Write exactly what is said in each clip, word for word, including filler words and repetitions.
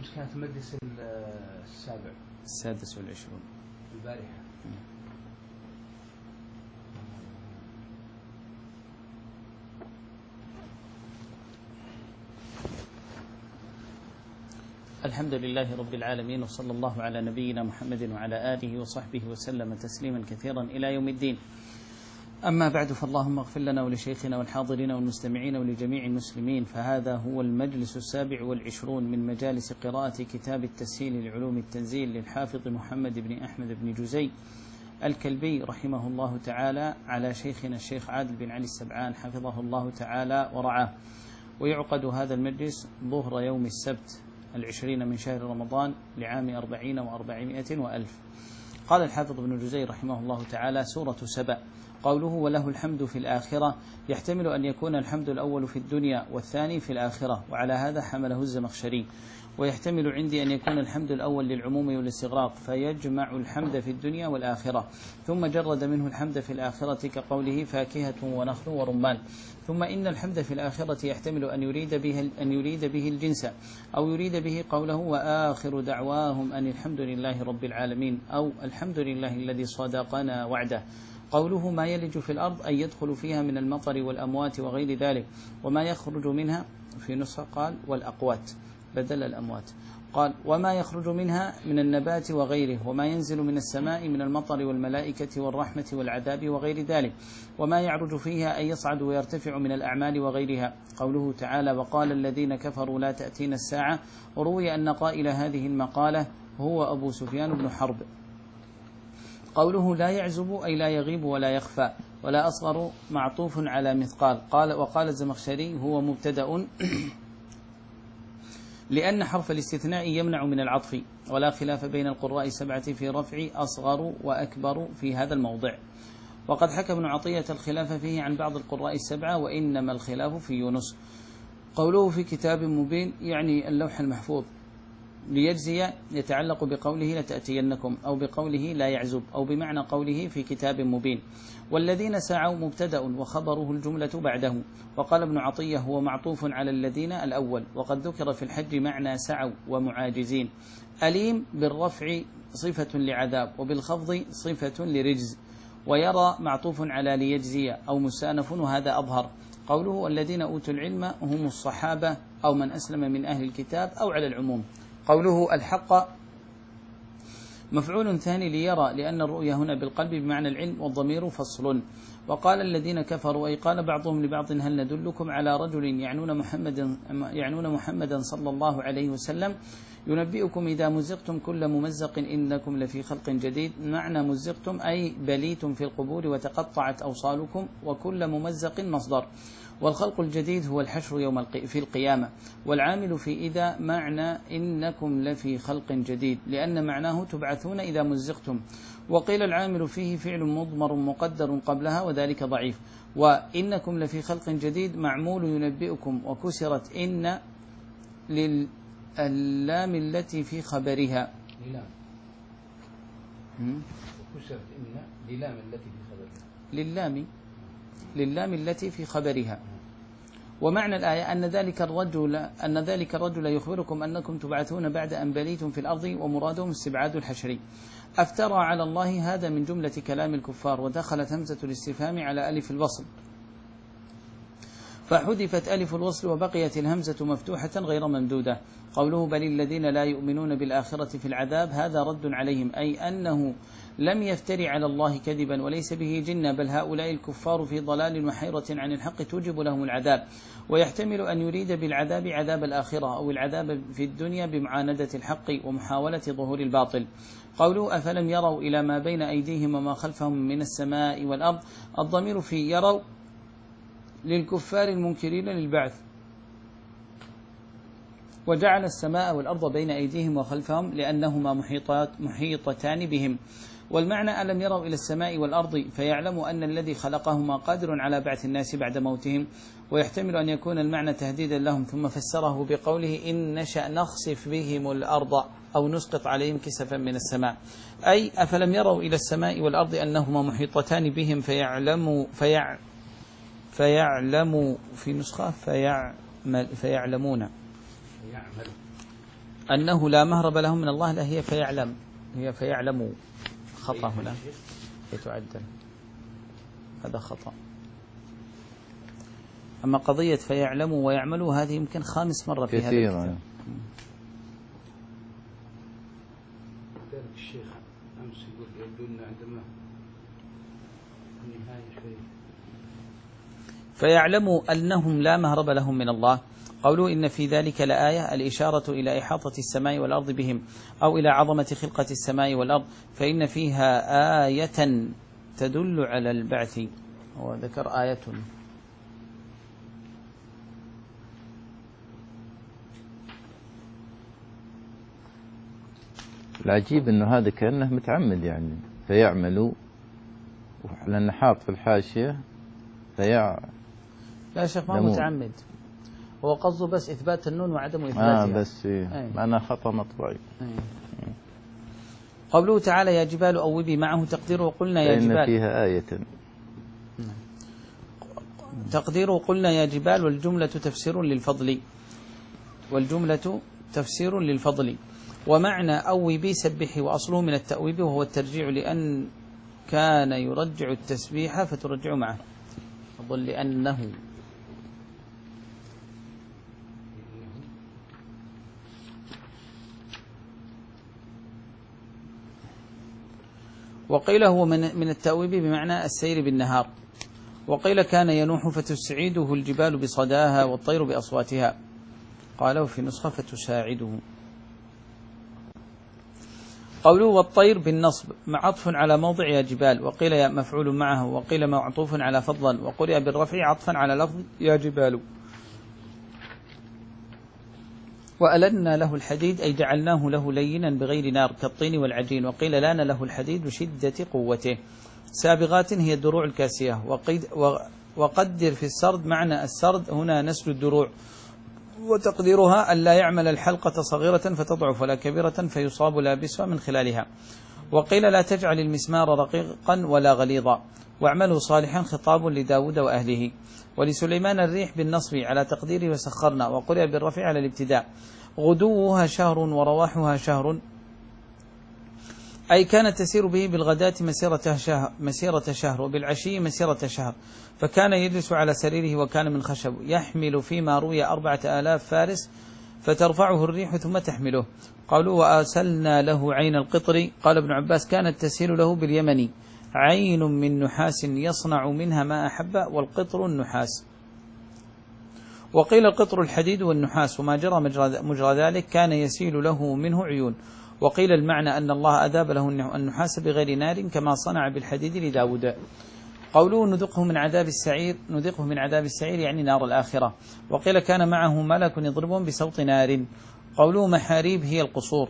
أمس كانت المجلس السابع السادس والعشرون البارحة. الحمد لله رب العالمين، وصلى الله على نبينا محمد وعلى آله وصحبه وسلم تسليما كثيرا إلى يوم الدين. أما بعد، فاللهم اغفر لنا ولشيخنا والحاضرين والمستمعين ولجميع المسلمين. فهذا هو المجلس السابع والعشرون من مجالس قراءة كتاب التسهيل لعلوم التنزيل للحافظ محمد بن أحمد بن جزي الكلبي رحمه الله تعالى على شيخنا الشيخ عادل بن علي السبعان حفظه الله تعالى ورعاه. ويعقد هذا المجلس ظهر يوم السبت العشرين من شهر رمضان لعام أربعين وأربعمائة وألف. قال الحافظ ابن جزي رحمه الله تعالى: سورة سبأ. قوله وله الحمد في الآخرة يحتمل أن يكون الحمد الأول في الدنيا والثاني في الآخرة، وعلى هذا حمله الزمخشري. ويحتمل عندي أن يكون الحمد الأول للعموم والاستغراق فيجمع الحمد في الدنيا والآخرة، ثم جرد منه الحمد في الآخرة كقوله فاكهة ونخل ورمان. ثم إن الحمد في الآخرة يحتمل أن يريد به أن يريد به الجنس، أو يريد به قوله وآخر دعواهم أن الحمد لله رب العالمين، أو الحمد لله الذي صدقنا وعده. قوله ما يلج في الأرض أي يدخل فيها من المطر والأموات وغير ذلك، وما يخرج منها في نسخة قال والأقوات بدل الأموات. قال وما يخرج منها من النبات وغيره، وما ينزل من السماء من المطر والملائكة والرحمة والعذاب وغير ذلك، وما يعرج فيها أي يصعد ويرتفع من الأعمال وغيرها. قوله تعالى وقال الذين كفروا لا تأتينا الساعة، وروي أن قائل هذه المقالة هو أبو سفيان بن حرب. قوله لا يعزب أي لا يغيب ولا يخفى، ولا أصغر معطوف على مثقال. قال وقال الزمخشري هو مبتدأ لأن حرف الاستثناء يمنع من العطف، ولا خلاف بين القراء السبعة في رفع أصغر وأكبر في هذا الموضع. وقد حكى ابن عطية الخلاف فيه عن بعض القراء السبعة، وإنما الخلاف في يونس. قوله في كتاب مبين يعني اللوح المحفوظ. ليجزي يتعلق بقوله لتأتينكم، أو بقوله لا يعزب، أو بمعنى قوله في كتاب مبين. والذين سعوا مبتدأ وخبره الجملة بعده. وقال ابن عطية هو معطوف على الذين الأول، وقد ذكر في الحج معنى سعوا ومعاجزين. أليم بالرفع صفة لعذاب، وبالخفض صفة لرجز. ويرى معطوف على ليجزي أو مستأنف، وهذا أظهر. قوله الذين أوتوا العلم هم الصحابة أو من أسلم من أهل الكتاب، أو على العموم. قوله الحق مفعول ثاني ليرى، لأن الرؤية هنا بالقلب بمعنى العلم، والضمير فصل. وقال الذين كفروا أي قال بعضهم لبعض هل ندلكم على رجل يعنون محمدا يعنون محمدا صلى الله عليه وسلم ينبئكم إذا مزقتم كل ممزق إنكم لفي خلق جديد. معنى مزقتم أي بليتم في القبور وتقطعت أوصالكم، وكل ممزق مصدر. والخلق الجديد هو الحشر يوم في القيامة. والعامل في إذا معنى إنكم لفي خلق جديد، لأن معناه تبعثون إذا مزقتم. وقيل العامل فيه فعل مضمر مقدر قبلها، وذلك ضعيف. وإنكم لفي خلق جديد معمول ينبئكم، وكسرت إن لللام التي في خبرها وكسرت إن للام التي في خبرها للام للام التي في خبرها. ومعنى الآية أن ذلك الرجل أن ذلك الرجل يخبركم أنكم تبعثون بعد أن بليتم في الأرض، ومرادهم استبعاد الحشر. أفترى على الله هذا من جملة كلام الكفار، ودخلت همزة الاستفهام على ألف الوصل، فحذفت ألف الوصل وبقيت الهمزة مفتوحة غير ممدودة. قوله بل الذين لا يؤمنون بالآخرة في العذاب، هذا رد عليهم، أي أنه لم يفتري على الله كذبا وليس به جنة، بل هؤلاء الكفار في ضلال وحيرة عن الحق توجب لهم العذاب. ويحتمل أن يريد بالعذاب عذاب الآخرة، أو العذاب في الدنيا بمعاندة الحق ومحاولة ظهور الباطل. قوله أفلم يروا إلى ما بين أيديهم وما خلفهم من السماء والأرض، الضمير في يروا للكفار المنكرين للبعث، وجعل السماء والأرض بين أيديهم وخلفهم لأنهما محيطات محيطتان بهم. والمعنى ألم يروا إلى السماء والأرض فيعلموا أن الذي خلقهما قادر على بعث الناس بعد موتهم. ويحتمل أن يكون المعنى تهديدا لهم، ثم فسره بقوله إن نشأ نخسف بهم الأرض أو نسقط عليهم كسفا من السماء، أي أفلم يروا إلى السماء والأرض أنهما محيطتان بهم فيعلموا فيع فيعلموا في نسخة فيعمل فيعلمون أنه لا مهرب لهم من الله، لا هي فيعلم، هي فيعلم خطأ هنا يتعدل، هذا خطأ. أما قضية فيعلموا ويعملوا هذه يمكن خامس مرة في هذا الكتاب. الشيخ أمس يقول يبدو أن عندما النهاية شوي فيعلموا أنهم لا مهرب لهم من الله. قولوا إن في ذلك لآية، الإشارة إلى إحاطة السماء والأرض بهم أو إلى عظمة خلقة السماء والأرض، فإن فيها آية تدل على البعث. هو ذكر آية. العجيب أنه هذا كأنه متعمد، يعني فيعملوا، لأن حاط في الحاشية فيع لا شيخ ما متعمد، هو قصده بس إثبات النون وعدم إثباتها. آه بس إيه. معناه خطأ مطبعي. قوله تعالى يا جبال أوبي معه، تقديره قلنا يا جبال، فإن فيها آية. تقديره قلنا يا جبال، والجملة تفسير للفضل، والجملة تفسير للفضل. ومعنى أوبي سبحي، وأصله من التأويب وهو الترجيع، لأن كان يرجع التسبيح فترجع معه، أظن لأنه. وقيل هو من من التأويب بمعنى السير بالنهار. وقيل كان ينوح فتسعده الجبال بصداها والطير بأصواتها، قاله في نسخة فتساعده. قوله والطير بالنصب مع عطف على موضع يا جبال، وقيل يا مفعول معه، وقيل معطوف على فضلا، وقرئ بالرفع عطفا على لفظ يا جبال. وألنا له الحديد أي جعلناه له لينا بغير نار كالطين والعجين. وقيل لان له الحديد بشدة قوته. سابغات هي الدروع الكاسية. وقيد وقدر في السرد، معنى السرد هنا نسل الدروع، وتقديرها أن لا يعمل الحلقة صغيرة فتضعف ولا كبيرة فيصاب لابسها من خلالها. وقيل لا تجعل المسمار رقيقا ولا غليظا، واعملوا صالحا خطاب لداود وأهله. ولسليمان الريح بالنصب على تقديره وسخرنا، وقرئ بالرفع على الابتداء. غدوها شهر ورواحها شهر، أي كانت تسير به بالغداة مسيرة شهر, مسيرة شهر وبالعشي مسيرة شهر، فكان يجلس على سريره وكان من خشب، يحمل فيما روي أربعة آلاف فارس، فترفعه الريح ثم تحمله. قالوا وآسلنا له عين القطر، قال ابن عباس كانت تسير له باليمن، عين من نحاس يصنع منها ما أحب، والقطر النحاس. وقيل القطر الحديد والنحاس، وما جرى مجرى ذلك كان يسيل له منه عيون. وقيل المعنى أن الله أذاب له النحاس بغير نار كما صنع بالحديد لداود. قوله نذقه من عذاب السعير، نذقه من عذاب السعير يعني نار الآخرة. وقيل كان معه ملك يضربهم بصوت نار. قوله محاريب هي القصور.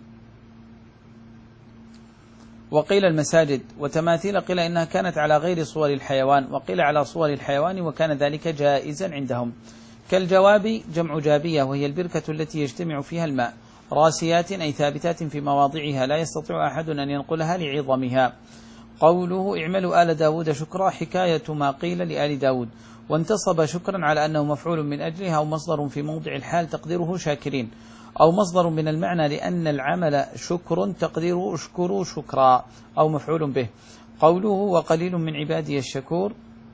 وقيل المساجد. وتماثيل قيل إنها كانت على غير صور الحيوان، وقيل على صور الحيوان، وكان ذلك جائزا عندهم. كالجواب جمع جابية، وهي البركة التي يجتمع فيها الماء. راسيات أي ثابتات في مواضعها لا يستطيع أحد أن ينقلها لعظمها. قوله اعملوا آل داود شكرا حكاية ما قيل لآل داود، وانتصب شكرا على أنه مفعول من أجلها، أو مصدر في موضع الحال تقديره شاكرين، أو مصدر من المعنى لأن العمل شكر تقديره اشكروا شكرا، أو مفعول به. قوله وقليل من عبادي الشكور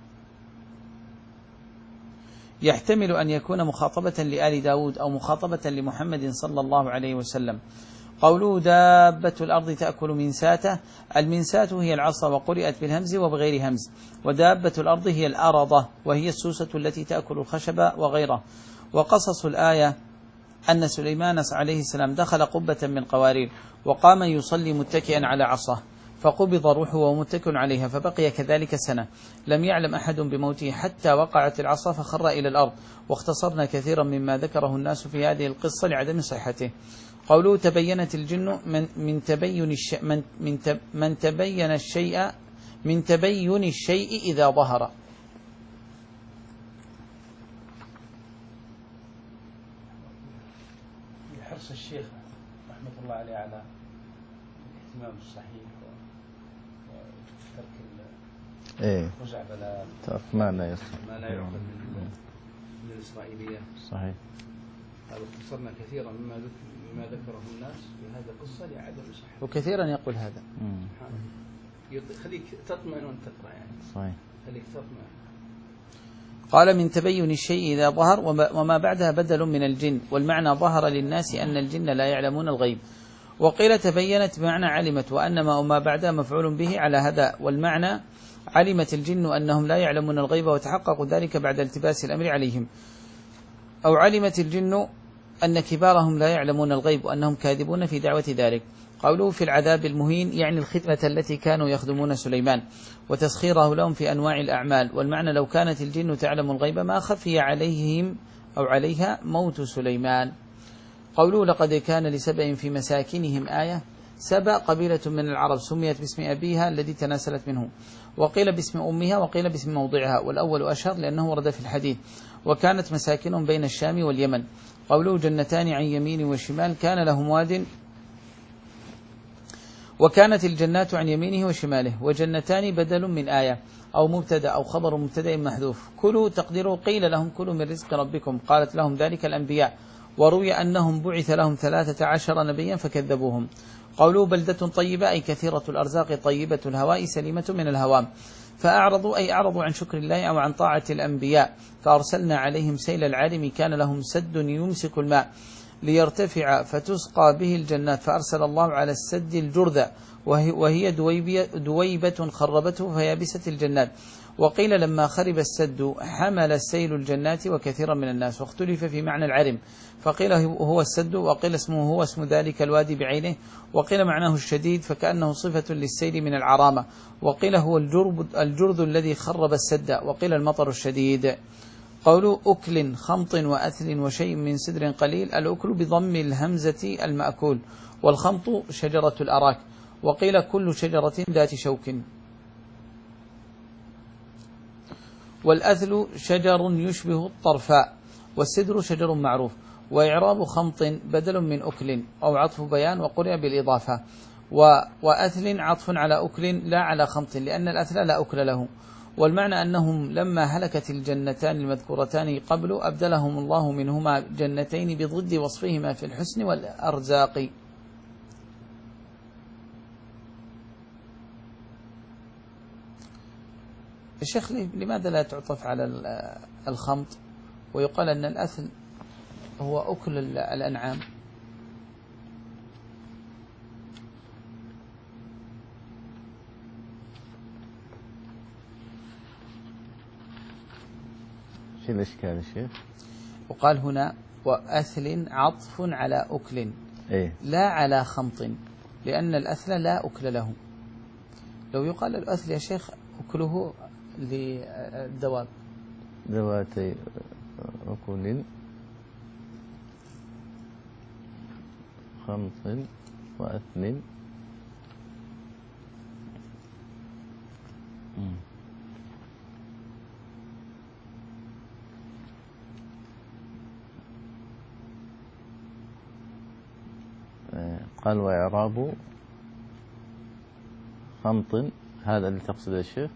يحتمل أن يكون مخاطبة لآل داود أو مخاطبة لمحمد صلى الله عليه وسلم. قوله دابة الأرض تأكل منساته، المنسات هي العصا، وقرئت بالهمز وبغير همز. ودابة الأرض هي الأرضة، وهي السوسة التي تأكل الخشب وغيره. وقصص الآية أن سليمان عليه السلام دخل قبة من قوارير، وقام يصلي متكئا على عصاه، فقبض روحه ومتكئ عليها، فبقي كذلك سنة، لم يعلم أحد بموته حتى وقعت العصا فخر إلى الأرض. واختصرنا كثيرا مما ذكره الناس في هذه القصة لعدم صحته. قوله تبينت الجن من, من تبين الشيء من, من, من تبين الشيء من تبين الشيء إذا ظهر. حرص الشيخ رحمة الله عليه على الاهتمام الصحيح وترك ايه الخزعبلات، ترك ما لا يصح، ما لا يعقل من الإسرائيليات. صحيح. هذا اختصرنا كثيرا مما مما ذكره الناس في هذه القصة لعدم صحة. وكثيرا يقول هذا. خليك تطمئن وانت تقرأ يعني. صحيح. خليك تطمئن. قال من تبين الشيء إذا ظهر وما بعدها بدل من الجن، والمعنى ظهر للناس أن الجن لا يعلمون الغيب. وقيل تبينت بمعنى علمت، وأنما وما بعدها مفعول به على هذا، والمعنى علمت الجن أنهم لا يعلمون الغيب وتحققوا ذلك بعد التباس الأمر عليهم، أو علمت الجن أن كبارهم لا يعلمون الغيب وأنهم كاذبون في دعوة ذلك. قوله في العذاب المهين يعني الخدمة التي كانوا يخدمون سليمان وتسخيره لهم في أنواع الأعمال، والمعنى لو كانت الجن تعلم الغيب ما خفي عليهم أو عليها موت سليمان. قوله لقد كان لسبأ في مساكنهم آية. سبأ قبيلة من العرب سميت باسم أبيها الذي تناسلت منه، وقيل باسم أمها وقيل باسم موضعها، والأول أشهر لأنه ورد في الحديث. وكانت مساكنهم بين الشام واليمن. قوله جنتان عن يمين وشمال كان لهم واد، وكانت الجنات عن يمينه وشماله، وجنتان بدل من آية أو مبتدأ أو خبر مبتدأ محذوف. كلوا تقديره قيل لهم كلوا من رزق ربكم، قالت لهم ذلك الأنبياء، وروي أنهم بعث لهم ثلاثة عشر نبيا فكذبوهم. قولوا بلدة طيبة أي كثيرة الأرزاق طيبة الهواء سليمة من الهوام، فأعرضوا أي أعرضوا عن شكر الله أو عن طاعة الأنبياء، فأرسلنا عليهم سيل العارم كان لهم سد يمسك الماء ليرتفع فتسقى به الجنات، فأرسل الله على السد الجرذة وهي دويبة خربته فيابست الجنات. وقيل لما خرب السد حمل السيل الجنات وكثيرا من الناس، واختلف في معنى العرم، فقيل هو السد، وقيل اسمه هو اسم ذلك الوادي بعينه، وقيل معناه الشديد فكأنه صفة للسيل من العرامة، وقيل هو الجرذ الذي خرب السد، وقيل المطر الشديد. قولوا أكل خمط وأثل وشيء من سدر قليل، الأكل بضم الهمزة المأكول، والخمط شجرة الأراك، وقيل كل شجرة ذات شوك. والأثل شجر يشبه الطرفاء، والسدر شجر معروف. وإعراب خمط بدل من أكل أو عطف بيان وقرئ بالإضافة، وأثل عطف على أكل لا على خمط لأن الأثل لا أكل له. والمعنى أنهم لما هلكت الجنتان المذكورتان قبل أبدلهم الله منهما جنتين بضد وصفهما في الحسن والأرزاق. الشيخ لماذا لا تعطف على الخمط ويقال أن الأثل هو أكل الأنعام؟ شو الإشكال يا شيخ؟ وقال هنا وأثل عطف على أكل إيه؟ لا على خمط، لأن الأثل لا أكل له. لو يقال الأثل يا شيخ أكله للدواب ذواتي أكل خمط وأثل قال وإعراب خمط، هذا اللي تقصده يا شيخ؟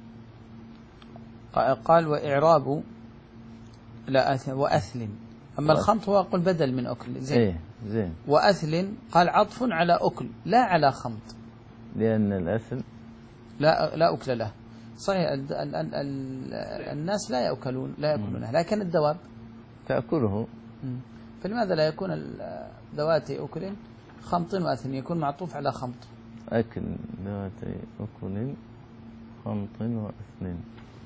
قال وإعراب لا أثل وأثل، أما الخمط هو قل بدل من أكل زين. إيه زين. وأثل قال عطف على أكل لا على خمط، لأن الأثل لا لا أكل له. صحيح ال ال ال ال الناس لا يأكلون لا يأكلونه، لكن الدواب تأكله. فلماذا لا يكون ذواتي أكل خمط وأثل، يكون معطوف على خمط؟ أكل ذواتي أكل خمط وأثل،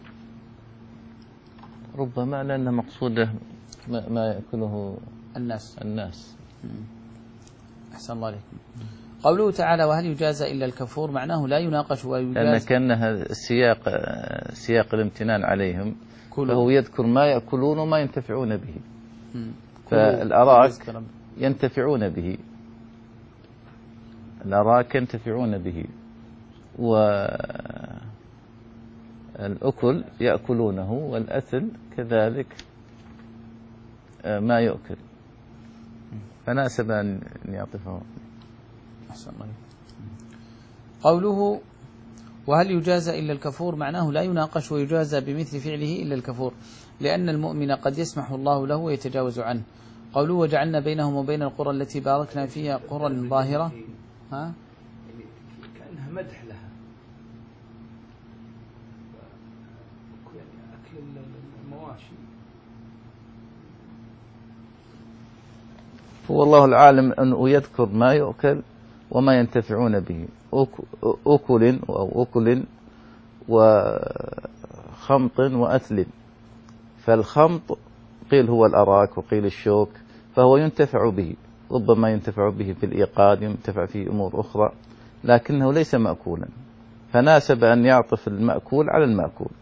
ربما لأن مقصوده ما, ما يأكله الناس الناس. أحسن الله عليكم. قوله تعالى وهل يجازى إلا الكفور، معناه لا يناقش ويجاز، لأن كأنها السياق سياق الامتنان عليهم، فهو يذكر ما يأكلون وما ينتفعون به، فالأراك ينتفعون به، الأراك ينتفعون به، والأكل يأكلونه، والأثل كذلك ما يؤكل، فناسب أن يعطفه. أحسن الله. قوله وهل يجازى إلا الكفور، معناه لا يناقش ويجازى بمثل فعله إلا الكفور، لأن المؤمن قد يسمح الله له ويتجاوز عنه. قولوا وجعلنا بينهم وبين القرى التي باركنا فيها قرى ظاهرة. ها؟ كأنها مدح لها، يعني أكل المواشي. هو الله العالم أنه يذكر ما يؤكل وما ينتفعون به، أكل أو أكل وخمط وأثل. فالخمط قيل هو الأراك وقيل الشوك، فهو ينتفع به، ربما ينتفع به في الإيقاد، ينتفع في أمور أخرى، لكنه ليس مأكولا، فناسب أن يعطف المأكول على المأكول.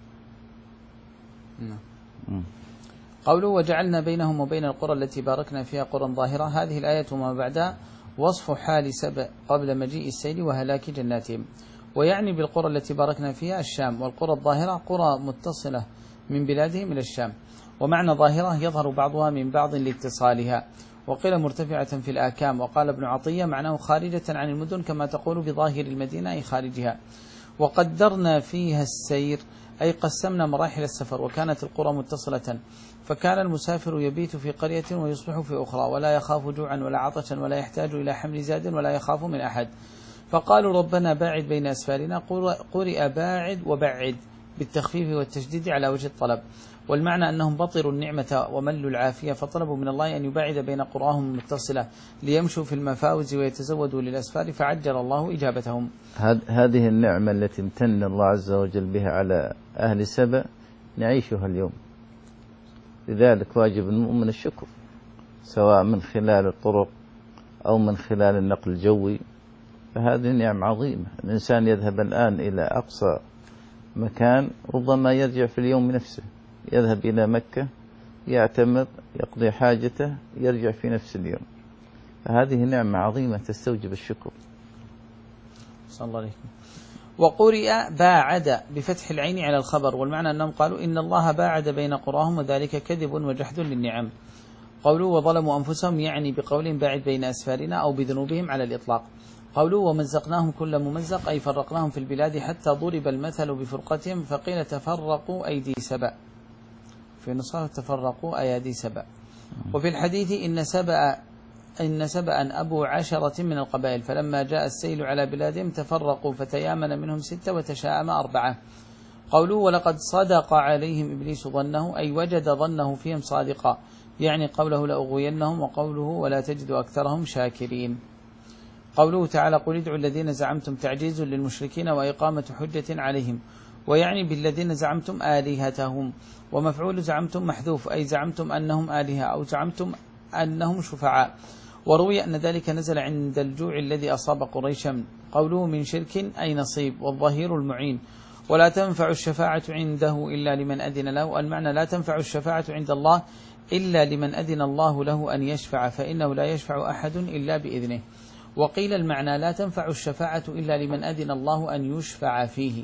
نعم. قوله وجعلنا بينهم وبين القرى التي باركنا فيها قرى ظاهرة، هذه الآية وما بعدها وصف حال سبأ قبل مجيء السيل وهلاك جناتهم. ويعني بالقرى التي باركنا فيها الشام، والقرى الظاهرة قرى متصلة من بلادهم إلى الشام. ومعنى ظاهرة يظهر بعضها من بعض لاتصالها، وقيل مرتفعة في الآكام. وقال ابن عطية معناه خارجة عن المدن كما تقول بظاهر المدينة أي خارجها. وقدرنا فيها السير أي قسمنا مراحل السفر، وكانت القرى متصلة، فكان المسافر يبيت في قرية ويصبح في أخرى، ولا يخاف جوعا ولا عطشا ولا يحتاج إلى حمل زاد ولا يخاف من أحد. فقالوا ربنا باعد بين أسفارنا، قرئ باعد وبعد بالتخفيف والتشديد على وجه الطلب، والمعنى أنهم بطروا النعمة وملوا العافية، فطلبوا من الله أن يبعد بين قراهم المتصلة ليمشوا في المفاوز ويتزودوا للأسفار، فعجل الله إجابتهم. هذه النعمة التي امتن الله عز وجل بها على أهل سبأ نعيشها اليوم، لذلك واجب المؤمن الشكر، سواء من خلال الطرق أو من خلال النقل الجوي، فهذه نعمة عظيمة. الإنسان يذهب الآن إلى أقصى مكان ربما يرجع في اليوم نفسه، يذهب إلى مكة يعتمر يقضي حاجته يرجع في نفس اليوم، فهذه نعمة عظيمة تستوجب الشكر. صلى الله عليه وسلم. وقرئ باعد بفتح العين على الخبر، والمعنى أنهم قالوا إن الله باعد بين قراهم وذلك كذب وجحد للنعم. قولوا وظلموا أنفسهم يعني بقولهم باعد بين أسفارنا أو بذنوبهم على الإطلاق. قولوا ومزقناهم كل ممزق أي فرقناهم في البلاد حتى ضرب المثل بفرقتهم، فقيل تفرقوا أيدي سبأ، في نصارى تفرقوا أيدي سبأ. وفي الحديث إن سبأ إن سبأ أبو عشرة من القبائل، فلما جاء السيل على بلادهم تفرقوا فتيامن منهم ستة وتشاءم أربعة. قولوا ولقد صدق عليهم إبليس ظنه أي وجد ظنه فيهم صادقا، يعني قوله لأغوينهم، وقوله ولا تجد أكثرهم شاكرين. قوله تعالى قل ادعوا الذين زعمتم تعجيز للمشركين وإقامة حجة عليهم، ويعني بالذين زعمتم آلهتهم، ومفعول زعمتم محذوف أي زعمتم أنهم آلهة أو زعمتم أنهم شفعاء. وروي أن ذلك نزل عند الجوع الذي أصاب قريشا. قوله من شرك أي نصيب، والظهير المعين. ولا تنفع الشفاعة عنده إلا لمن أذن له، المعنى لا تنفع الشفاعة عند الله إلا لمن أذن الله له أن يشفع، فإنه لا يشفع أحد إلا بإذنه. وقيل المعنى لا تنفع الشفاعة إلا لمن أذن الله أن يشفع فيه،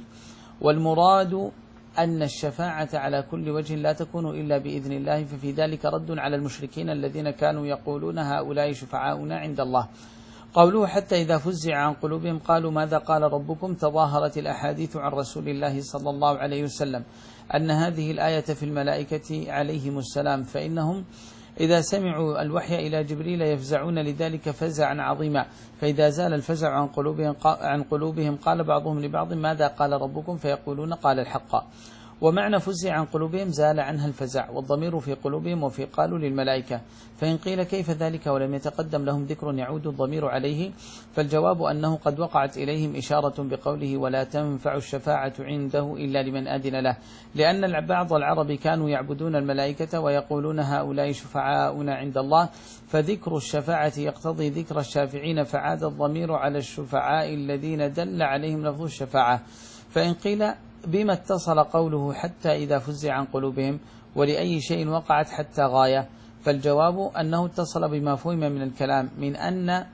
والمراد أن الشفاعة على كل وجه لا تكون إلا بإذن الله، ففي ذلك رد على المشركين الذين كانوا يقولون هؤلاء شفعاؤنا عند الله. قوله حتى إذا فزع عن قلوبهم قالوا ماذا قال ربكم، تظاهرت الأحاديث عن رسول الله صلى الله عليه وسلم أن هذه الآية في الملائكة عليهم السلام، فإنهم إذا سمعوا الوحي إلى جبريل يفزعون لذلك فزعا عظيما، فإذا زال الفزع عن قلوبهم عن قلوبهم قال بعضهم لبعض ماذا قال ربكم، فيقولون قال الحق. ومعنى فزع عن قلوبهم زال عنها الفزع، والضمير في قلوبهم وفي قالوا للملائكة. فإن قيل كيف ذلك ولم يتقدم لهم ذكر يعود الضمير عليه، فالجواب أنه قد وقعت إليهم إشارة بقوله ولا تنفع الشفاعة عنده إلا لمن أذن له، لأن بعض العرب كانوا يعبدون الملائكة ويقولون هؤلاء شفعاؤنا عند الله، فذكر الشفاعة يقتضي ذكر الشافعين، فعاد الضمير على الشفعاء الذين دل عليهم لفظ الشفاعة. فإن قيل بما اتصل قوله حتى إذا فزع عن قلوبهم ولأي شيء وقعت حتى غاية، فالجواب أنه اتصل بما فهم من الكلام من أن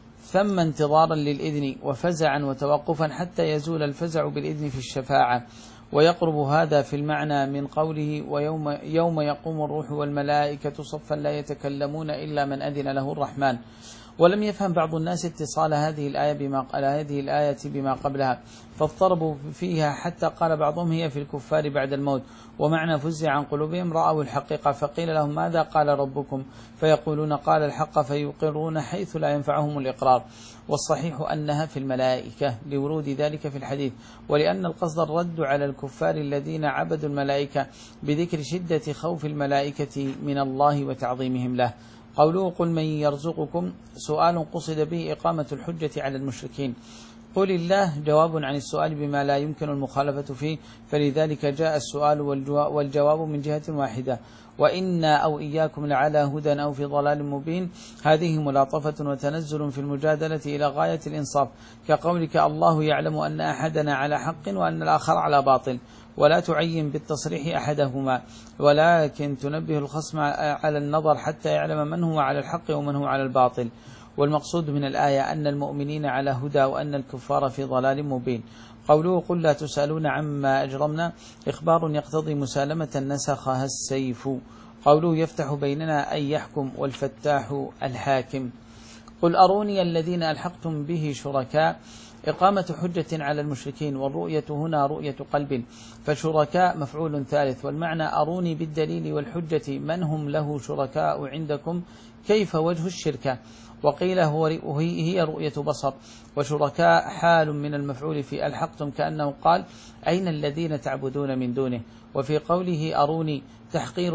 ثم انتظارا للإذن وفزعا وتوقفا حتى يزول الفزع بالإذن في الشفاعة، ويقرب هذا في المعنى من قوله ويوم يوم يقوم الروح والملائكة صفا لا يتكلمون إلا من أذن له الرحمن. ولم يفهم بعض الناس اتصال هذه الآية بما قال هذه الآية بما قبلها، فاضطربوا فيها حتى قال بعضهم هي في الكفار بعد الموت، ومعنى فزع عن قلوبهم رأوا الحقيقة، فقيل لهم ماذا قال ربكم؟ فيقولون قال الحق، فيقرون حيث لا ينفعهم الإقرار. والصحيح أنها في الملائكة لورود ذلك في الحديث، ولأن القصد الرد على الكفار الذين عبدوا الملائكة بذكر شدة خوف الملائكة من الله وتعظيمهم له. قوله قل من يرزقكم سؤال قصد به إقامة الحجة على المشركين. قل الله جواب عن السؤال بما لا يمكن المخالفة فيه، فلذلك جاء السؤال والجواب من جهة واحدة. وإنا أو إياكم لعلى هدى أو في ضلال مبين، هذه ملاطفة وتنزل في المجادلة إلى غاية الإنصاف، كقولك الله يعلم أن أحدنا على حق وأن الآخر على باطل، ولا تعين بالتصريح أحدهما، ولكن تنبه الخصم على النظر حتى يعلم من هو على الحق ومن هو على الباطل. والمقصود من الآية أن المؤمنين على هدى وأن الكفار في ضلال مبين. قوله قل لا تسألون عما أجرمنا إخبار يقتضي مسالمة نسخها السيف. قوله يفتح بيننا أي يحكم، والفتاح الحاكم. قل أروني الذين ألحقتم به شركاء، إقامة حجة على المشركين، والرؤية هنا رؤية قلب، فشركاء مفعول ثالث، والمعنى أروني بالدليل والحجة من هم له شركاء عندكم، كيف وجه الشركة. وقيل هو هي رؤية بصر، وشركاء حال من المفعول في ألحقتم، كأنه قال أين الذين تعبدون من دونه. وفي قوله أروني تحقير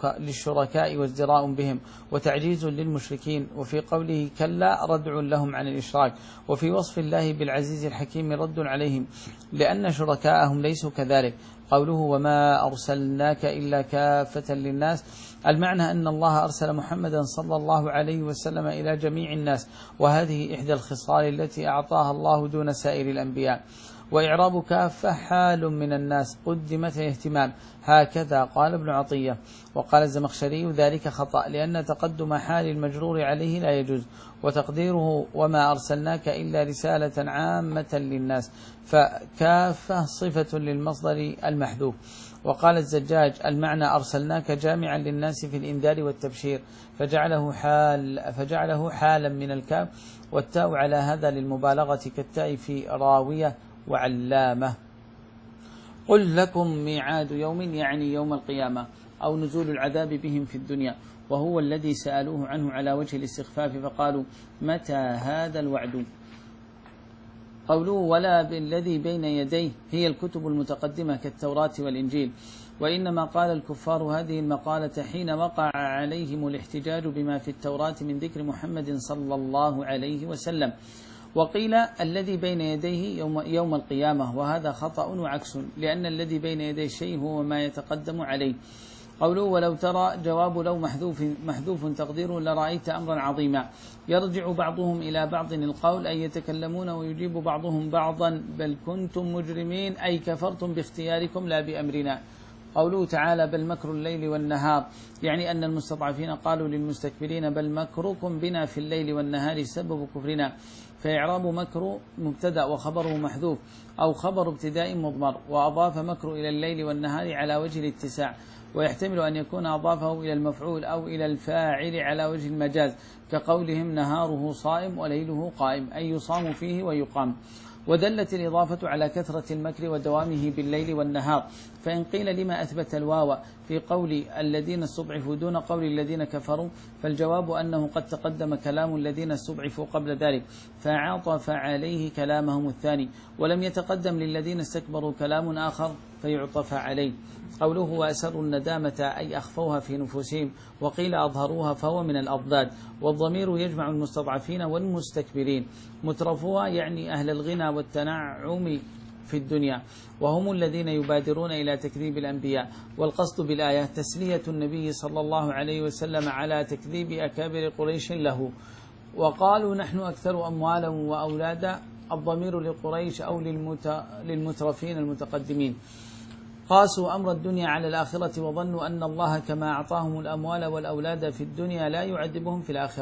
للشركاء وازدراء بهم وتعجيز للمشركين، وفي قوله كلا ردع لهم عن الإشراك، وفي وصف الله بالعزيز الحكيم رد عليهم لأن شركاءهم ليسوا كذلك. قوله وما أرسلناك إلا كافة للناس، المعنى أن الله أرسل محمدا صلى الله عليه وسلم إلى جميع الناس، وهذه إحدى الخصال التي أعطاها الله دون سائر الأنبياء. وإعراب كافة حال من الناس قدمت اهتمام، هكذا قال ابن عطية. وقال الزمخشري ذلك خطأ، لأن تقدم حال المجرور عليه لا يجوز، وتقديره وما أرسلناك إلا رسالة عامة للناس، فكافة صفة للمصدر المحذوف. وقال الزجاج المعنى أرسلناك جامعا للناس في الإنذار والتبشير، فجعله حال فجعله حالا من الكاف، والتاء على هذا للمبالغة كالتاء في راوية وعلامة. قل لكم ميعاد يوم، يعني يوم القيامة أو نزول العذاب بهم في الدنيا، وهو الذي سألوه عنه على وجه الاستخفاف، فقالوا متى هذا الوعد. قوله ولا بالذي بين يديه هي الكتب المتقدمة كالتوراة والإنجيل. وإنما قال الكفار هذه المقالة حين وقع عليهم الاحتجاج بما في التوراة من ذكر محمد صلى الله عليه وسلم. وقيل الذي بين يديه يوم, يوم القيامة، وهذا خطأ وعكس، لأن الذي بين يدي الشيء هو ما يتقدم عليه. قوله ولو ترى جواب لو محذوف محذوف تقدير لرأيت أمرا عظيما، يرجع بعضهم إلى بعض القول أي يتكلمون، ويجيب بعضهم بعضا بل كنتم مجرمين أي كفرتم باختياركم لا بأمرنا. قوله تعالى بل مكر الليل والنهار، يعني أن المستضعفين قالوا للمستكبرين بل مكركم بنا في الليل والنهار سبب كفرنا، فإعراب مكر مبتدأ وخبره محذوف أو خبر ابتداء مضمر، وأضاف مكر إلى الليل والنهار على وجه الاتساع، ويحتمل أن يكون أضافه إلى المفعول أو إلى الفاعل على وجه المجاز، كقولهم نهاره صائم وليله قائم أي يصام فيه ويقام. ودلت الإضافة على كثرة المكر ودوامه بالليل والنهار، فإن قيل لما أثبت الواو في قول الذين استضعفوا دون قول الذين كفروا، فالجواب أنه قد تقدم كلام الذين استضعفوا قبل ذلك فعطف عليه كلامهم الثاني، ولم يتقدم للذين استكبروا كلام آخر فيعطف عليه. قوله وأسروا الندامة أي أخفوها في نفوسهم، وقيل أظهروها فهو من الأضداد، والضمير يجمع المستضعفين والمستكبرين. مترفوها يعني أهل الغنى والتنعم في الدنيا، وهم الذين يبادرون إلى تكذيب الأنبياء. والقصد بالآية تسلية النبي صلى الله عليه وسلم على تكذيب أكابر قريش له. وقالوا نحن أكثر أموالا وأولادا، الضمير لقريش أو للمترفين المتقدمين. قاسوا أمر الدنيا على الآخرة، وظنوا أن الله كما أعطاهم الأموال والأولاد في الدنيا لا يعذبهم في الآخرة،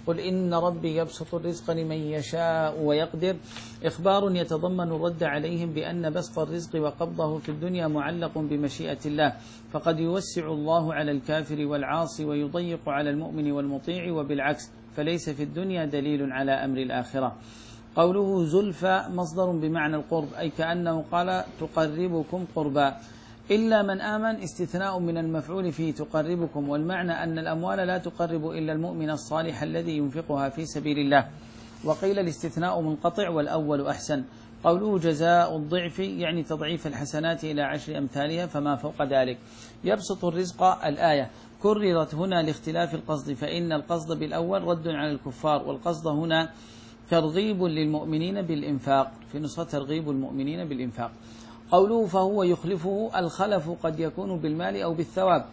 قل إن ربي يبسط الرزق لمن يشاء ويقدر إخبار يتضمن الرد عليهم بأن بسط الرزق وقبضه في الدنيا معلق بمشيئة الله، فقد يوسع الله على الكافر والعاصي ويضيق على المؤمن والمطيع وبالعكس، فليس في الدنيا دليل على أمر الآخرة. قوله زلفى مصدر بمعنى القرب، أي كأنه قال تقربكم قربا، إلا من آمن استثناء من المفعول فيه تقربكم، والمعنى أن الأموال لا تقرب إلا المؤمن الصالح الذي ينفقها في سبيل الله. وقيل الاستثناء منقطع والأول أحسن. قوله جزاء الضعف يعني تضعيف الحسنات إلى عشر أمثالها فما فوق ذلك. يبسط الرزق الآية كررت هنا لاختلاف القصد، فإن القصد بالأول رد على الكفار، والقصد هنا ترغيب للمؤمنين بالإنفاق، في نسخة ترغيب المؤمنين بالإنفاق. قوله فهو يخلفه، الخلف قد يكون بالمال أو بالثواب.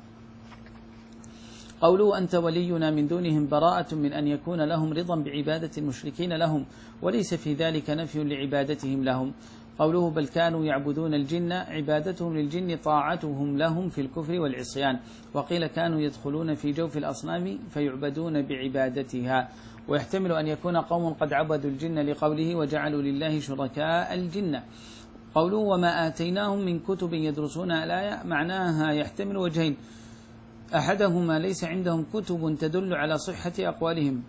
قوله أنت ولينا من دونهم براءة من أن يكون لهم رضا بعبادة المشركين لهم، وليس في ذلك نفي لعبادتهم لهم. قوله بل كانوا يعبدون الجن، عبادتهم للجن طاعتهم لهم في الكفر والعصيان. وقيل كانوا يدخلون في جوف الأصنام فيعبدون بعبادتها، ويحتمل أن يكون قوم قد عبدوا الجن لقوله وجعلوا لله شركاء الجن. قوله وما آتيناهم من كتب يدرسون الآية معناها يحتمل وجهين، أحدهما ليس عندهم كتب تدل على صحة أقوالهم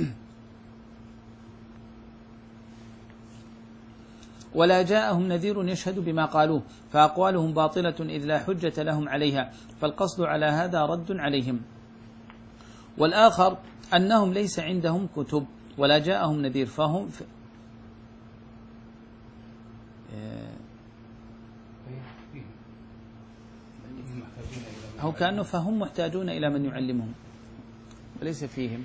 ولا جاءهم نذير يشهد بما قالوه، فأقوالهم باطلة إذ لا حجة لهم عليها، فالقصد على هذا رد عليهم. والآخر أنهم ليس عندهم كتب ولا جاءهم نذير، فهم ف... هو كأنه فهم محتاجون إلى من يعلمهم وليس فيهم.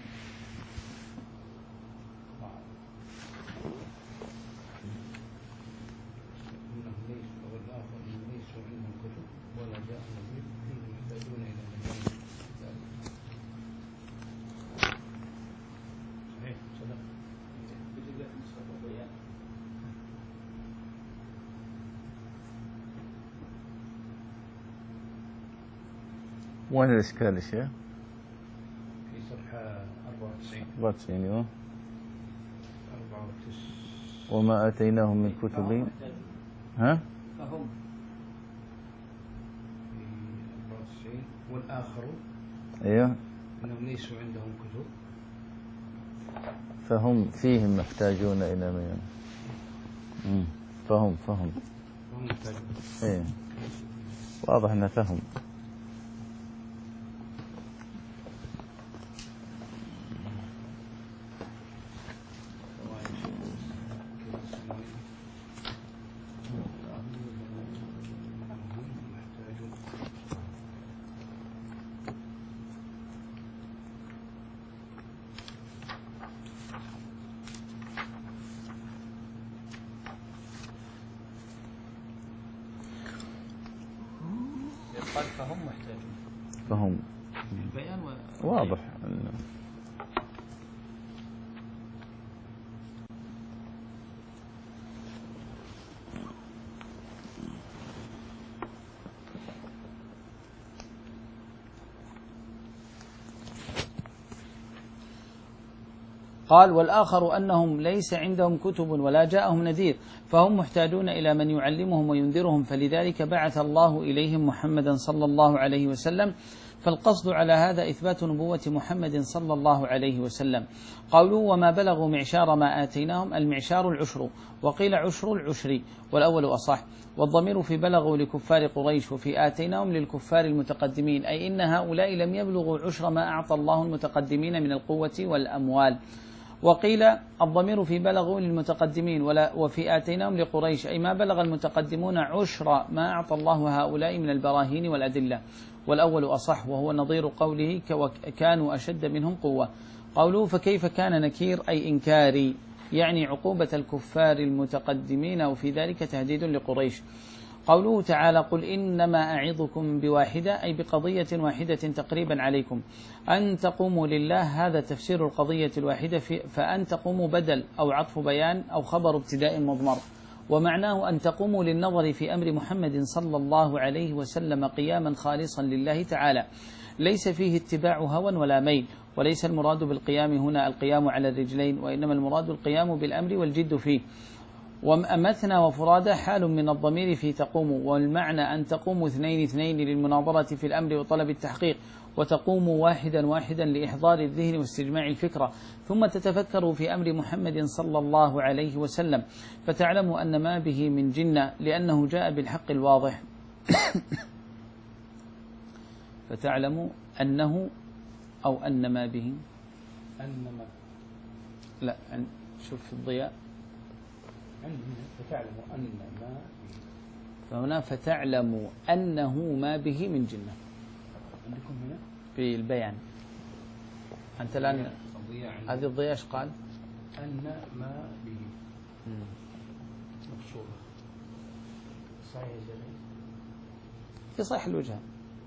وين الإشكال يا شيخ؟ في صفحة أربعة وتسعين. أربعة وتسعين أيوه. أربعة وتسعين. وما آتيناهم من كتب. ها؟ فهم. في أربعة وتسعين والآخر. أيوه. إنهم ليسوا عندهم كتب. فهم فيهم محتاجون إلى من. امم فهم فهم. فهم محتاجون. إيه. واضح أنه فهم. قال فهم محتاجون. فهم. البيان واضح. قال والآخر أنهم ليس عندهم كتب ولا جاءهم نذير، فهم محتاجون إلى من يعلمهم وينذرهم، فلذلك بعث الله إليهم محمدا صلى الله عليه وسلم. فالقصد على هذا إثبات نبوة محمد صلى الله عليه وسلم. قالوا وما بلغوا معشار ما آتيناهم، المعشار العشر، وقيل عشر العشر والأول أصح. والضمير في بلغوا لكفار قريش، وفي آتيناهم للكفار المتقدمين، أي إن هؤلاء لم يبلغوا عشر ما أعطى الله المتقدمين من القوة والأموال. وقيل الضمير في بلغوا للمتقدمين ولا وفي آتيناهم لقريش، أي ما بلغ المتقدمون عشر ما أعطى الله هؤلاء من البراهين والأدلة، والأول أصح، وهو نظير قوله كانوا أشد منهم قوة. قوله فكيف كان نكير أي إنكاري، يعني عقوبة الكفار المتقدمين، وفي ذلك تهديد لقريش. قوله تعالى قل إنما أعظكم بواحدة، أي بقضية واحدة تقريبا عليكم، أن تقوموا لله، هذا تفسير القضية الواحدة، فأن تقوموا بدل أو عطف بيان أو خبر ابتداء مضمر، ومعناه أن تقوموا للنظر في أمر محمد صلى الله عليه وسلم قياما خالصا لله تعالى، ليس فيه اتباع هوى ولا ميل، وليس المراد بالقيام هنا القيام على الرجلين، وإنما المراد القيام بالأمر والجد فيه. ومثنى وفرادى حال من الضمير في تقوم، والمعنى أن تقوم اثنين اثنين للمناظرة في الأمر وطلب التحقيق، وتقوم واحدا واحدا لإحضار الذهن واستجماع الفكرة، ثم تتفكر في أمر محمد صلى الله عليه وسلم، فتعلم أن ما به من جنة لأنه جاء بالحق الواضح فتعلم أنه أو أن ما به أن ما لا شوف في الضياء فتعلم أن ما به، فهنا فتعلم أنه ما به من جنة. عندكم هنا في البيان أنت الآن هذه الضياء ايش قال؟ أن ما به مكسورة صحيح جميل في صحيح الوجه.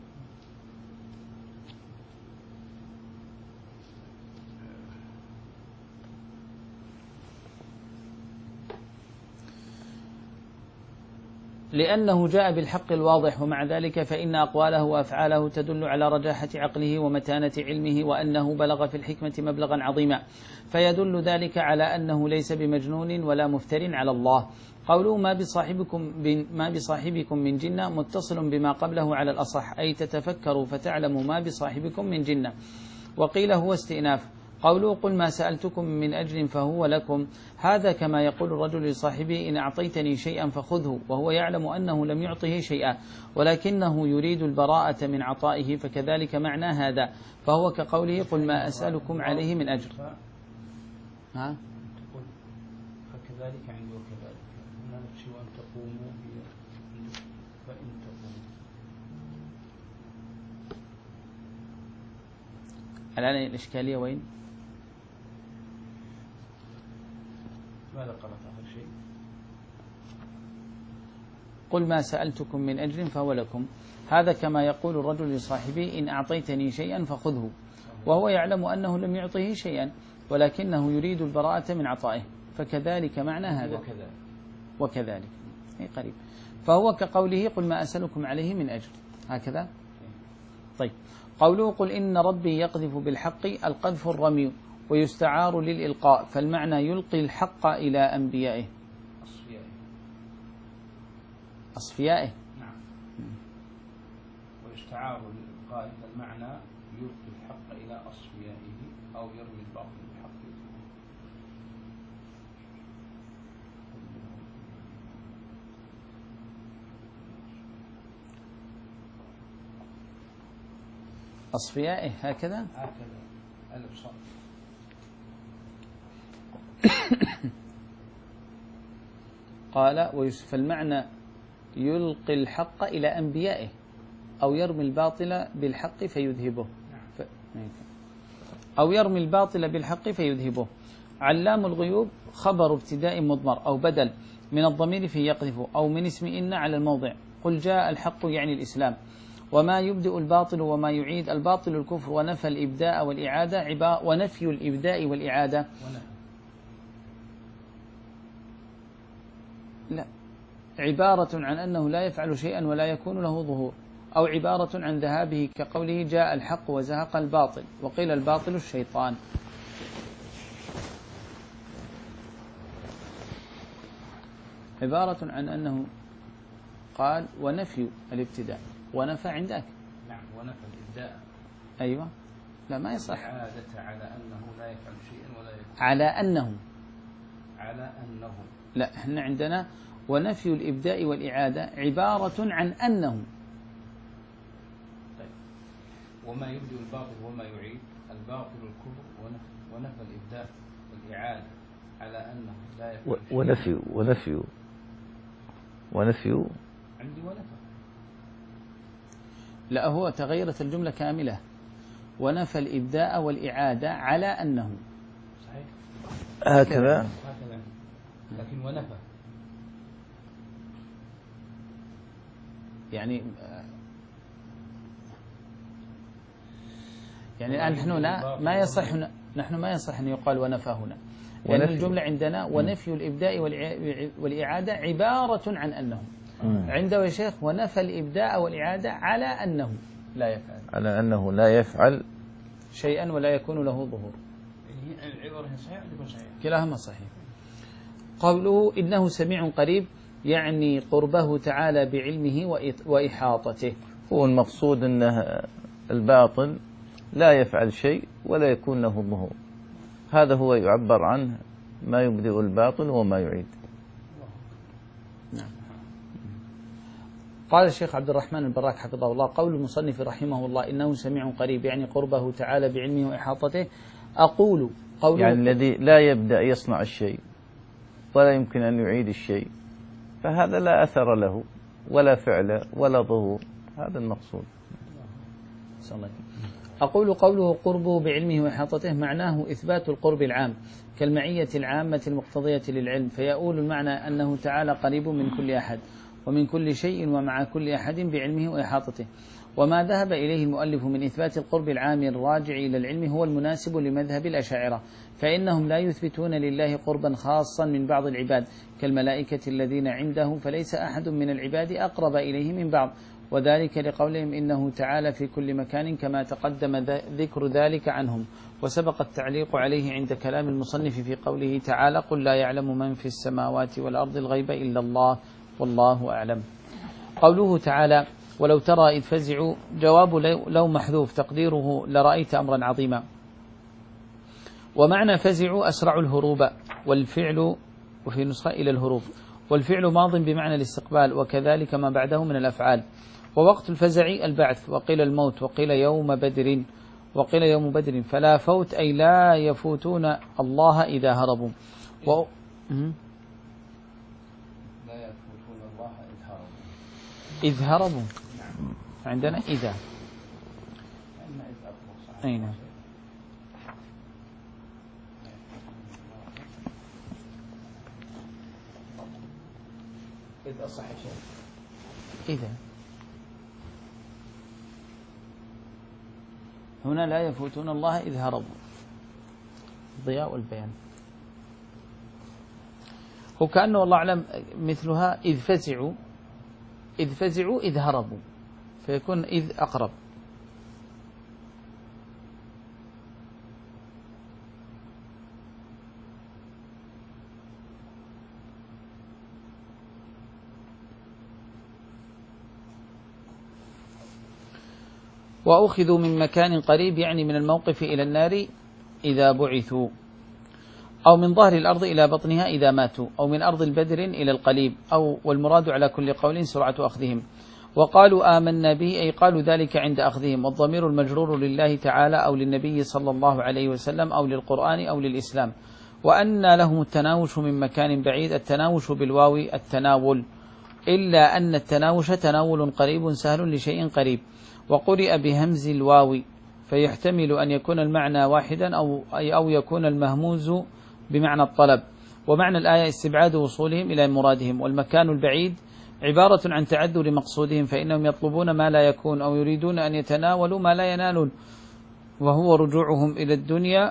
لأنه جاء بالحق الواضح، ومع ذلك فإن أقواله وأفعاله تدل على رجاحة عقله ومتانة علمه، وأنه بلغ في الحكمة مبلغا عظيما، فيدل ذلك على أنه ليس بمجنون ولا مفتر على الله. قوله ما بصاحبكم ما بصاحبكم من جنة متصل بما قبله على الأصح، أي تتفكروا فتعلموا ما بصاحبكم من جنة. وقيل هو استئناف. قوله قل ما سألتكم من أجر فهو لكم، هذا كما يقول الرجل لصاحبه إن أعطيتني شيئا فخذه، وهو يعلم أنه لم يعطه شيئا ولكنه يريد البراءة من عطائه، فكذلك معنى هذا، فهو كقوله قل ما أسألكم عليه من أجر. ها؟ فكذلك عندي وكذلك هنا نفسي وأن تقوموا فإن تقوموا. الآن الإشكالية وين؟ ماذا قرأت آخر شيء؟ قل ما سألتكم من أجر فهو لكم، هذا كما يقول الرجل لصاحبه إن أعطيتني شيئا فخذه، وهو يعلم أنه لم يعطه شيئا ولكنه يريد البراءة من عطائه، فكذلك معنى هذا وكذلك, وكذلك. أي قريب. فهو كقوله قل ما أسألكم عليه من أجر، هكذا. طيب قوله قل إن ربي يقذف بالحق، القذف الرمي ويستعار للإلقاء، فالمعنى يلقي الحق إلى أنبيائه أصفيائه. أصفيائه نعم. ويستعار للإلقاء، فالمعنى يلقي الحق إلى أصفيائه أو يرمي الباطل بالحق. أصفيائه هكذا هكذا ألف صف. قال فالمعنى يلقي الحق إلى أنبيائه أو يرمي الباطل بالحق فيذهبه، ف... أو يرمي الباطل بالحق فيذهبه. علام الغيوب خبر ابتداء مضمر أو بدل من الضمير في يقذف أو من اسم إن على الموضع. قل جاء الحق يعني الإسلام. وما يبدئ الباطل وما يعيد، الباطل الكفر ونفى الإبداء والإعادة عبا ونفي الإبداء والإعادة لا عبارة عن أنه لا يفعل شيئا ولا يكون له ظهور، أو عبارة عن ذهابه كقوله جاء الحق وزهق الباطل، وقيل الباطل الشيطان. عبارة عن أنه قال ونفي الابتداء ونفى عندك. نعم ونفى الإبداء. أيوة لا ما يصح. العادة على أنه لا يفعل شيئا ولا يكون. على أنه على أنه لا احنا عندنا ونفي الإبداء والإعادة عبارة عن أنه. طيب وما يبدئ الباطل وما يعيد، الباطل الكفر ونفي, ونفى الإبداء والإعادة على أنه لا يفعل شيئا. ونفي ونفي ونفي عندي ونفى. لا هو تغيرت الجملة كاملة، ونفى الإبداء والإعادة على أنه. صحيح هكذا. هكذا لكن ونفى يعني يعني الآن نحن ما يصح نحن ما يصح أن يقال ونفى هنا، لأن يعني الجملة عندنا ونفي الإبداء والإعادة عبارة عن أنه. عنده يا شيخ ونفى الإبداء والإعادة على أنه، لا يفعل على أنه لا يفعل شيئا ولا يكون له ظهور. العبارة صحيح تكون صحيح، كلاهما صحيح. قوله إنه سميع قريب يعني قربه تعالى بعلمه وإحاطته. هو المقصود أن الباطل لا يفعل شيء ولا يكون له ظهور، هذا هو يعبر عنه ما يبدئ الباطل وما يعيد. نعم. قال الشيخ عبد الرحمن البراك حفظه الله: قول المصنف رحمه الله إنه سميع قريب يعني قربه تعالى بعلمه وإحاطته. أقول قوله يعني الذي لا يبدأ يصنع الشيء ولا يمكن أن يعيد الشيء فهذا لا أثر له ولا فعل ولا ظهور، هذا المقصود. أقول قوله قربه بعلمه وإحاطته معناه إثبات القرب العام كالمعية العامة المقتضية للعلم، فيؤول المعنى أنه تعالى قريب من كل أحد ومن كل شيء ومع كل أحد بعلمه وإحاطته. وما ذهب إليه المؤلف من إثبات القرب العام الراجع إلى العلم هو المناسب لمذهب الأشاعرة، فإنهم لا يثبتون لله قربا خاصا من بعض العباد كالملائكة الذين عنده، فليس أحد من العباد أقرب إليه من بعض، وذلك لقولهم إنه تعالى في كل مكان كما تقدم ذكر ذلك عنهم. وسبق التعليق عليه عند كلام المصنف في قوله تعالى: قل لا يعلم من في السماوات والأرض الغيب إلا الله والله أعلم. قوله تعالى: ولو ترى إذ فزعوا، جواب لو محذوف تقديره لرأيت أمرا عظيما. ومعنى فزعوا أسرع الهروب، والفعل وفي نسخة إلى الهروب، والفعل ماض بمعنى الاستقبال، وكذلك ما بعده من الأفعال. ووقت الفزع البعث، وقيل الموت، وقيل يوم بدر، وقيل يوم بدر، فلا فوت أي لا يفوتون الله إذا هربوا. و... لا يفوتون الله إذ هربوا. إذ هربوا عندنا إذا أين إذ أصح شيء إذا هنا لا يفوتون الله إذ هربوا. ضياء البيان. هو كأنه والله أعلم مثلها إذ فزعوا، إذ فزعوا إذ هربوا، فيكون إذ أقرب. وأخذوا من مكان قريب يعني من الموقف إلى النار إذا بعثوا، أو من ظهر الأرض إلى بطنها إذا ماتوا، أو من أرض البدر إلى القليب، أو والمراد على كل قول سرعة أخذهم. وقالوا آمنا به أي قالوا ذلك عند أخذهم، والضمير المجرور لله تعالى أو للنبي صلى الله عليه وسلم أو للقرآن أو للإسلام. وأن لهم التناوش من مكان بعيد، التناوش بالواو التناول، إلا أن التناوش تناول قريب سهل لشيء قريب، وقرئ بهمز الواو، فيحتمل أن يكون المعنى واحدا أو أو يكون المهموز بمعنى الطلب. ومعنى الآية استبعاد وصولهم إلى مرادهم. والمكان البعيد عبارة عن تعذر مقصودهم، فإنهم يطلبون ما لا يكون أو يريدون أن يتناولوا ما لا ينالون، وهو رجوعهم إلى الدنيا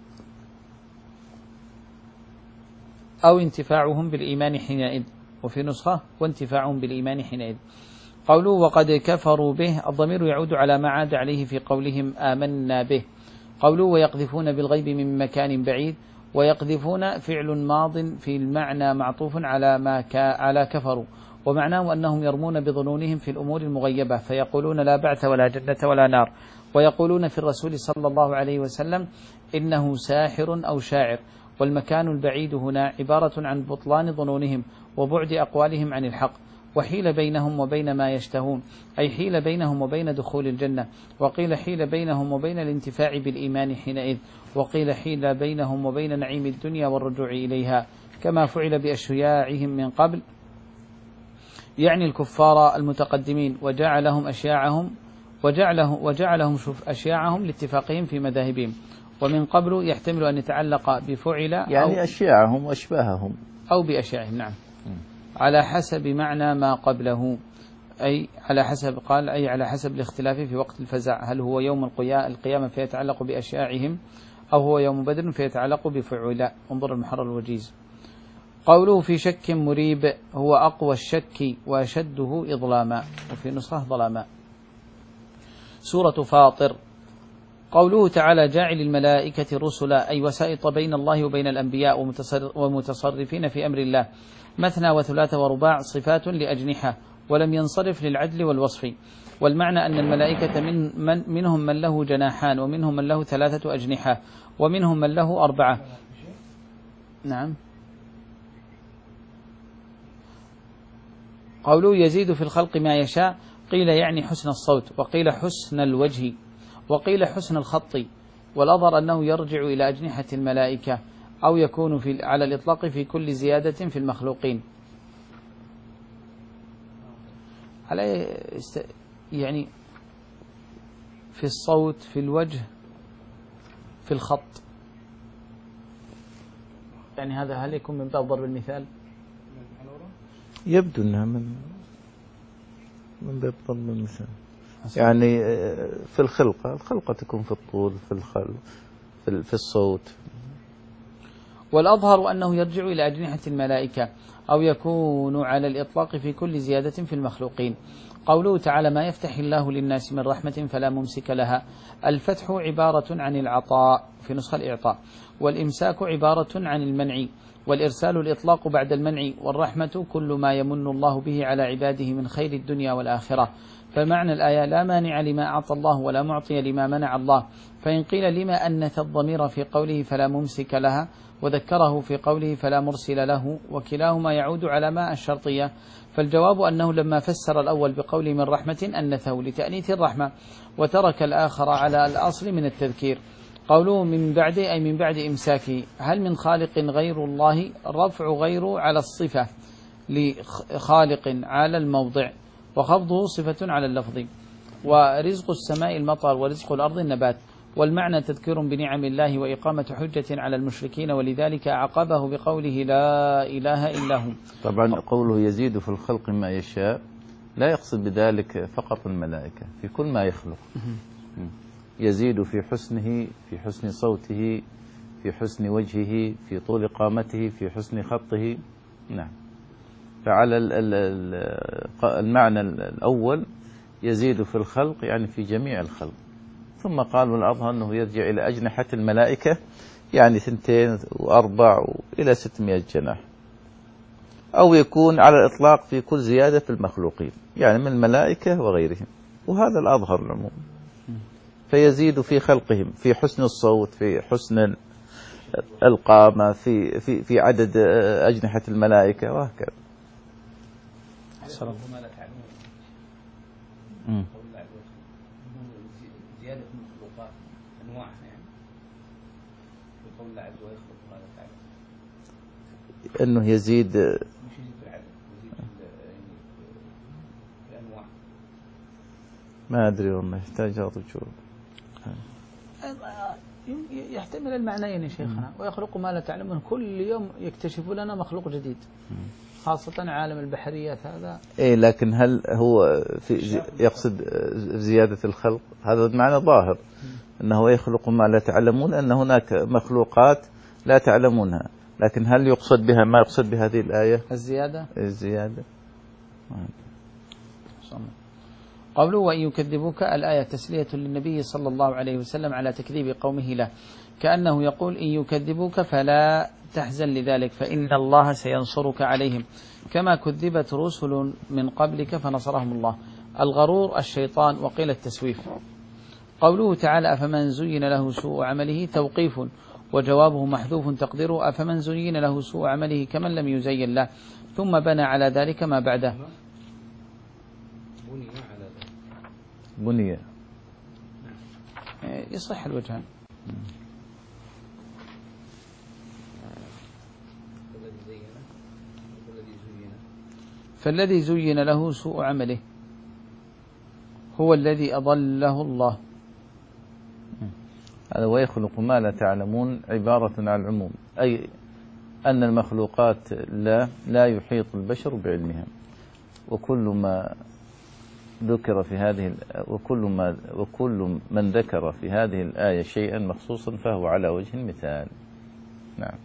أو انتفاعهم بالإيمان حينئذ، وفي نسخة وانتفاعهم بالإيمان حينئذ. قولوا وقد كفروا به، الضمير يعود على ما عاد عليه في قولهم آمنا به. قولوا ويقذفون بالغيب من مكان بعيد، ويقذفون فعل ماض في المعنى معطوف على ما كا على كفروا، ومعناه أنهم يرمون بظنونهم في الأمور المغيبة، فيقولون لا بعث ولا جنة ولا نار. ويقولون في الرسول صلى الله عليه وسلم إنه ساحر أو شاعر. والمكان البعيد هنا عبارة عن بطلان ظنونهم وبعد أقوالهم عن الحق، وحيل بينهم وبين ما يشتهون، أي حيل بينهم وبين دخول الجنة. وقيل حيل بينهم وبين الانتفاع بالإيمان حينئذ، وقيل حيل بينهم وبين نعيم الدنيا والرجوع إليها، كما فعل بأشياعهم من قبل، يعني الكفار المتقدمين، وجعلهم أشياعهم وجعلهم, وجعلهم شوف أشياعهم لاتفاقهم في مذاهبهم. ومن قبل يحتمل أن يتعلق بفعل يعني أو أشياعهم وأشباههم أو بأشياعهم، نعم، على حسب معنى ما قبله، أي على حسب قال أي على حسب الاختلاف في وقت الفزع، هل هو يوم القيامة فيتعلق بأشياعهم أو هو يوم بدر فيتعلق بفعل. انظر المحرر الوجيز. قوله في شك مريب هو أقوى الشك وأشده إظلاما، وفي نسخة ظلاما. سورة فاطر. قوله تعالى جاعل الملائكة رسلا أي وسائط بين الله وبين الأنبياء ومتصرفين في أمر الله، مثنى وثلاث ورباع صفات لأجنحة ولم ينصرف للعدل والوصف. والمعنى أن الملائكة من من منهم من له جناحان ومنهم من له ثلاثة أجنحة ومنهم من له أربعة. نعم. قوله يزيد في الخلق ما يشاء، قيل يعني حسن الصوت، وقيل حسن الوجه، وقيل حسن الخط، والأظهر أنه يرجع إلى أجنحة الملائكة أو يكون في على الإطلاق في كل زيادة في المخلوقين. على يعني في الصوت، في الوجه، في الخط، يعني هذا هل يكون من باب ضرب المثال؟ يبدو أنها من من باب ضرب المثال، يعني في الخلقة، الخلقة تكون في الطول، في الخلق، في الصوت. والأظهر أنه يرجع إلى أجنحة الملائكة أو يكون على الإطلاق في كل زيادة في المخلوقين. قوله تعالى ما يفتح الله للناس من رحمة فلا ممسك لها، الفتح عبارة عن العطاء في نسخة الإعطاء، والإمساك عبارة عن المنع، والإرسال الإطلاق بعد المنع، والرحمة كل ما يمن الله به على عباده من خير الدنيا والآخرة. فمعنى الآية لا مانع لما أعطى الله ولا معطي لما منع الله. فإن قيل لما أنث الضمير في قوله فلا ممسك لها وذكره في قوله فلا مرسل له، وكلاهما يعود على ما الشرطية، فالجواب أنه لما فسر الأول بقوله من رحمة أنثه لتأنيث الرحمة، وترك الآخر على الأصل من التذكير. قوله من بعد أي من بعد إمساكه، هل من خالق غير الله؟ رفع غيره على الصفة لخالق على الموضع، وخفضه صفة على اللفظ. ورزق السماء المطر ورزق الأرض النبات، والمعنى تذكير بنعم الله وإقامة حجة على المشركين، ولذلك أعقبه بقوله لا إله إلا هو. طبعا قوله يزيد في الخلق ما يشاء لا يقصد بذلك فقط الملائكة، في كل ما يخلق يزيد في حسنه، في حسن صوته، في حسن وجهه، في طول قامته، في حسن خطه. نعم. فعلى المعنى الأول يزيد في الخلق يعني في جميع الخلق. ثم قال والأظهر أنه يرجع إلى أجنحة الملائكة، يعني ثنتين وأربع إلى ستمائة جناح، أو يكون على الإطلاق في كل زيادة في المخلوقين، يعني من الملائكة وغيرهم، وهذا الأظهر العموم. فيزيد في خلقهم في حسن الصوت، في حسن القامة، في في في عدد أجنحة الملائكة، وهكذا. زيادة المخلوقات أنواع، يعني يقول الله عز وجل يخلق ما لا تعلم، أنه يزيد مش يزيد في العدد، يزيد في الأنواع. ما أدري والله، يحتاج رجوع. يحتمل المعنيين يا شيخنا. ويخلق ما لا تعلمون، كل يوم يكتشف لنا مخلوق جديد، خاصة عالم البحريات هذا. إيه، لكن هل هو في يقصد زيادة الخلق؟ هذا المعنى ظاهر أنه يخلق ما لا تعلمون، أن هناك مخلوقات لا تعلمونها، لكن هل يقصد بها ما يقصد بهذه الآية الزيادة؟ الزيادة. قوله وإن يكذبوك، الآية تسلية للنبي صلى الله عليه وسلم على تكذيب قومه له، كأنه يقول إن يكذبوك فلا تحزن لذلك فإن الله سينصرك عليهم، كما كذبت رسل من قبلك فنصرهم الله. الغرور الشيطان، وقيل التسويف. قوله تعالى أفمن زين له سوء عمله، توقيف، وجوابه محذوف تقديره أفمن زين له سوء عمله كمن لم يزين له، ثم بنى على ذلك ما بعده. بني يصح الوجهان. فالذي زين له سوء عمله هو الذي أضله الله. هذا ويخلق ما لا تعلمون عبارة عن العموم، أي أن المخلوقات لا لا يحيط البشر بعلمها، وكل ما ذكر في هذه وكل ما وكل من ذكر في هذه الآية شيئا مخصوصا فهو على وجه المثال. نعم،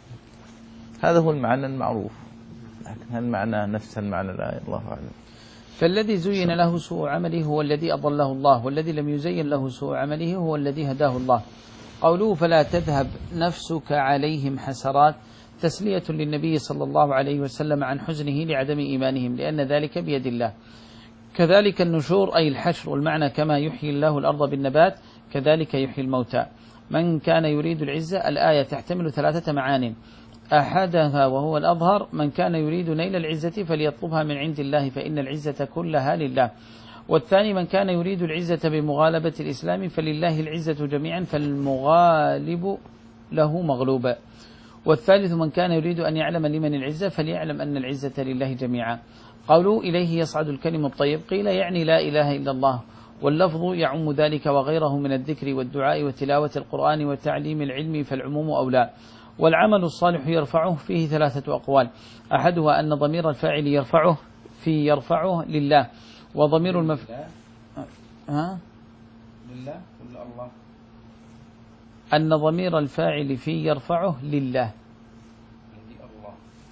هذا هو المعنى المعروف، لكن هل معناه نفس المعنى الآية؟ الله أعلم. فالذي زين له سوء عمله هو الذي أضله الله، والذي لم يزين له سوء عمله هو الذي هداه الله. قوله فلا تذهب نفسك عليهم حسرات تسلية للنبي صلى الله عليه وسلم عن حزنه لعدم إيمانهم، لأن ذلك بيد الله. كذلك النشور أي الحشر، والمعنى كما يحيي الله الأرض بالنبات كذلك يحيي الموتى. من كان يريد العزة، الآية تحتمل ثلاثة معان، أحدها وهو الأظهر من كان يريد نيل العزة فليطلبها من عند الله فإن العزة كلها لله. والثاني من كان يريد العزة بمغالبة الإسلام فلله العزة جميعا فالمغالب له مغلوبا. والثالث من كان يريد أن يعلم لمن العزة فليعلم أن العزة لله جميعا. قالوا إليه يصعد الكلم الطيب، قيل يعني لا إله إلا الله، واللفظ يعم ذلك وغيره من الذكر والدعاء وتلاوة القرآن وتعليم العلم فالعموم أولى. والعمل الصالح يرفعه فيه ثلاثة أقوال، أحدها أن ضمير الفاعل يرفعه في يرفعه لله، وضمير المف... ها؟ لله ولا الله؟ أن ضمير الفاعل في يرفعه لله. الله.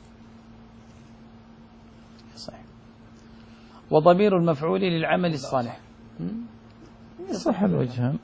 صحيح. وضمير المفعول للعمل الصالح. صح الوجهان.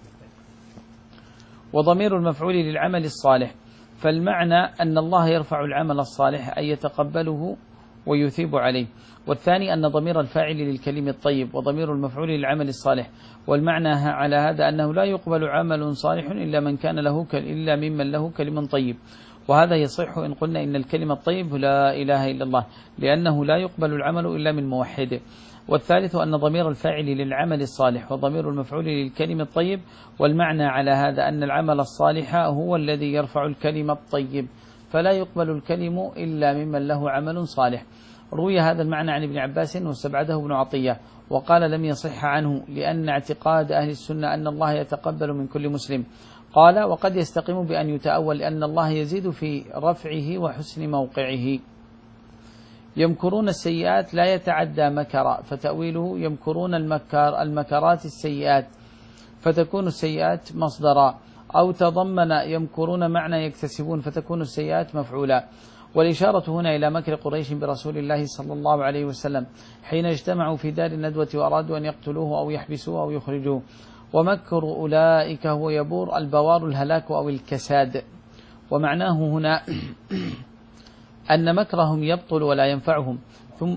وضمير المفعول للعمل الصالح، فالمعنى أن الله يرفع العمل الصالح أي يتقبله ويثيب عليه. والثاني أن ضمير الفاعل للكلم الطيب وضمير المفعول للعمل الصالح، والمعنى على هذا أنه لا يقبل عمل صالح إلا من كان له إلا ممن له كلم طيب، وهذا يصح إن قلنا إن الكلمة الطيب لا إله إلا الله، لأنه لا يقبل العمل إلا من موحد. والثالث أن ضمير الفاعل للعمل الصالح وضمير المفعول للكلم الطيب، والمعنى على هذا أن العمل الصالح هو الذي يرفع الكلم الطيب، فلا يقبل الكلم إلا ممن له عمل صالح. روي هذا المعنى عن ابن عباس واستبعده ابن عطية، وقال لم يصح عنه لأن اعتقاد أهل السنة أن الله يتقبل من كل مسلم. قال وقد يستقيم بأن يتأول لأن الله يزيد في رفعه وحسن موقعه. يمكرون السيئات لا يتعدى مكر، فتأويله يمكرون المكار المكرات السيئات، فتكون السيئات مصدرا، أو تضمن يمكرون معنى يكتسبون فتكون السيئات مفعولا. والإشارة هنا إلى مكر قريش برسول الله صلى الله عليه وسلم حين اجتمعوا في دار الندوة وأرادوا أن يقتلوه أو يحبسوه أو يخرجوه. ومكر أولئك هو يبور البوار الهلاك أو الكساد. ومعناه هنا أن مكرهم يبطل ولا ينفعهم. ثم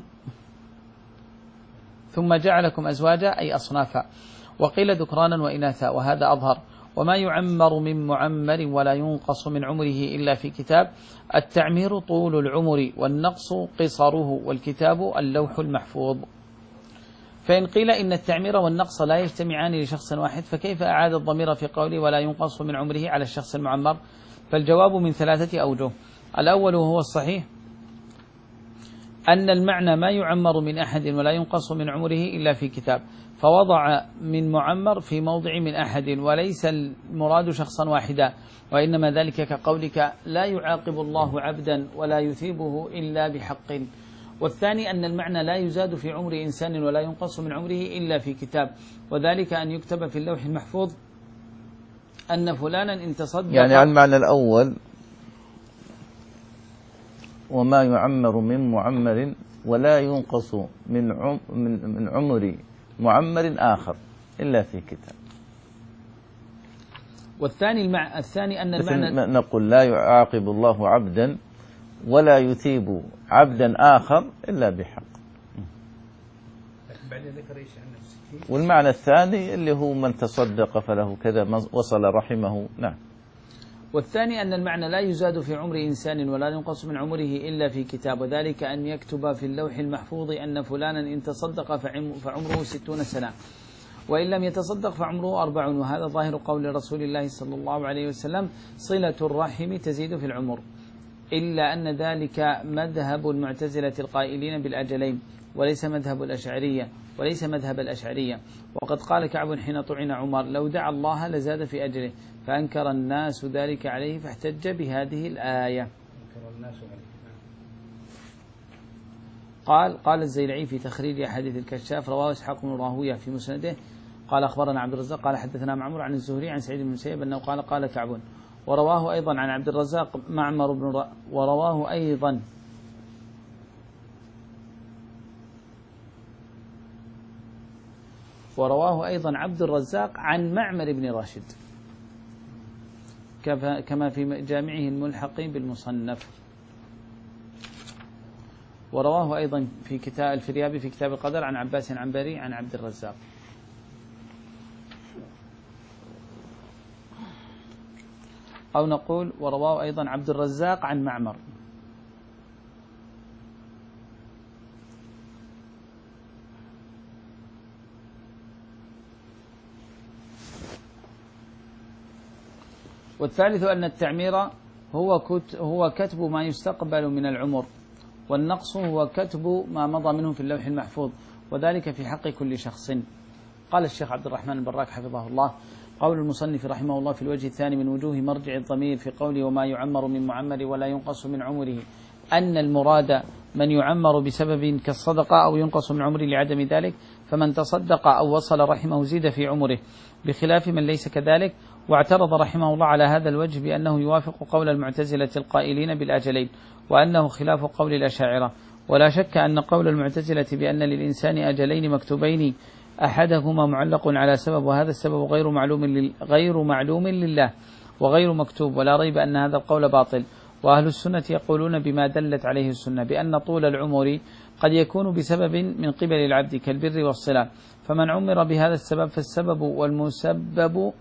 ثم جعلكم أزواجا أي أصنافا، وقيل ذكرانا وإناثا، وهذا أظهر. وما يعمر من معمر ولا ينقص من عمره إلا في كتاب. التعمير طول العمر والنقص قصره، والكتاب اللوح المحفوظ. فإن قيل إن التعمير والنقص لا يجتمعان لشخص واحد، فكيف أعاد الضمير في قوله ولا ينقص من عمره على الشخص المعمر؟ فالجواب من ثلاثة أوجه. الأول وهو الصحيح أن المعنى ما يعمر من أحد ولا ينقص من عمره إلا في كتاب، فوضع من معمر في موضع من أحد، وليس المراد شخصا واحدا، وإنما ذلك كقولك لا يعاقب الله عبدا ولا يثيبه إلا بحق. والثاني أن المعنى لا يزاد في عمر إنسان ولا ينقص من عمره إلا في كتاب، وذلك أن يكتب في اللوح المحفوظ أن فلانا إن تصدق. يعني على المعنى الأول وما يعمر من معمر ولا ينقص من عم من من عمر معمر آخر إلا في كتاب. والثاني المع... الثاني أن المعنى نقول لا يعاقب الله عبدا ولا يثيب عبدا آخر إلا بحق. والمعنى الثاني اللي هو من تصدق فله كذا وصل رحمه. نعم. والثاني أن المعنى لا يزاد في عمر إنسان ولا ينقص من عمره إلا في كتاب، وذلك أن يكتب في اللوح المحفوظ أن فلانا إن تصدق فعمره ستون سنة، وإن لم يتصدق فعمره أربع، وهذا ظاهر قول رسول الله صلى الله عليه وسلم صلة الرحم تزيد في العمر، إلا أن ذلك مذهب المعتزلة القائلين بالأجلين، وليس مذهب الأشعرية وليس مذهب الأشعرية. وقد قال كعب حين طعن عمر لو دعا الله لزاد في أجله، فأنكر الناس ذلك عليه فاحتج بهذه الآية. قال قال الزيلعي في تخريج أحاديث الكشاف رواه إسحاق بن راهويه في مسنده قال أخبرنا عبد الرزاق قال حدثنا معمر عن الزهري عن سعيد بن المسيب أنه قال قال كعب. ورواه أيضا عن عبد الرزاق معمر بن ر... ورواه أيضا ورواه أيضا عبد الرزاق عن معمر بن راشد كما في جامعه الملحق بالمصنف. ورواه أيضا في كتاب الفريابي في كتاب القدر عن عباس عنبري عن عبد الرزاق. أو نقول ورواه أيضا عبد الرزاق عن معمر. والثالث أن التعمير هو هو كتب ما يستقبل من العمر، والنقص هو كتب ما مضى منه في اللوح المحفوظ، وذلك في حق كل شخص. قال الشيخ عبد الرحمن البراك حفظه الله: قول المصنف رحمه الله في الوجه الثاني من وجوه مرجع الضمير في قوله وما يعمر من معمر ولا ينقص من عمره، أن المراد من يعمر بسبب كالصدقة أو ينقص من عمره لعدم ذلك، فمن تصدق أو وصل رحمه زيد في عمره، بخلاف من ليس كذلك. واعترض رحمه الله على هذا الوجه بأنه يوافق قول المعتزلة القائلين بالأجلين، وأنه خلاف قول الأشاعرة. ولا شك أن قول المعتزلة بأن للإنسان أجلين مكتوبين أحدهما معلق على سبب، وهذا السبب غير معلوم غير معلوم لله وغير مكتوب، ولا ريب أن هذا القول باطل. وأهل السنة يقولون بما دلت عليه السنة بأن طول العمر قد يكون بسبب من قبل العبد كالبر والصلة، فمن عمر بهذا السبب فالسبب والمسبب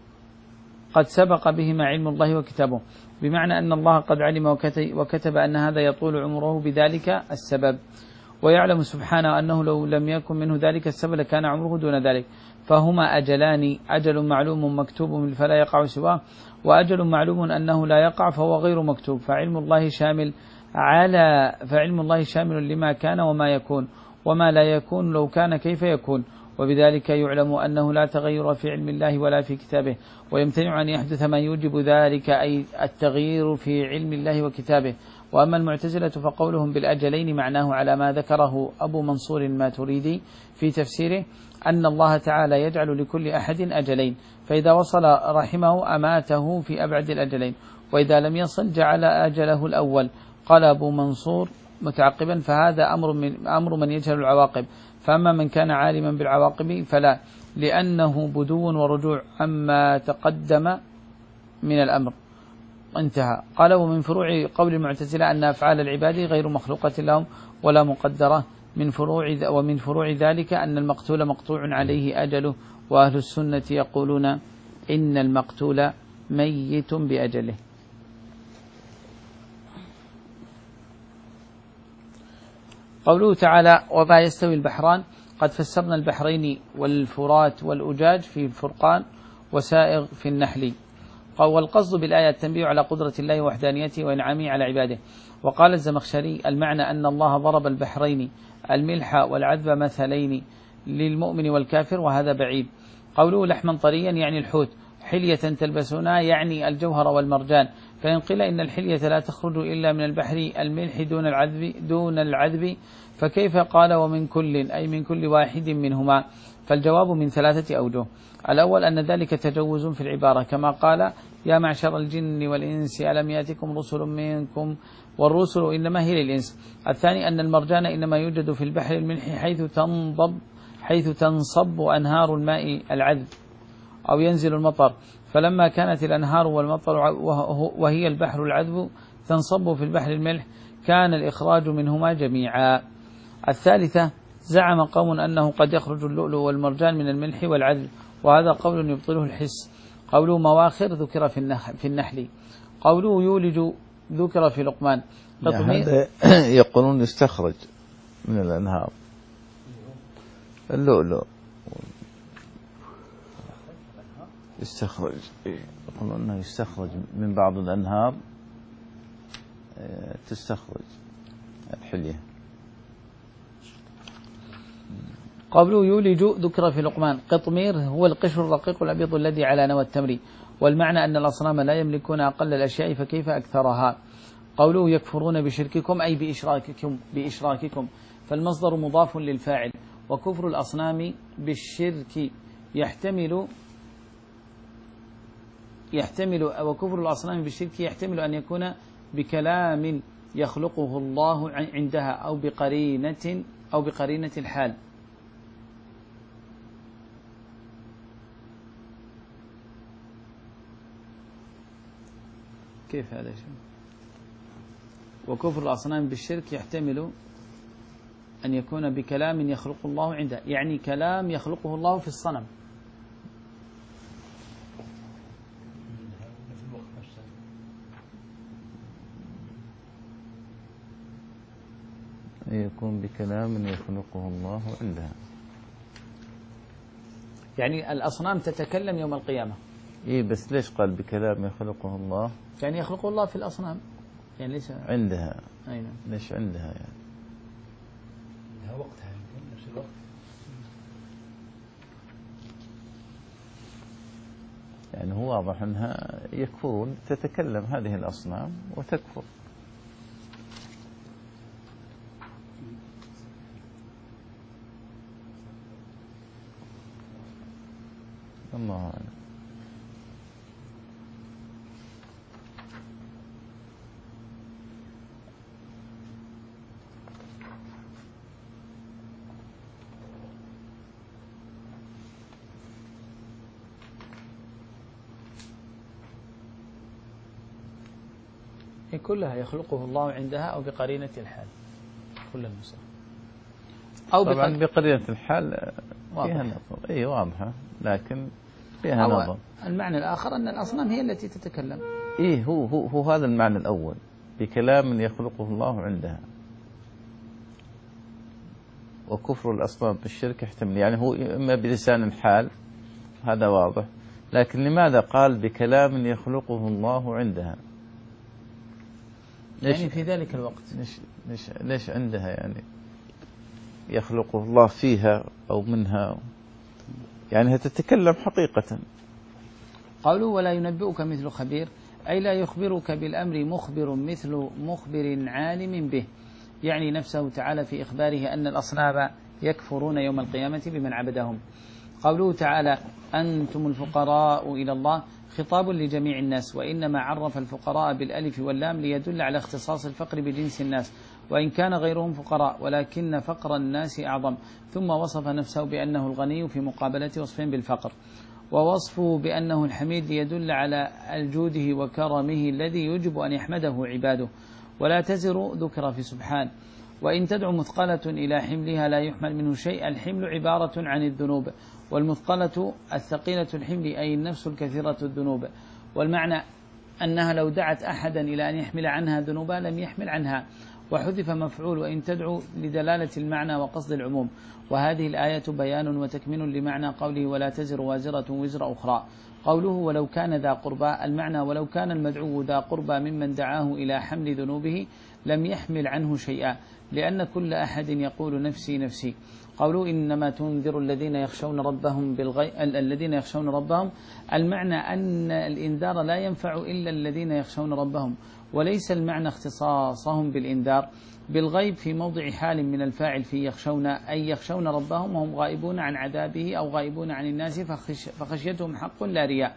قد سبق بهما علم الله وكتابه، بمعنى أن الله قد علم وكتب أن هذا يطول عمره بذلك السبب، ويعلم سبحانه أنه لو لم يكن منه ذلك السبب لكان عمره دون ذلك. فهما أجلان، أجل معلوم مكتوب فلا يقع سواه، وأجل معلوم أنه لا يقع فهو غير مكتوب. فعلم الله شامل على فعلم الله شامل لما كان وما يكون، وما لا يكون لو كان كيف يكون، وبذلك يعلم أنه لا تغير في علم الله ولا في كتابه، ويمتنع أن يحدث ما يوجب ذلك، أي التغيير في علم الله وكتابه. وأما المعتزلة فقولهم بالأجلين معناه على ما ذكره أبو منصور الماتريدي في تفسيره، أن الله تعالى يجعل لكل أحد أجلين، فإذا وصل رحمه أماته في أبعد الأجلين، وإذا لم يصل جعل أجله الأول. قال أبو منصور متعقبا: فهذا أمر من, أمر من يجهل العواقب، فأما من كان عالما بالعواقب فلا، لأنه بدو ورجوع عما تقدم من الأمر. انتهى. قال: ومن فروع قول المعتزلة أن أفعال العباد غير مخلوقة لهم ولا مقدرة، من فروع ومن فروع ذلك أن المقتول مقطوع عليه أجله، وأهل السنة يقولون إن المقتول ميت بأجله. قوله تعالى: وما يستوي البحران، قد فسرنا البحرين والفرات والأجاج في الفرقان وسائغ في النحل. والقصد بالآية التنبيه على قدرة الله ووحدانيته وإنعامه على عباده. وقال الزمخشري: المعنى أن الله ضرب البحرين الملح والعذب مثلين للمؤمن والكافر، وهذا بعيد. قوله لحما طريا يعني الحوت، حلية تلبسونها يعني الجوهر والمرجان، فإن قيل إن الحلية لا تخرج إلا من البحر الملح دون العذب دون العذب فكيف قال ومن كل، أي من كل واحد منهما؟ فالجواب من ثلاثة أوجه. الأول أن ذلك تجوز في العبارة، كما قال: يا معشر الجن والإنس ألم يأتكم رسل منكم، والرسل إنما هي للإنس. الثاني أن المرجان إنما يوجد في البحر الملح حيث تنضب حيث تنصب أنهار الماء العذب أو ينزل المطر، فلما كانت الأنهار والمطر وهي البحر العذب تنصب في البحر الملح كان الإخراج منهما جميعا. الثالثة زعم قوم أنه قد يخرج اللؤلؤ والمرجان من الملح والعذب، وهذا قول يبطله الحس. قوله مواخر ذكر في النحل، قوله يولج ذكر في لقمان. يقولون يستخرج من الأنهار اللؤلؤ، يستخرج، يقولون أنه يستخرج من بعض الأنهار، تستخرج الحلية. قوله يولج ذكر في لقمان. قطمير هو القشر الرقيق الأبيض الذي على نوى التمر، والمعنى أن الأصنام لا يملكون أقل الأشياء فكيف أكثرها. قوله يكفرون بشرككم أي بإشراككم بإشراككم فالمصدر مضاف للفاعل، وكفر الأصنام بالشرك يحتمل يحتمل وكفر الأصنام بالشرك يحتمل أن يكون بكلام يخلقه الله عندها أو بقرينة أو بقرينة الحال. كيف هذا شيء؟ وكفر الأصنام بالشرك يحتمل أن يكون بكلام يخلق الله عنده، يعني كلام يخلقه الله في الصنم. يكون بكلام يخلقه الله عندها، يعني الأصنام تتكلم يوم القيامة. إيه بس ليش قال بكلام يخلقه الله؟ يعني يخلقه الله في الأصنام، يعني ليس عندها. أي نعم. ليش عندها يعني؟ لها وقتها يمكن نفس الوقت. يعني هو واضح أنها يكفرون، تتكلم هذه الأصنام وتكفر. الله أعلم. هي كلها يخلقه الله عندها أو بقرينة الحال، كل النسخ أو طبعا بقرينة الحال فيها نظر. إيه واضحة، لكن فيها نظر. المعنى الآخر أن الأصنام هي التي تتكلم. إيه هو هو هو هذا المعنى الأول، بكلام يخلقه الله عندها. وكفر الأصنام بالشرك يحتمل، يعني هو إما بلسان الحال هذا واضح، لكن لماذا قال بكلام يخلقه الله عندها؟ ليش يعني في ذلك الوقت ليش ليش ليش عندها يعني يخلقه الله فيها أو منها، يعني تتكلم حقيقة. قالوا ولا ينبئك مثل خبير، أي لا يخبرك بالأمر مخبر مثل مخبر عالم به، يعني نفسه تعالى في إخباره أن الأصنام يكفرون يوم القيامة بمن عبدهم. قوله تعالى أنتم الفقراء إلى الله خطاب لجميع الناس، وإنما عرف الفقراء بالألف واللام ليدل على اختصاص الفقر بجنس الناس، وإن كان غيرهم فقراء ولكن فقر الناس أعظم. ثم وصف نفسه بأنه الغني في مقابلة وصفهم بالفقر، ووصفه بأنه الحميد يدل على جوده وكرمه الذي يجب أن يحمده عباده. ولا تزر ذكر في سبحان، وإن تدعو مثقلة إلى حملها لا يحمل منه شيء. الحمل عبارة عن الذنوب، والمثقلة الثقيلة الحمل أي النفس الكثيرة الذنوب، والمعنى أنها لو دعت أحدا إلى أن يحمل عنها ذنوبها لم يحمل عنها، وحذف مفعول وإن تدعو لدلالة المعنى وقصد العموم. وهذه الآية بيان وتكميل لمعنى قوله ولا تزر وازرة وزر أخرى. قوله ولو كان ذا قربى، المعنى ولو كان المدعو ذا قربى ممن دعاه إلى حمل ذنوبه لم يحمل عنه شيئا، لأن كل أحد يقول نفسي نفسي. قوله إنما تنذر الذين يخشون ربهم بالغيب، الذين يخشون ربهم، المعنى أن الإنذار لا ينفع إلا الذين يخشون ربهم، وليس المعنى اختصاصهم بالإنذار. بالغيب في موضع حال من الفاعل في يخشون، أي يخشون ربهم وهم غائبون عن عذابه أو غائبون عن الناس فخش فخشيتهم حق لا رياء.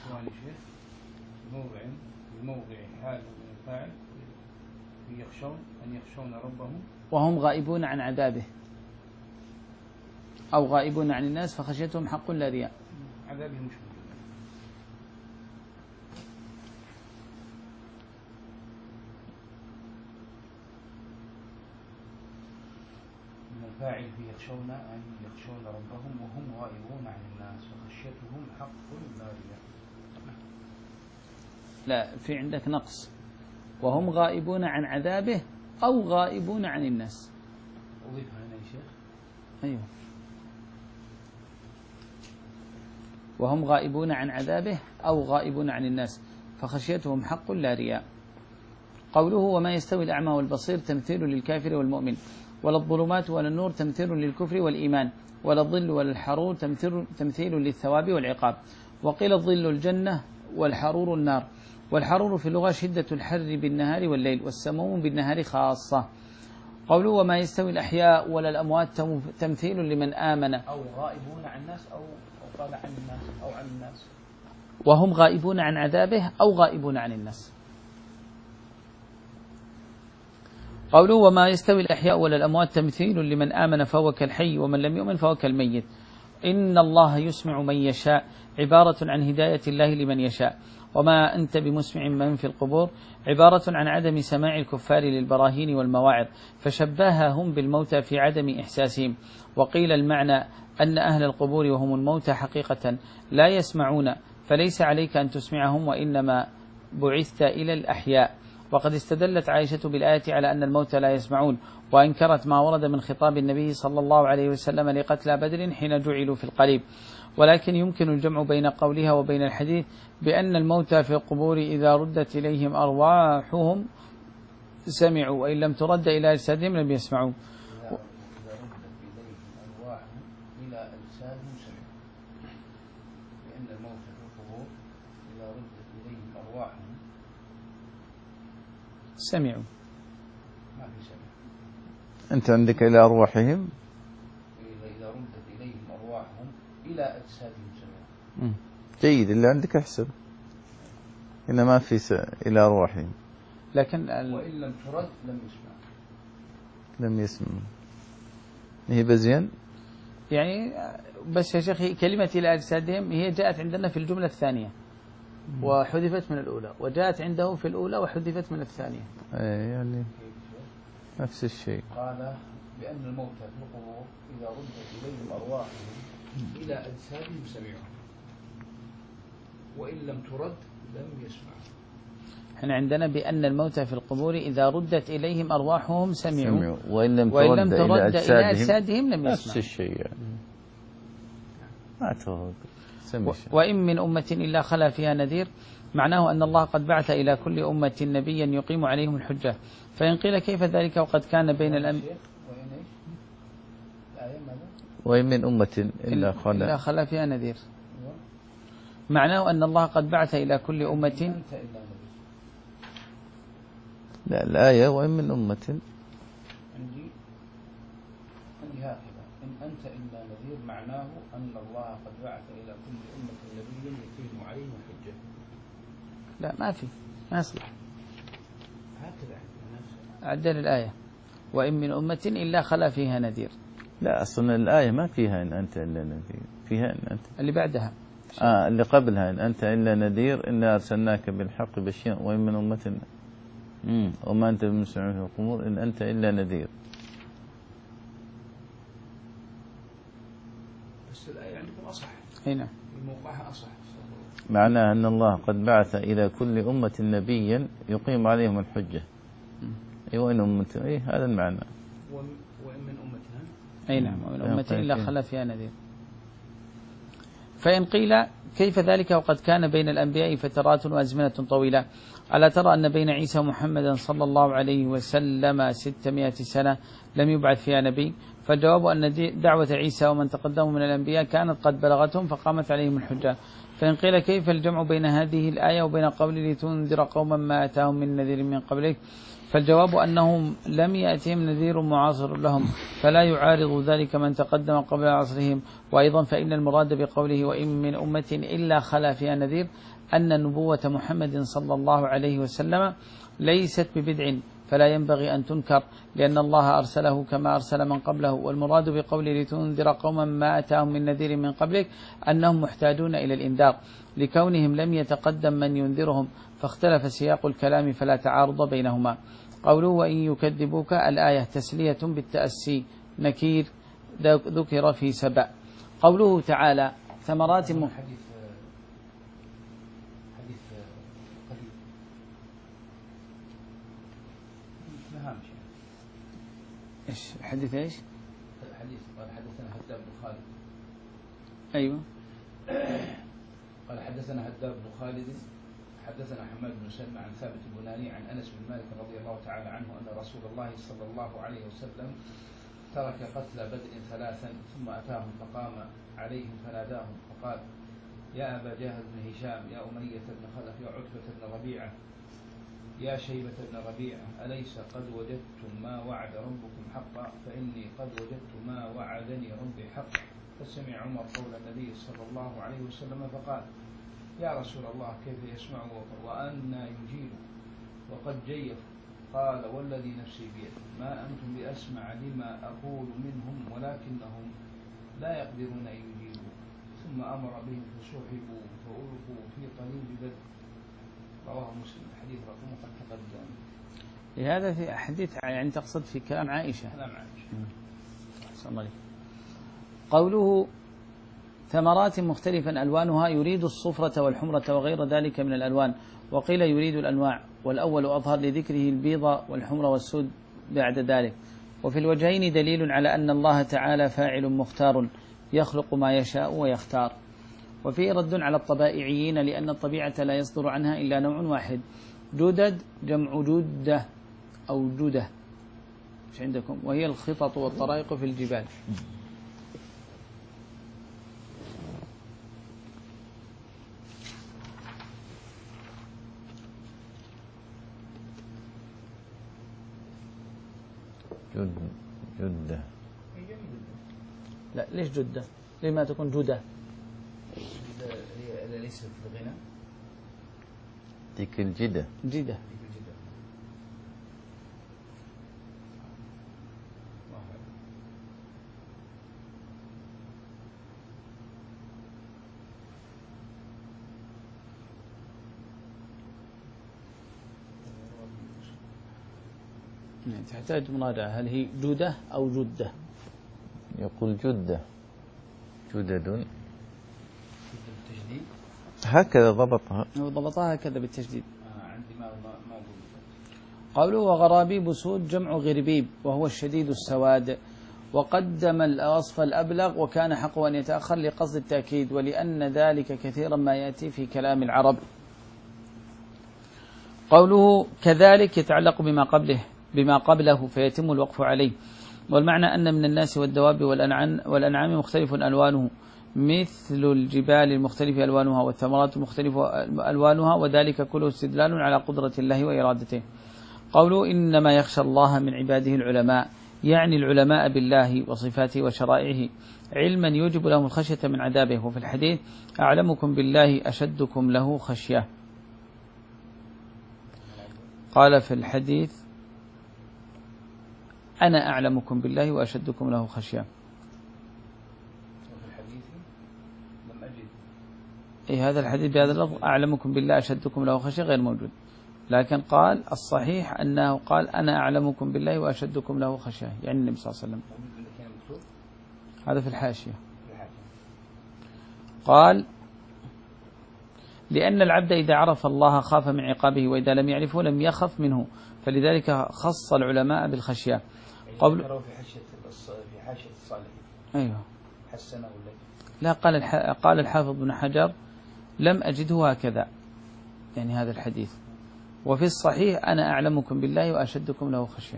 موضع موضع حال من الفاعل في يخشون أن يخشون ربهم وهم غائبون عن عذابه أو غائبون عن الناس فخشيتهم حق لا رياء. عذابه مش الفاعل في يخشون أن يخشون ربهم وهم غائبون عن الناس وخشيتهم حق لا رياء. لا، في عندك نقص، وهم غائبون عن عذابه أو غائبون عن الناس. أضيفها هنا يا شيخ. أيوه، وهم غائبون عن عذابه أو غائبون عن الناس فخشيتهم حق لا رياء. قوله وما يستوي الأعمى والبصير تمثيل للكافر والمؤمن، ولا الظلمات ولا النور تمثيل للكفر والإيمان، ولا الظل ولا الحرور تمثيل للثواب والعقاب. وقيل الظل الجنة والحرور النار. والحرور في اللغة شدة الحر بالنهار والليل، والسموم بالنهار خاصة. قوله وما يستوي الأحياء ولا الأموات تمثيل لمن آمن أو غائبون عن الناس أو قال عن الناس أو عن الناس، وهم غائبون عن عذابه أو غائبون عن الناس. قوله وما يستوي الأحياء ولا الأموات تمثيل لمن آمن فهو كالحي ومن لم يؤمن فهو كالميت. إن الله يسمع من يشاء عبارة عن هداية الله لمن يشاء. وما أنت بمسمع من في القبور عبارة عن عدم سماع الكفار للبراهين والمواعظ، فشبههم بالموتى في عدم إحساسهم. وقيل المعنى أن أهل القبور وهم الموتى حقيقة لا يسمعون، فليس عليك أن تسمعهم، وإنما بعثت إلى الأحياء. وقد استدلت عائشة بالآية على أن الموتى لا يسمعون، وأنكرت ما ورد من خطاب النبي صلى الله عليه وسلم لقتلى بدر حين جعلوا في القليب. ولكن يمكن الجمع بين قولها وبين الحديث بأن الموتى في القبور إذا ردت إليهم أرواحهم سمعوا، وإن لم ترد إلى أجسادهم لم يسمعوا. سمعوا. ما في سمع. أنت عندك إلى أرواحهم، إذا ردت إليهم أرواحهم إلى أجسادهم سمعوا. جيد، اللي عندك أحسن. هنا ما في س... إلى أرواحهم، لكن ال... وإن لم ترد لم يسمع. لم يسمع هي بزين يعني. بس يا شيخ كلمة إلى أجسادهم هي جاءت عندنا في الجملة الثانية وحذفت من الأولى، وجاءت عنده في الأولى وحذفت من الثانية. أي يعني نفس الشيء. قال بأن الموتى في القبور إذا ردت إليهم أرواحهم إلى أجسادهم سمعوا، وإن لم ترد لم يسمعوا. احنا عندنا بأن الموتى في القبور إذا ردت إليهم أرواحهم سمعوا, سمعوا. وإن لم وإن ترد, لم ترد إلى, أجسادهم إلى أجسادهم لم يسمعوا. نفس الشيء يعني. ما تفرق. وإن من أمة إلا خلا فيها نذير، معناه أن الله قد بعث إلى كل أمة نبيا يقيم عليهم الحجة. فإن قيل كيف ذلك وقد كان بين الأنبياء وإن من أمة إلا خلا, إلا خلا فيها نذير، معناه أن الله قد بعث إلى كل أمة. لا، الآية وإن من أمة عندي عندي هكذا: إن أنت إلا نذير، معناه أن الله قد بعث إلى كل أمة نبيا يقيم عليهم الحجة. لا، ما في، ما يصلح هكذا عدل الآية وإن من أمة إلا خلا فيها نذير. لا، أصلا الآية ما فيها إن أنت إلا نذير، فيها إن أنت اللي بعدها آه اللي قبلها إن أنت إلا نذير إنا أرسلناك بالحق بشيرا وإن من أمة امم وما أنت بمسمع في القبور إن أنت إلا نذير. بس الآية عندكم أصح. هنا الموقعها أصح. معناها أن الله قد بعث إلى كل أمة نبيا يقيم عليهم الحجة. أي وإن أمة، أي هذا المعنى. وإن من أمتها، أي نعم، ومن أمة إلا خلا فيها نذير. فإن قيل كيف ذلك وقد كان بين الأنبياء فترات وأزمنة طويلة، ألا ترى أن بين عيسى ومحمد صلى الله عليه وسلم ستمائة سنة لم يبعث فيها نبي؟ فالجواب أن دعوة عيسى ومن تقدموا من الأنبياء كانت قد بلغتهم فقامت عليهم الحجة. فإن قيل كيف الجمع بين هذه الآية وبين قوله لتنذر قوما ما أتاهم من نذير من قبلك؟ فالجواب أنهم لم يأتهم نذير معاصر لهم، فلا يعارض ذلك من تقدم قبل عصرهم. وأيضا فإن المراد بقوله وإن من أمة إلا خلا فيها نذير أن نبوة محمد صلى الله عليه وسلم ليست ببدع، فلا ينبغي أن تنكر، لأن الله أرسله كما أرسل من قبله. والمراد بقوله لتنذر قوما ما أتاهم من نذير من قبلك أنهم محتاجون إلى الإنذار لكونهم لم يتقدم من ينذرهم، فاختلف سياق الكلام فلا تعارض بينهما. قوله وإن يكذبوك الآية تسلية بالتأسي، نكير ذكر في سبأ. قوله تعالى ثمرات م... حديث حديث قريب مهام شيء. إيش حديث إيش؟ حديث قال حدثنا هداب بن خالد. أيوة. قال حدثنا هداب بن خالد حدثنا حماد بن سلمة عن ثابت البناني عن أنس بن مالك رضي الله تعالى عنه أن رسول الله صلى الله عليه وسلم ترك قتل بدء ثلاثا ثم أتاهم فقام عليهم فناداهم فقال: يا أبا جهل بن هشام، يا أمية بن خلف، يا عتبة بن ربيعة، يا شيبة بن ربيعة، أليس قد وجدتم ما وعد ربكم حقا؟ فإني قد وجدت ما وعدني ربي حقا. فسمع عمر قول النبي صلى الله عليه وسلم فقال: يا رسول الله كيف يسمع وأنا يجيب وقد جيف؟ قال: والذي نفسي بيده ما أنتم بأسمع لما أقول منهم ولكنهم لا يقدرون أن يجيبوا. ثم أمر بهم فسحبوا فألقوا في قليل بدر رواه مسلم حديث رقمه قد تقدم. لهذا في حديث يعني تقصد في كلام عائشة. كلام عائشة. أحسن الله. قوله ثمرات مختلفا ألوانها يريد الصفرة والحمرة وغير ذلك من الألوان، وقيل يريد الأنواع، والأول أظهر لذكره البيض والحمر والسود بعد ذلك. وفي الوجهين دليل على أن الله تعالى فاعل مختار يخلق ما يشاء ويختار. وفيه رد على الطبائعيين لأن الطبيعة لا يصدر عنها إلا نوع واحد. جدد جمع جدة أو جدة مش عندكم، وهي الخطط والطرائق في الجبال. جد جدة. لا ليش جدة؟ ليه ما تكون جدة؟ هي ليست في الغنى. ذيك الجدة. جدة. تحتاج مراجعة، هل هي جودة أو جدة؟ يقول جدة جدد بالتجديد هكذا ضبطها. هو ضبطها هكذا بالتجديد. آه عندي ما موجود. قوله وغرابيب سود جمع غربيب وهو الشديد السواد، وقدم الوصف الأبلغ وكان حقه أن يتأخر لقصد التأكيد، ولأن ذلك كثيرا ما يأتي في كلام العرب. قوله كذلك يتعلق بما قبله بما قبله فيتم الوقف عليه، والمعنى أن من الناس والدواب والأنعام, والأنعام مختلف ألوانه مثل الجبال المختلف ألوانها والثمرات المختلف ألوانها، وذلك كله استدلال على قدرة الله وإرادته. قوله إنما يخشى الله من عباده العلماء، يعني العلماء بالله وصفاته وشرائعه علما يوجب لهم الخشية من عذابه. وفي الحديث أعلمكم بالله أشدكم له خشية. قال في الحديث أنا أعلمكم بالله وأشدكم له خشية. وفي الحديث لم أجد. إيه هذا الحديث بهذا اللفظ أعلمكم بالله أشدكم له خشية غير موجود، لكن قال الصحيح أنه قال أنا أعلمكم بالله وأشدكم له خشية، يعني النبي صلى الله عليه وسلم. هذا في الحاشية. قال لأن العبد إذا عرف الله خاف من عقابه، وإذا لم يعرفه لم يخف منه، فلذلك خص العلماء بالخشية. قبل في حاشية في حاشية الصالحين. أيوه. حسنه ولا لا قال الح... قال الحافظ بن حجر لم أجده هكذا، يعني هذا الحديث. وفي الصحيح أنا أعلمكم بالله وأشدكم له خشية.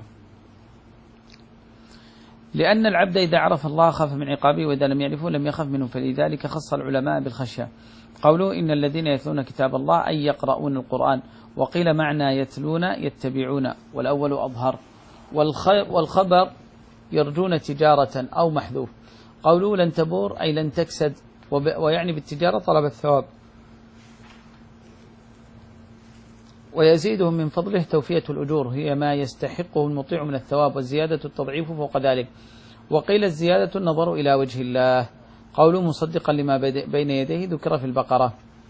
لأن العبد إذا عرف الله خاف من عقابه، وإذا لم يعرفه لم يخف منه، فلذلك خص العلماء بالخشية. قوله إن الذين يتلون كتاب الله أي يقرؤون القرآن، وقيل معنى يتلون يتبعون، والأول أظهر. والخبر يرجون تجارة أو محذوف. قوله لن تبور أي لن تكسد، ويعني بالتجارة طلب الثواب. ويزيدهم من فضله توفية الأجور، هي ما يستحقه المطيع من الثواب، والزيادة التضعيف فوق ذلك. وقيل الزيادة النظر إلى وجه الله. قوله مصدقا لما بين يديه ذكر في البقرة.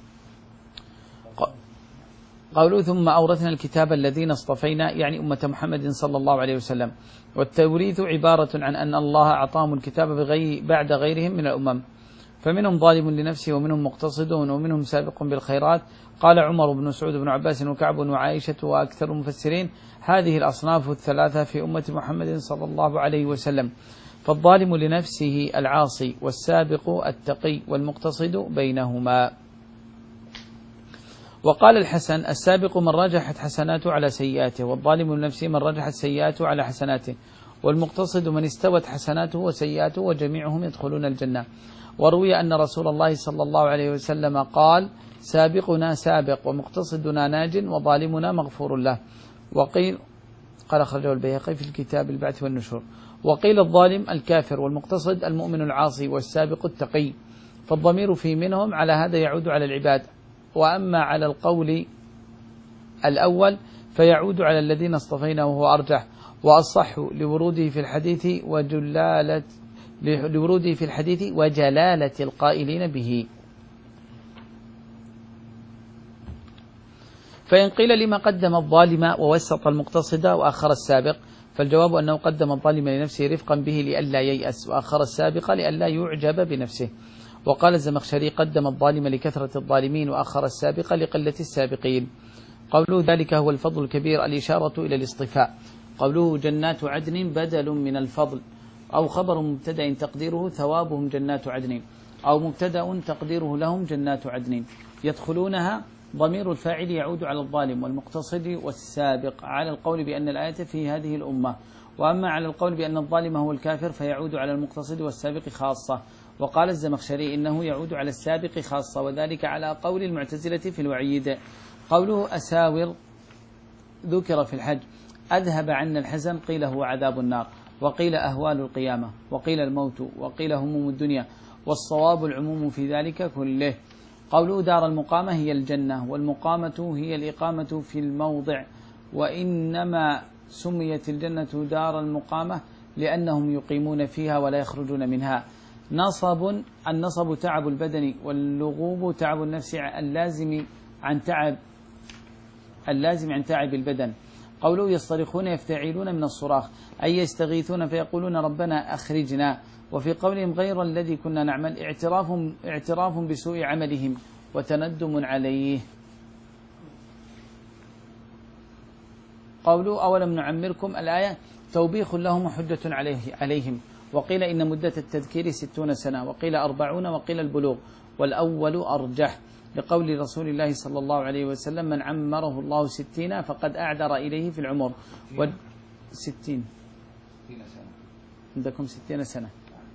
قوله ثم أورثنا الكتاب الذين اصطفينا، يعني أمة محمد صلى الله عليه وسلم. والتوريث عبارة عن أن الله أعطاهم الكتاب بغي بعد غيرهم من الأمم، فمنهم ظالم لنفسه ومنهم مقتصد ومنهم سابق بالخيرات. قال عمر بن سعود بن عباس وكعب وعائشة وأكثر المفسرين هذه الأصناف الثلاثة في أمة محمد صلى الله عليه وسلم، فالظالم لنفسه العاصي، والسابق التقي، والمقتصد بينهما. وقال الحسن السابق من رجحت حسناته على سيئاته، والظالم لنفسه من رجحت سيئاته على حسناته، والمقتصد من استوت حسناته وسيئاته وجميعهم يدخلون الجنة. وروي أن رسول الله صلى الله عليه وسلم قال سابقنا سابق ومقتصدنا ناج وظالمنا مغفور له. وقيل قال أخرجه البيهقي في الكتاب البعث والنشور. وقيل الظالم الكافر، والمقتصد المؤمن العاصي، والسابق التقي. فالضمير في منهم على هذا يعود على العباد، وأما على القول الأول فيعود على الذين اصطفينا وهو أرجح وأصح لوروده في الحديث وجلالة لوروده في الحديث وجلالة القائلين به. فإن قيل لما قدم الظالم ووسط المقتصد وأخر السابق، فالجواب أنه قدم الظالم لنفسه رفقا به لئلا ييأس، وأخر السابق لئلا يعجب بنفسه. وقال الزمخشري قدم الظالم لكثرة الظالمين وأخر السابق لقلة السابقين. قوله ذلك هو الفضل الكبير الإشارة إلى الاصطفاء. قوله جنات عدن بدل من الفضل، أو خبر مبتدأ تقديره ثوابهم جنات عدن، أو مبتدأ تقديره لهم جنات عدن يدخلونها. ضمير الفاعل يعود على الظالم والمقتصد والسابق على القول بأن الآية في هذه الأمة، وأما على القول بأن الظالم هو الكافر فيعود على المقتصد والسابق خاصة. وقال الزمخشري إنه يعود على السابق خاصة، وذلك على قول المعتزلة في الوعيد. قوله أساور ذكر في الحج، أذهب عنا الحزن قيل هو عذاب النار، وقيل أهوال القيامة، وقيل الموت، وقيل هموم الدنيا، والصواب العموم في ذلك كله. قوله دار المقامة هي الجنة، والمقامة هي الإقامة في الموضع، وإنما سميت الجنة دار المقامة لأنهم يقيمون فيها ولا يخرجون منها. نصب، النصب تعب البدن، واللغوب تعب النفس اللازم عن تعب اللازم عن تعب البدن. قوله يصطرخون يفتعلون من الصراخ، أي يستغيثون فيقولون ربنا أخرجنا. وفي قولهم غير الذي كنا نعمل اعتراف, اعتراف بسوء عملهم وتندم عليه. قوله أولم نعمركم، الآية توبيخ لهم وحجة عليه عليهم. وقيل إن مدة التذكير ستون سنة، وقيل أربعون، وقيل البلوغ، والأول أرجح، لقول رسول الله صلى الله عليه وسلم من عمره الله ستين فقد أعذر إليه في العمر. ستين عندكم ستين سنة.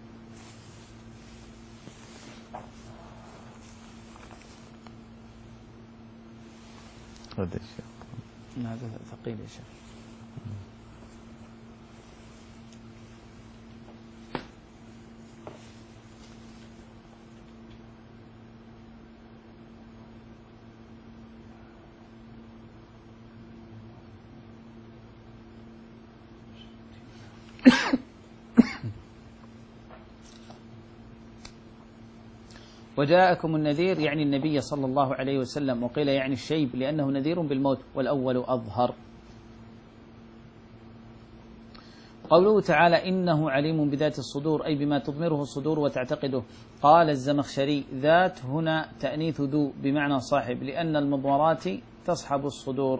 هذا الشيء هذا ثقيل يا شيخ. وجاءكم النذير يعني النبي صلى الله عليه وسلم، وقيل يعني الشيب لأنه نذير بالموت، والأول أظهر. قوله تعالى إنه عليم بذات الصدور، أي بما تضمره الصدور وتعتقده. قال الزمخشري ذات هنا تأنيث ذو بمعنى صاحب، لأن المضمرات تصحب الصدور.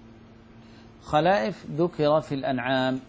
خلائف ذكر في الأنعام.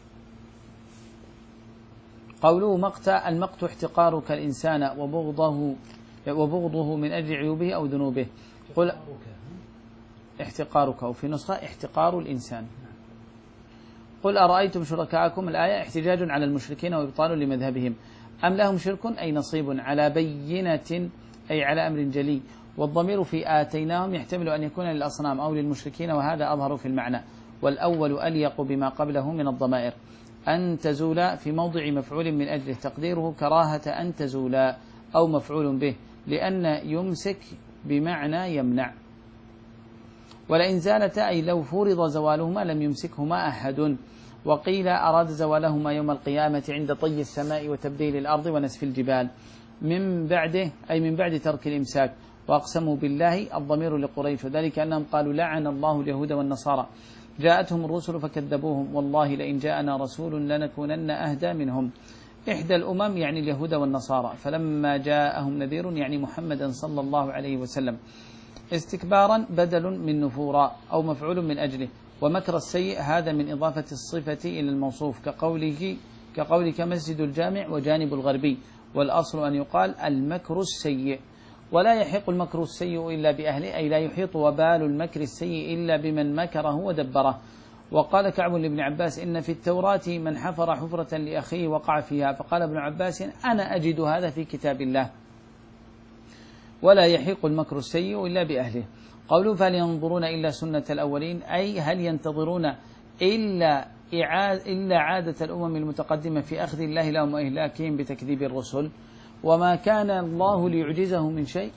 قوله مقت، المقت احتقارك الإنسان وبغضه وبغضه من أجل عيوبه أو ذنوبه. قل احتقارك، وفي نسخة احتقار الإنسان. قل أرأيتم شركاءكم، الآية احتجاج على المشركين وإبطال لمذهبهم. أم لهم شرك أي نصيب، على بينة أي على أمر جلي. والضمير في آتيناهم يحتمل أن يكون للأصنام أو للمشركين، وهذا أظهر في المعنى، والأول أليق بما قبله من الضمائر. أن تزولا في موضع مفعول من أجله، تقديره كراهة أن تزولا أو مفعول به، لأن يمسك بمعنى يمنع. ولئن زالتا أي لو فرض زوالهما لم يمسكهما أحد. وقيل أراد زوالهما يوم القيامة عند طي السماء وتبديل الأرض ونسف الجبال من بعده، أي من بعد ترك الإمساك. وأقسموا بالله، الضمير لقريش، وذلك أنهم قالوا لعن الله اليهود والنصارى، جاءتهم الرسل فكذبوهم، والله لئن جاءنا رسول لنكونن أهدى منهم. إحدى الأمم يعني اليهود والنصارى، فلما جاءهم نذير يعني محمدا صلى الله عليه وسلم. استكبارا بدل من نفورا أو مفعول من أجله. ومكر السيء هذا من إضافة الصفة إلى الموصوف، كقوله كقولك مسجد الجامع وجانب الغربي، والأصل أن يقال المكر السيء. ولا يحيق المكر السيء إلا بأهله، أي لا يحيط وبال المكر السيء إلا بمن مكره ودبره. وقال كعب لابن عباس إن في التوراة من حفر حفرة لأخيه وقع فيها، فقال ابن عباس أنا أجد هذا في كتاب الله. ولا يحيق المكر السيء إلا بأهله. قوله فهل ينظرون إلا سنة الأولين، أي هل ينتظرون إلا إلا عادة الأمم المتقدمة في أخذ الله لهم وإهلاكهم بتكذيب الرسل، وما كان الله ليعجزه من شيء.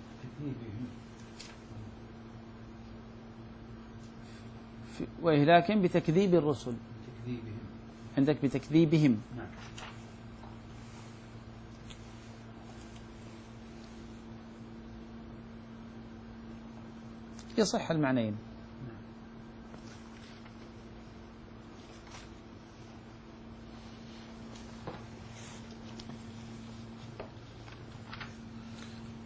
وإهلاكهم بتكذيب الرسل، عندك بتكذيبهم. نعم. يصح المعنيين.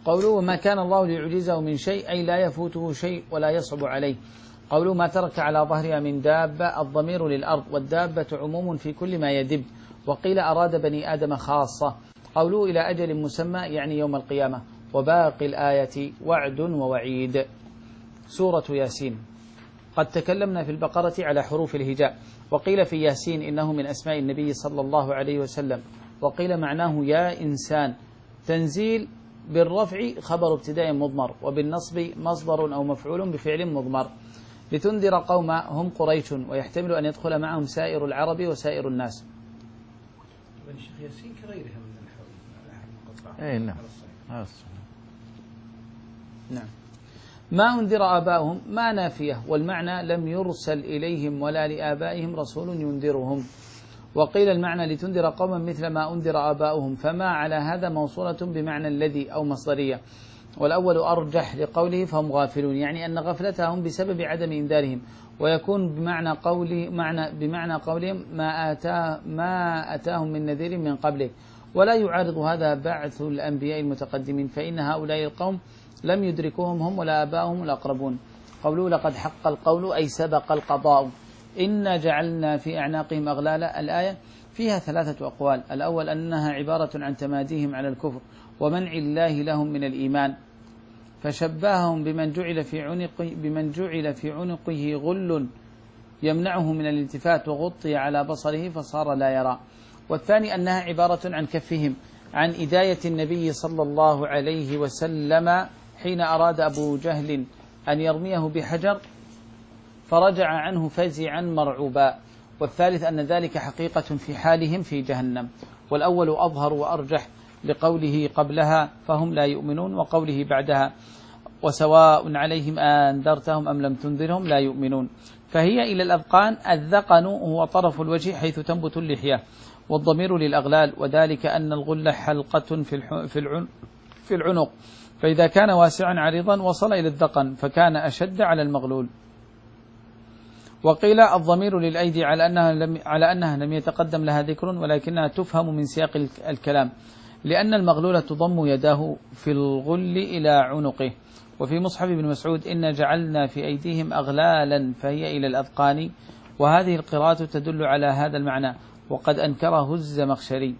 قوله وما كان الله ليعجزه من شيء أي لا يفوته شيء ولا يصعب عليه. قوله ما ترك على ظهرها من دابة الضمير للأرض، والدابة عموم في كل ما يدب، وقيل أراد بني آدم خاصة. قوله إلى أجل مسمى يعني يوم القيامة. وباقي الآية وعد ووعيد. سورة ياسين. قد تكلمنا في البقرة على حروف الهجاء، وقيل في ياسين إنه من أسماء النبي صلى الله عليه وسلم، وقيل معناه يا إنسان. تنزيل بالرفع خبر ابتداء مضمر، وبالنصب مصدر أو مفعول بفعل مضمر. لتنذر قوم هم قريش، ويحتمل أن يدخل معهم سائر العرب وسائر الناس. الشيخ ياسين كغيرها من الحروف. أي نعم. نعم. ما أنذر آباؤهم ما نافية، والمعنى لم يرسل إليهم ولا لآبائهم رسول ينذرهم. وقيل المعنى لتنذر قوما مثل ما أنذر آباؤهم، فما على هذا موصولة بمعنى الذي أو مصدرية، والأول أرجح لقوله فهم غافلون، يعني أن غفلتهم بسبب عدم إنذارهم، ويكون بمعنى قوله معنى بمعنى قولهم ما أتى ما أتاهم من نذير من قبله. ولا يعارض هذا بعث الأنبياء المتقدمين، فإن هؤلاء القوم لم يدركوهم هم ولا آباؤهم الأقربون. قوله لقد حق القول أي سبق القضاء. إنا جعلنا في أعناقهم أغلالا. الآية فيها ثلاثة أقوال. الأول أنها عبارة عن تماديهم على الكفر ومنع الله لهم من الإيمان، فشبههم بمن جعل في عنق بمن جعل في عنقه غل يمنعه من الالتفات وغطي على بصره فصار لا يرى. والثاني أنها عبارة عن كفهم عن إداية النبي صلى الله عليه وسلم حين أراد أبو جهل أن يرميه بحجر فرجع عنه فزعا مرعوبا. والثالث أن ذلك حقيقة في حالهم في جهنم. والأول أظهر وأرجح لقوله قبلها فهم لا يؤمنون، وقوله بعدها وسواء عليهم أنذرتهم أم لم تنذرهم لا يؤمنون. فهي إلى الأذقان. الذقن هو طرف الوجه حيث تنبت اللحية، والضمير للأغلال، وذلك أن الغل حلقة في العنق، فإذا كان واسعا عريضا وصل إلى الذقن فكان أشد على المغلول. وقيل الضمير للأيدي على أنها لم, على أنها لم يتقدم لها ذكر، ولكنها تفهم من سياق الكلام، لأن المغلول تضم يداه في الغل إلى عنقه. وفي مصحف ابن مسعود إن جعلنا في أيديهم أغلالا فهي إلى الأذقان، وهذه القراءة تدل على هذا المعنى، وقد أنكره الزمخشري.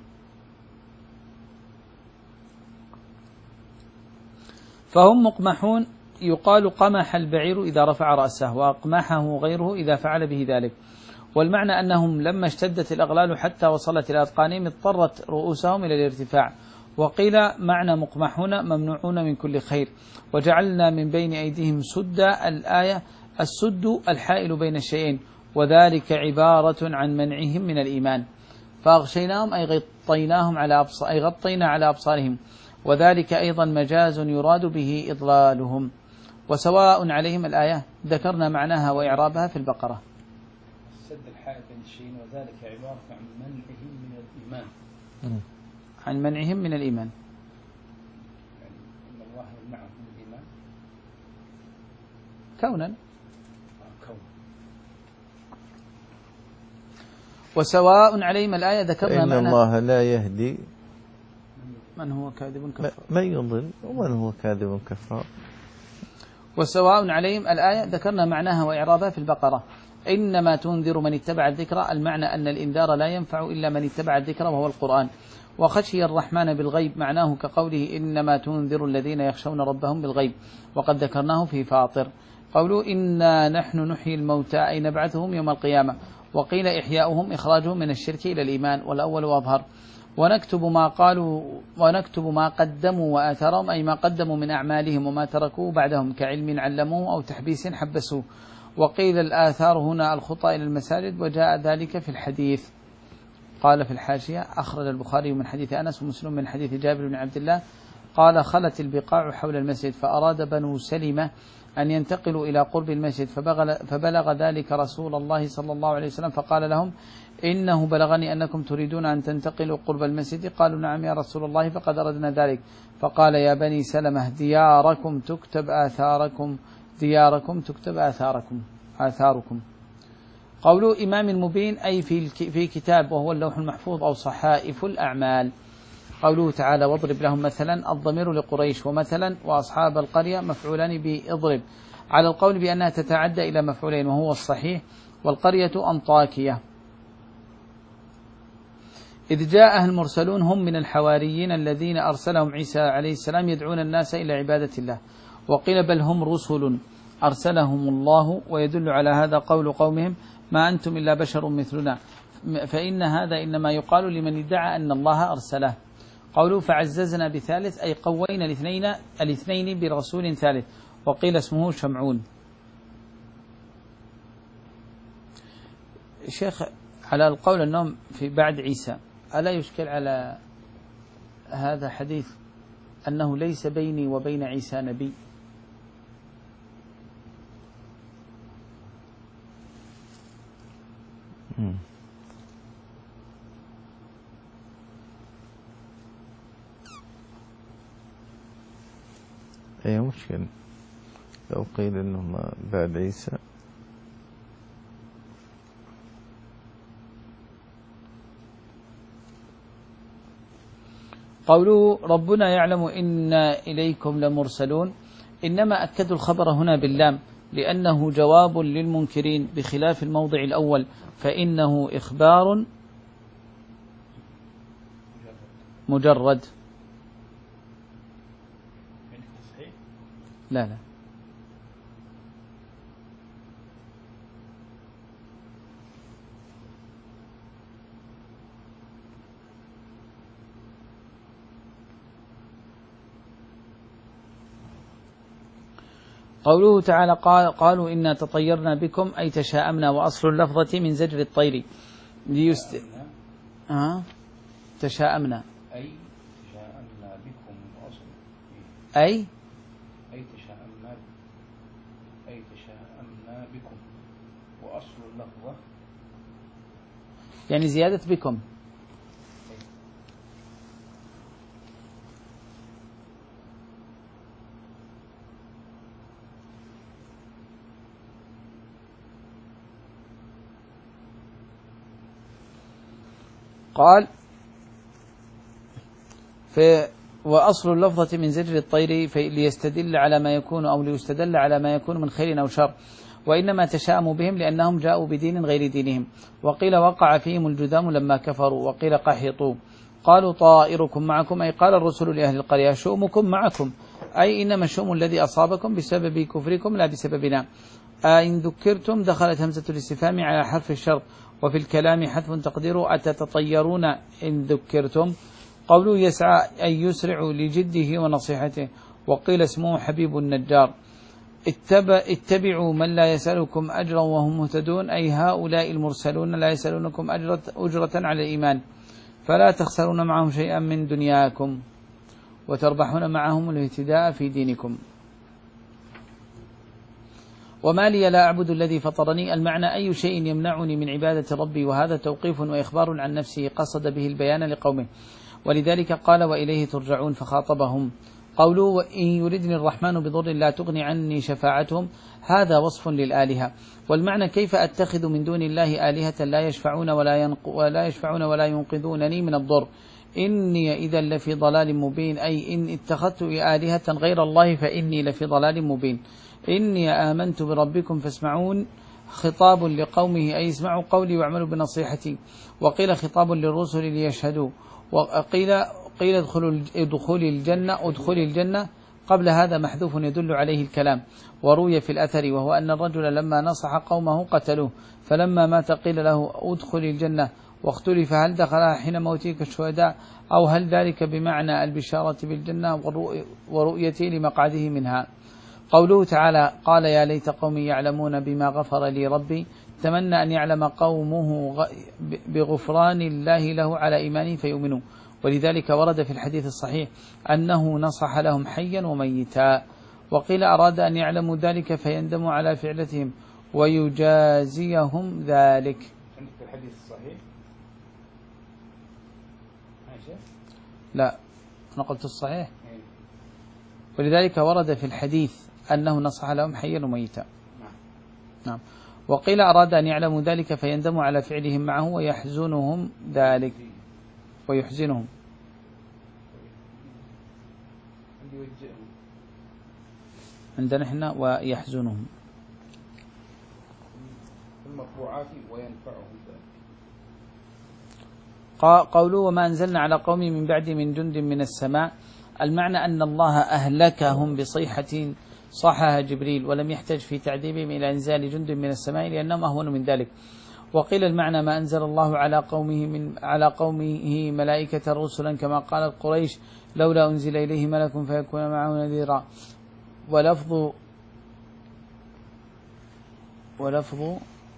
فهم مقمحون. يقال قمح البعير إذا رفع رأسه، وأقمحه غيره إذا فعل به ذلك. والمعنى أنهم لما اشتدت الأغلال حتى وصلت إلى أذقانهم اضطرت رؤوسهم إلى الارتفاع. وقيل معنى مقمحون ممنوعون من كل خير. وجعلنا من بين أيديهم سدا. الآية السد الحائل بين الشيئين، وذلك عبارة عن منعهم من الإيمان. فأغشيناهم أي غطيناهم على أبصار أي غطينا على أبصارهم، وذلك أيضا مجاز يراد به إضلالهم. وسواء عليهم الآية ذكرنا معناها وإعرابها في البقرة. السد الحائل بين الشيئين، وذلك عبارة عن منعهم من الإيمان. عن منعهم من الإيمان، يعني إن الله يمنعهم من الإيمان كونا. وسواء عليهم الآية ذكرنا إن الله لا يهدي من هو كاذب كفار من يضل ومن هو كاذب كفار. وسواء عليهم الآية ذكرنا معناها وإعرابها في البقرة. إنما تنذر من اتبع الذكر، المعنى أن الإنذار لا ينفع إلا من اتبع الذكر وهو القرآن. وخشي الرحمن بالغيب معناه كقوله إنما تنذر الذين يخشون ربهم بالغيب، وقد ذكرناه في فاطر. قولوا إنا نحن نحيي الموتى أي نبعثهم يوم القيامة. وقيل إحياؤهم إخراجهم من الشرك إلى الإيمان، والأول أظهر. ونكتب ما قالوا ونكتب ما قدموا وآثرهم أي ما قدموا من أعمالهم وما تركوه بعدهم كعلم علموه أو تحبيس حبسوه. وقيل الآثار هنا الخطى إلى المساجد، وجاء ذلك في الحديث. قال في الحاشية أخرج البخاري من حديث أنس ومسلم من حديث جابر بن عبد الله قال خلت البقاع حول المسجد، فأراد بنو سلمة أن ينتقلوا إلى قرب المسجد، فبلغ ذلك رسول الله صلى الله عليه وسلم فقال لهم إنه بلغني أنكم تريدون أن تنتقلوا قرب المسجد. قالوا نعم يا رسول الله، فقد أردنا ذلك. فقال يا بني سلمة دياركم تكتب آثاركم دياركم تكتب آثاركم آثاركم. قولوا إمام مبين أي في في كتاب وهو اللوح المحفوظ أو صحائف الأعمال. قوله تعالى واضرب لهم مثلا الضمير لقريش ومثلا وأصحاب القرية مفعولان بإضرب على القول بأنها تتعدى إلى مفعولين وهو الصحيح، والقرية أنطاكية. إذ جاءها المرسلون هم من الحواريين الذين أرسلهم عيسى عليه السلام يدعون الناس إلى عبادة الله، وقيل بل هم رسل أرسلهم الله، ويدل على هذا قول قومهم ما أنتم إلا بشر مثلنا، فإن هذا إنما يقال لمن ادعى أن الله أرسله. قولوا فعززنا بثالث أي قوينا الاثنين الاثنين برسول ثالث، وقيل اسمه شمعون. شيخ على القول أنهم في بعد عيسى، ألا يشكل على هذا حديث أنه ليس بيني وبين عيسى نبي؟ أي مشكلة لو قيل أنهم بعد عيسى. قوله ربنا يعلم إنا إليكم لمرسلون، إنما أكدوا الخبر هنا باللام لأنه جواب للمنكرين بخلاف الموضع الأول فإنه إخبار مجرد. لا لا قوله تعالى قال قالوا إنا تطيرنا بكم أي تشاءمنا، وأصل اللفظة من زجر الطير ليست آه. تشاءمنا أي تشاءمنا بكم وأصل أي أي تشاءمنا أي تشاءمنا بكم وأصل اللفظة يعني زيادة بكم. قال في وأصل اللفظة من زجر الطير ليستدل على ما يكون أو ليستدل على ما يكون من خير أو شر، وإنما تشاءموا بهم لأنهم جاءوا بدين غير دينهم. وقيل وقع فيهم الجذام لما كفروا، وقيل قحطوا. قالوا طائركم معكم أي قال الرسل لأهل القرية شؤمكم معكم، أي إنما الشؤم الذي أصابكم بسبب كفركم لا بسببنا. أئن ذكرتم دخلت همزة الاستفهام على حرف الشرط، وفي الكلام حذف تقدير أتتطيرون إن ذكرتم. قوله يسعى أي يسرع لجده ونصيحته، وقيل اسمه حبيب النجار. اتبعوا من لا يسألكم أجرا وهم مهتدون، أي هؤلاء المرسلون لا يسألونكم أجرة, أجرة على الإيمان، فلا تخسرون معهم شيئا من دنياكم وتربحون معهم الاهتداء في دينكم. وما لي لا أعبد الذي فطرني، المعنى أي شيء يمنعني من عبادة ربي، وهذا توقيف وإخبار عن نفسه قصد به البيان لقومه، ولذلك قال وإليه ترجعون فخاطبهم. قوله إن يردني الرحمن بضر لا تغني عني شفاعتهم، هذا وصف للآلهة، والمعنى كيف أتخذ من دون الله آلهة لا يشفعون ولا, ولا يشفعون ولا ينقذونني من الضر، إني إذا لفي ضلال مبين، أي إن اتخذت آلهة غير الله فإني لفي ضلال مبين. إني آمنت بربكم فاسمعون، خطاب لقومه أي اسمعوا قولي واعملوا بنصيحتي. وقيل خطاب للرسل ليشهدوا. وقيل قيل ادخلوا ادخلوا الجنة ادخلوا الجنة قبل هذا محذوف يدل عليه الكلام. وروي في الأثر وهو أن الرجل لما نصح قومه قتلوه، فلما مات قيل له ادخل الجنة، واختلف هل دخلها حين موته كالشهداء أو هل ذلك بمعنى البشارة بالجنة ورؤيته لمقعده منها. قوله تعالى قال يا ليت قومي يعلمون بما غفر لي ربي، تمنى أن يعلم قومه بغفران الله له على إيمانه فيؤمنوا، ولذلك ورد في الحديث الصحيح أنه نصح لهم حيا وميتا. وقيل أراد أن يعلموا ذلك فيندموا على فعلتهم ويجازيهم ذلك. عندك في الحديث الصحيح لا أنا قلت الصحيح، ولذلك ورد في الحديث أنه نصح لهم حيا وميتا. نعم. وقيل أراد أن يعلموا ذلك فيندموا على فعلهم معه ويحزنهم ذلك ويحزنهم. يوجههم عندنا احنا ويحزنهم المطبوعات وينفعهم ذلك. قوله وما أنزلنا على قوم من بعد من جند من السماء، المعنى أن الله أهلكهم بصيحة صاحها جبريل، ولم يحتج في تعذيبهم إلى إنزال جند من السماء لأنهم أهون من ذلك. وقيل المعنى ما أنزل الله على قومه من على قومه ملائكة رسلا كما قالت قريش لولا أنزل إليه ملك فيكون معه نذيرا. ولفظ ولفظ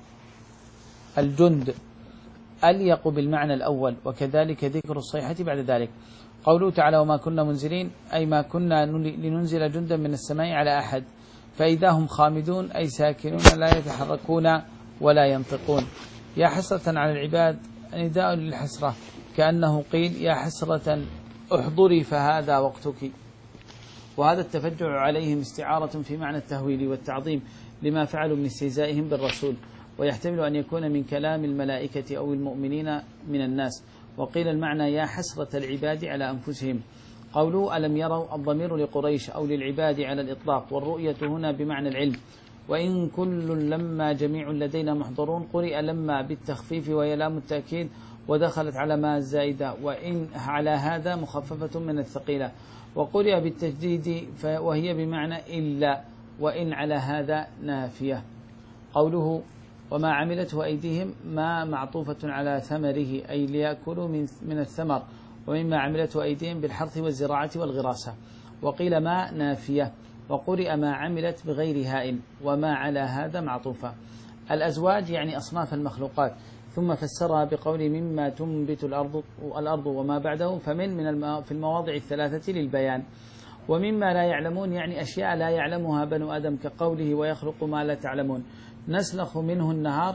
الجند أليق بالمعنى الأول، وكذلك ذكر الصيحة بعد ذلك. قوله تعالى وما كنا منزلين أي ما كنا لننزل جندا من السماء على أحد، فإذا هم خامدون أي ساكنون لا يتحركون ولا ينطقون. يا حسرة على العباد نداء للحسرة، كأنه قيل يا حسرة احضري فهذا وقتك. وهذا التفجع عليهم استعارة في معنى التهويل والتعظيم لما فعلوا من استهزائهم بالرسول، ويحتمل أن يكون من كلام الملائكة أو المؤمنين من الناس. وقيل المعنى يا حسرة العباد على أنفسهم. قولوا ألم يروا الضمير لقريش أو للعباد على الإطلاق، والرؤية هنا بمعنى العلم. وإن كل لما جميع لدينا محضرون قرئ لما بالتخفيف وهي لام التأكيد ودخلت على ما الزائدة، وإن على هذا مخففة من الثقيلة. وقرئ بالتجديد وهي بمعنى إلا، وإن على هذا نافية. قوله وما عملته أيديهم ما معطوفة على ثمره أي ليأكلوا من من الثمر، ومما عملته أيديهم بالحرث والزراعة والغراسة. وقيل ما نافية، وقرئ ما عملت بغير هاء، وما على هذا معطوفة. الأزواج يعني أصناف المخلوقات، ثم فسرها بقول مما تنبت الأرض الأرض وما بعده، فمن من في المواضع الثلاثة للبيان. ومما لا يعلمون يعني أشياء لا يعلمها بنو آدم كقوله ويخلق ما لا تعلمون. نسلخ منه النهار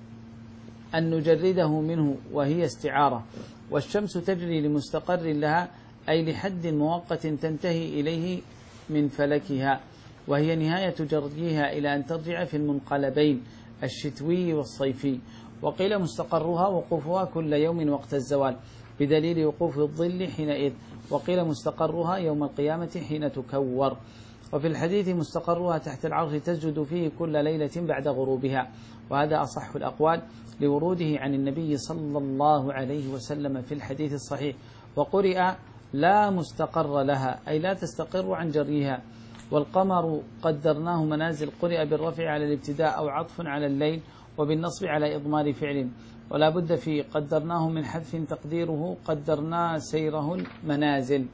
أن نجرده منه وهي استعارة. والشمس تجري لمستقر لها أي لحد مؤقت تنتهي إليه من فلكها، وهي نهاية جريها إلى أن ترجع في المنقلبين الشتوي والصيفي. وقيل مستقرها وقوفها كل يوم وقت الزوال بدليل وقوف الظل حينئذ. وقيل مستقرها يوم القيامة حين تكور. وفي الحديث مستقرها تحت العرش تسجد فيه كل ليلة بعد غروبها، وهذا أصح الأقوال لوروده عن النبي صلى الله عليه وسلم في الحديث الصحيح. وقرئ لا مستقر لها أي لا تستقر عن جريها. والقمر قدرناه منازل قرئ بالرفع على الابتداء أو عطف على الليل، وبالنصب على إضمار فعل. ولا بد في قدرناه من حذف تقديره قدرنا سيره المنازل.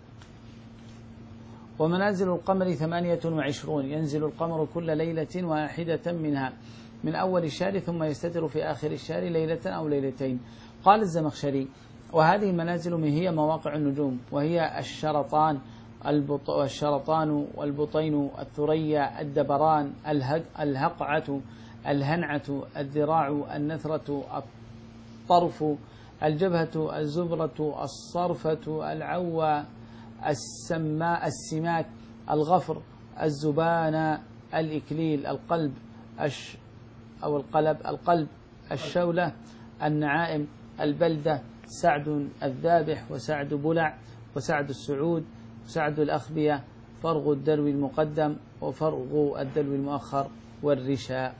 ومنازل القمر ثمانية وعشرون، ينزل القمر كل ليلة واحدة منها من أول الشهر ثم يستتر في آخر الشهر ليلة أو ليلتين. قال الزمخشري وهذه المنازل هي مواقع النجوم، وهي الشرطان الشرطان والبطين الثريا الدبران الهقعة الهنعة الذراع النثرة الطرف الجبهة الزبرة الصرفة العوى السماء السماك الغفر الزبانة الإكليل القلب الش أو القلب القلب الشولة النعائم البلدة سعد الذابح وسعد بلع وسعد السعود وسعد الأخبية فرغ الدلو المقدم وفرغ الدلو المؤخر والرشاء.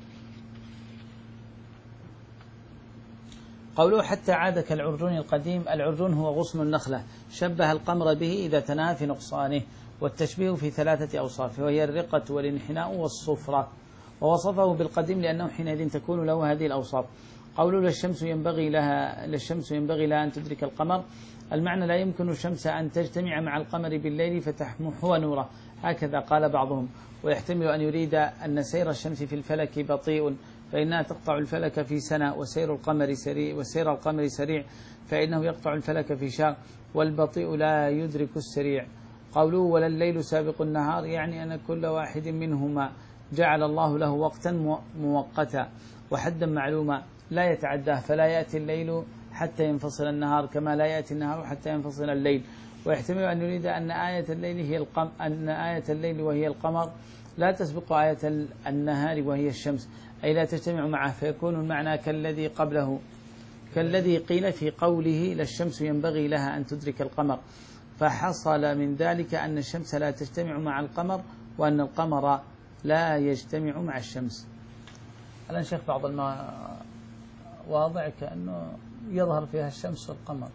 قوله حتى عاد كالعرجون القديم، العرجون هو غصن النخلة شبه القمر به إذا تناهى في نقصانه، والتشبيه في ثلاثة أوصاف وهي الرقة والانحناء والصفرة. ووصفه بالقديم لأنه حينئذ تكون له هذه الأوصاف. قوله للشمس ينبغي لها للشمس ينبغي لها أن تدرك القمر، المعنى لا يمكن الشمس أن تجتمع مع القمر بالليل فتحمح نوره، هكذا قال بعضهم. ويحتمل أن يريد أن سير الشمس في الفلك بطيء فإنها تقطع الفلك في سنة، وسير القمر سريع وسير القمر سريع فإنه يقطع الفلك في شهر، والبطيء لا يدرك السريع. قوله ولا الليل سابق النهار يعني أن كل واحد منهما جعل الله له وقتا مؤقتا وحدا معلوما لا يتعداه، فلا يأتي الليل حتى ينفصل النهار كما لا يأتي النهار حتى ينفصل الليل. ويحتمل أن يريد أن آية الليل هي القمر أن آية الليل وهي القمر لا تسبق آية النهار وهي الشمس، أي لا تجتمع معه، فيكون المعنى كالذي قبله كالذي قيل في قوله للشمس ينبغي لها أن تدرك القمر. فحصل من ذلك أن الشمس لا تجتمع مع القمر وأن القمر لا يجتمع مع الشمس. الآن شيخ بعض المواضع كأنه يظهر فيها الشمس والقمر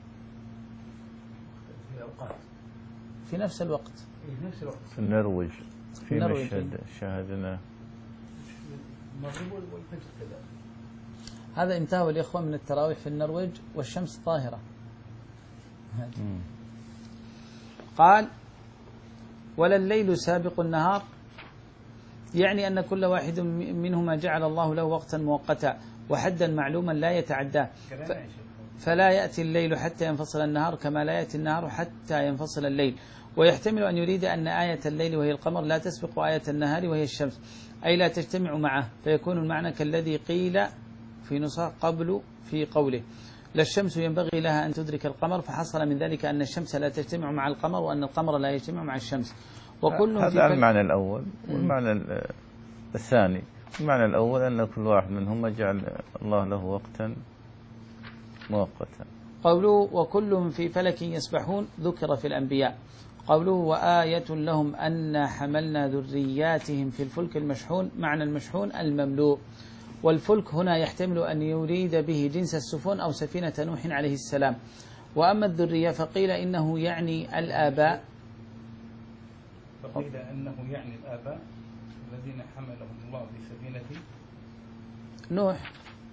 في أوقات في نفس الوقت. في نفس الوقت. في النرويج في النرويج. مشهد شاهدنا المغرب والفجر كذا. هذا انتهوا الإخوة من التراويح في النرويج والشمس ظاهرة. قال ولا الليل سابق النهار، يعني أن كل واحد منهما جعل الله له وقتا مؤقتا وحدا معلوما لا يتعداه، فلا يأتي الليل حتى ينفصل النهار كما لا يأتي النهار حتى ينفصل الليل. ويحتمل أن يريد أن آية الليل وهي القمر لا تسبق آية النهار وهي الشمس، أي لا تجتمع معه، فيكون المعنى كالذي قيل في نسخ قبل في قوله لا الشمس ينبغي لها أن تدرك القمر، فحصل من ذلك أن الشمس لا تجتمع مع القمر وأن القمر لا يجتمع مع الشمس. وكل هذا المعنى الأول. والمعنى الثاني المعنى الأول أن كل واحد منهما جعل الله له وقتا مؤقتا. قوله وكلهم في فلك يسبحون ذكر في الأنبياء. قوله وآية لهم أن حملنا ذرياتهم في الفلك المشحون، معنى المشحون المملوء. والفلك هنا يحتمل أن يريد به جنس السفن أو سفينة نوح عليه السلام. وأما الذرية فقيل إنه يعني الآباء، فقيل أنه يعني الآباء الذين حملهم الله في سفينة نوح.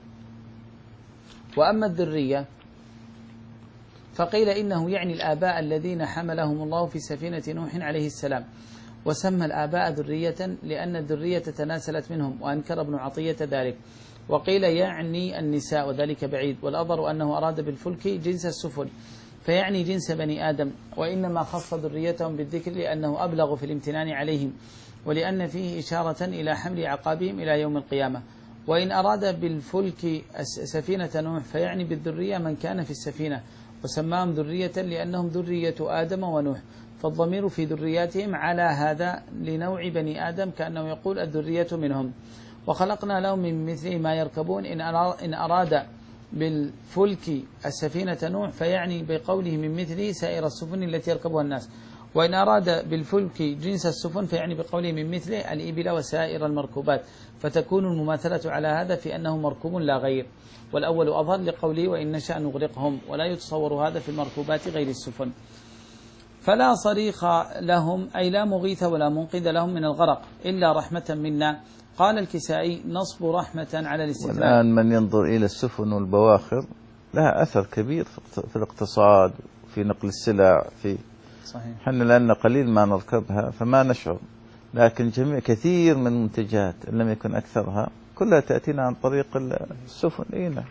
وأما الذرية فقيل إنه يعني الآباء الذين حملهم الله في سفينة نوح عليه السلام. وسمى الآباء ذرية لأن الذرية تناسلت منهم، وأنكر ابن عطية ذلك. وقيل يعني النساء وذلك بعيد، والأظهر أنه أراد بالفلك جنس السفن فيعني جنس بني آدم، وإنما خص ذريتهم بالذكر لأنه أبلغ في الامتنان عليهم، ولأن فيه إشارة إلى حمل عقابهم إلى يوم القيامة. وإن أراد بالفلك سفينة نوح فيعني بالذرية من كان في السفينة، وسماهم ذرية لأنهم ذرية آدم ونوح، فالضمير في ذرياتهم على هذا لنوع بني آدم، كأنه يقول الذرية منهم. وخلقنا لهم من مثل ما يركبون، إن أراد بالفلك السفينة نوح فيعني بقوله من مثل سائر السفن التي يركبها الناس، وإن أراد بالفلك جنس السفن فيعني بقوله من مثل الإبل وسائر المركوبات، فتكون المماثلة على هذا في أنه مركوب لا غير. والأول أظهر لقوله وإن نشأ نغرقهم، ولا يتصور هذا في المركوبات غير السفن. فلا صريخ لهم أي لا مغيث ولا منقذ لهم من الغرق إلا رحمة منا. قال الكسائي نصب رحمة على الاستثناء. والآن من ينظر إلى السفن والبواخر لها أثر كبير في الاقتصاد في نقل السلع في صحيح. حنا لأن قليل ما نركبها فما نشعر، لكن جميع كثير من المنتجات إن لم يكن أكثرها كلها تأتينا عن طريق السفن. إيه نعم.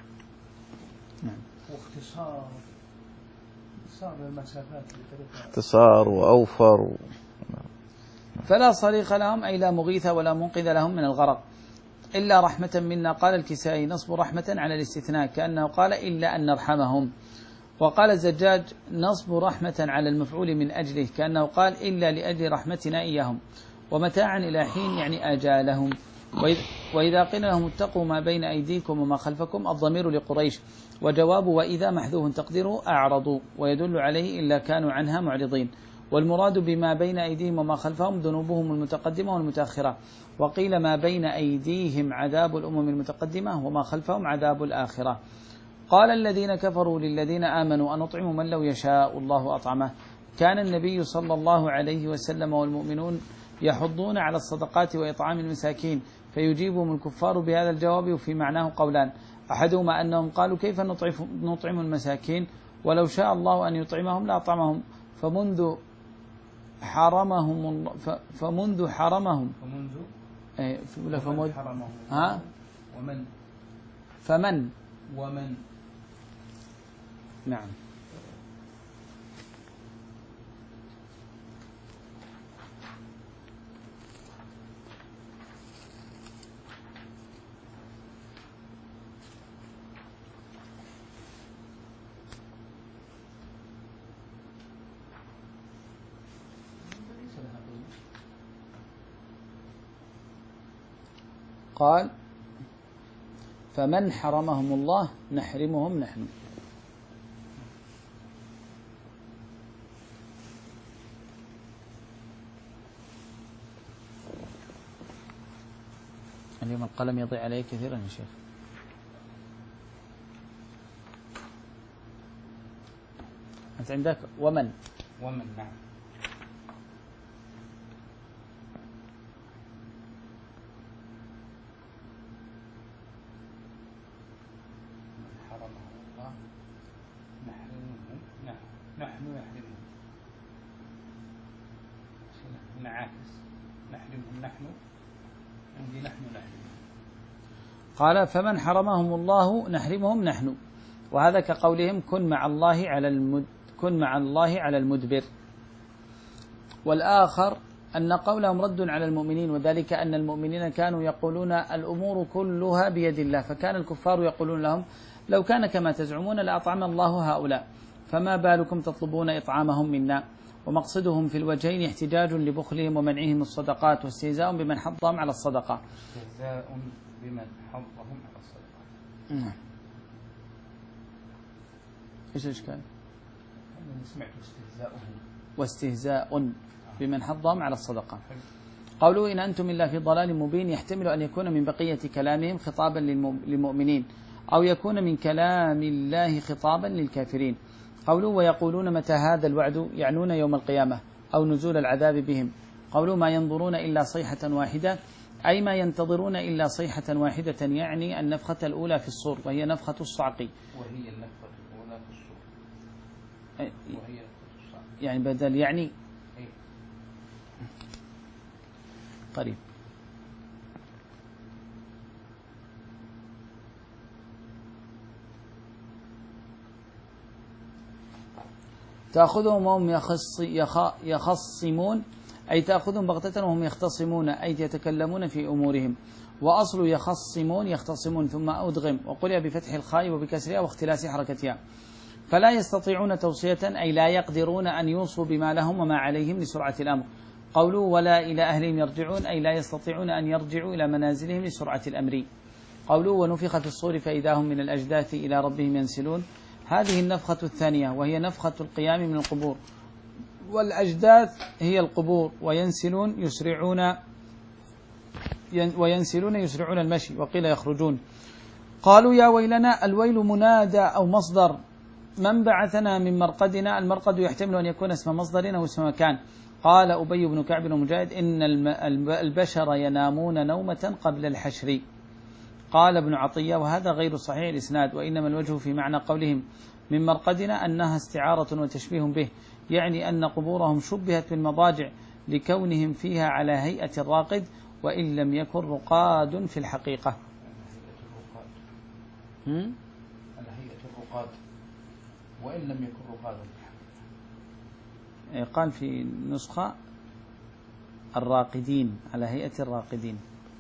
واختصار اختصار المسافات اختصار وأوفر و... فلا صريخ لهم أي لا مغيث ولا منقذ لهم من الغرق إلا رحمة منا. قال الكسائي نصب رحمة على الاستثناء كأنه قال إلا أن نرحمهم. وقال الزجاج نصب رحمة على المفعول من أجله كأنه قال إلا لأجل رحمتنا إياهم. ومتاعا إلى حين يعني آجالهم. وإذا قيل لهم اتقوا ما بين أيديكم وما خلفكم الضمير لقريش، وجواب وإذا محذوف تقديره أعرضوا، ويدل عليه إلا كانوا عنها معرضين. والمراد بما بين أيديهم وما خلفهم ذنوبهم المتقدمة والمتأخرة. وقيل ما بين أيديهم عذاب الأمم المتقدمة وما خلفهم عذاب الآخرة. قال الذين كفروا للذين آمنوا أنطعم من لو يشاء الله أطعمه. كان النبي صلى الله عليه وسلم والمؤمنون يحضون على الصدقات وإطعام المساكين، فيجيبهم الكفار بهذا الجواب وفي معناه قولان، أحدهما أنهم قالوا كيف نطعم المساكين ولو شاء الله أن يطعمهم لأطعمهم، فمنذ حرمهم فمنذ حرمهم فمنذ إيه فمنذ حرمهم ها ومن فمن ومن نعم. قال فمن حرمهم الله نحرمهم نحن. اليوم القلم يضيع عليه كثيرا يا شيخ. أنت عندك ومن ومن نعم. من حرمه الله نحرمه نحن نحن نحرمه نعاكس نحرمهم نحن عندي نحن نحرمهم. قال فمن حرمهم الله نحرمهم نحن، وهذا كقولهم كن مع الله على المد كن مع الله على المدبر. والآخر أن قولهم رد على المؤمنين، وذلك أن المؤمنين كانوا يقولون الأمور كلها بيد الله، فكان الكفار يقولون لهم لو كان كما تزعمون لأطعم الله هؤلاء، فما بالكم تطلبون إطعامهم منا. ومقصدهم في الوجهين احتجاج لبخلهم ومنعهم الصدقات، واستهزاء بمن حضهم على الصدقة. استهزاء بمن حضهم على الصدقات. نعم. ايش الاشكال؟ أنا سمعت استهزاؤهم. واستهزاء بمن حضهم على الصدقة. قولوا إن أنتم إلا في ضلال مبين يحتمل أن يكون من بقية كلامهم خطابا للمؤمنين، أو يكون من كلام الله خطابا للكافرين. قولوا ويقولون متى هذا الوعد يعنون يوم القيامة أو نزول العذاب بهم. قولوا ما ينظرون إلا صيحة واحدة، أي ما ينتظرون إلا صيحة واحدة، يعني النفخة الأولى في الصور وهي نفخة الصعق. وهي النفخة الأولى في الصور. وهي نفخة الصعق. يعني بدل يعني إيه؟ قريب. تأخذهم وهم يخص يخ يخصمون، أي تأخذهم بغتة وهم يختصمون، أي يتكلمون في أمورهم. وأصل يخصمون يختصمون ثم أدغم، وقرئ بفتح الخاء وبكسرها واختلاس حركتها. فلا يستطيعون توصية، أي لا يقدرون أن يوصوا بما لهم وما عليهم لسرعة الأمر. قولوا ولا إلى أهلهم يرجعون، أي لا يستطيعون أن يرجعوا إلى منازلهم لسرعة الأمر. قولوا ونفخ في الصور فإذا هم من الأجداث إلى ربهم ينسلون، هذه النفخة الثانية وهي نفخة القيام من القبور. والأجداث هي القبور، وينسلون يسرعون وينسلون يسرعون المشي، وقيل يخرجون. قالوا يا ويلنا، الويل منادى أو مصدر، من بعثنا من مرقدنا. المرقد يحتمل أن يكون اسم مصدر أو اسم مكان. قال أبي بن كعب ومجاهد إن البشر ينامون نومة قبل الحشر. قال ابن عطية وهذا غير صحيح الإسناد، وإنما الوجه في معنى قولهم من مرقدنا أنها استعارة وتشبيه به، يعني أن قبورهم شبهت بالمضاجع لكونهم فيها على هيئة الراقد، وإن لم يكن رقاد في الحقيقة. على هيئة الرقاد وإن لم يكن رقاد في الحقيقة. قال في نسخة الراقدين، على هيئة الراقدين.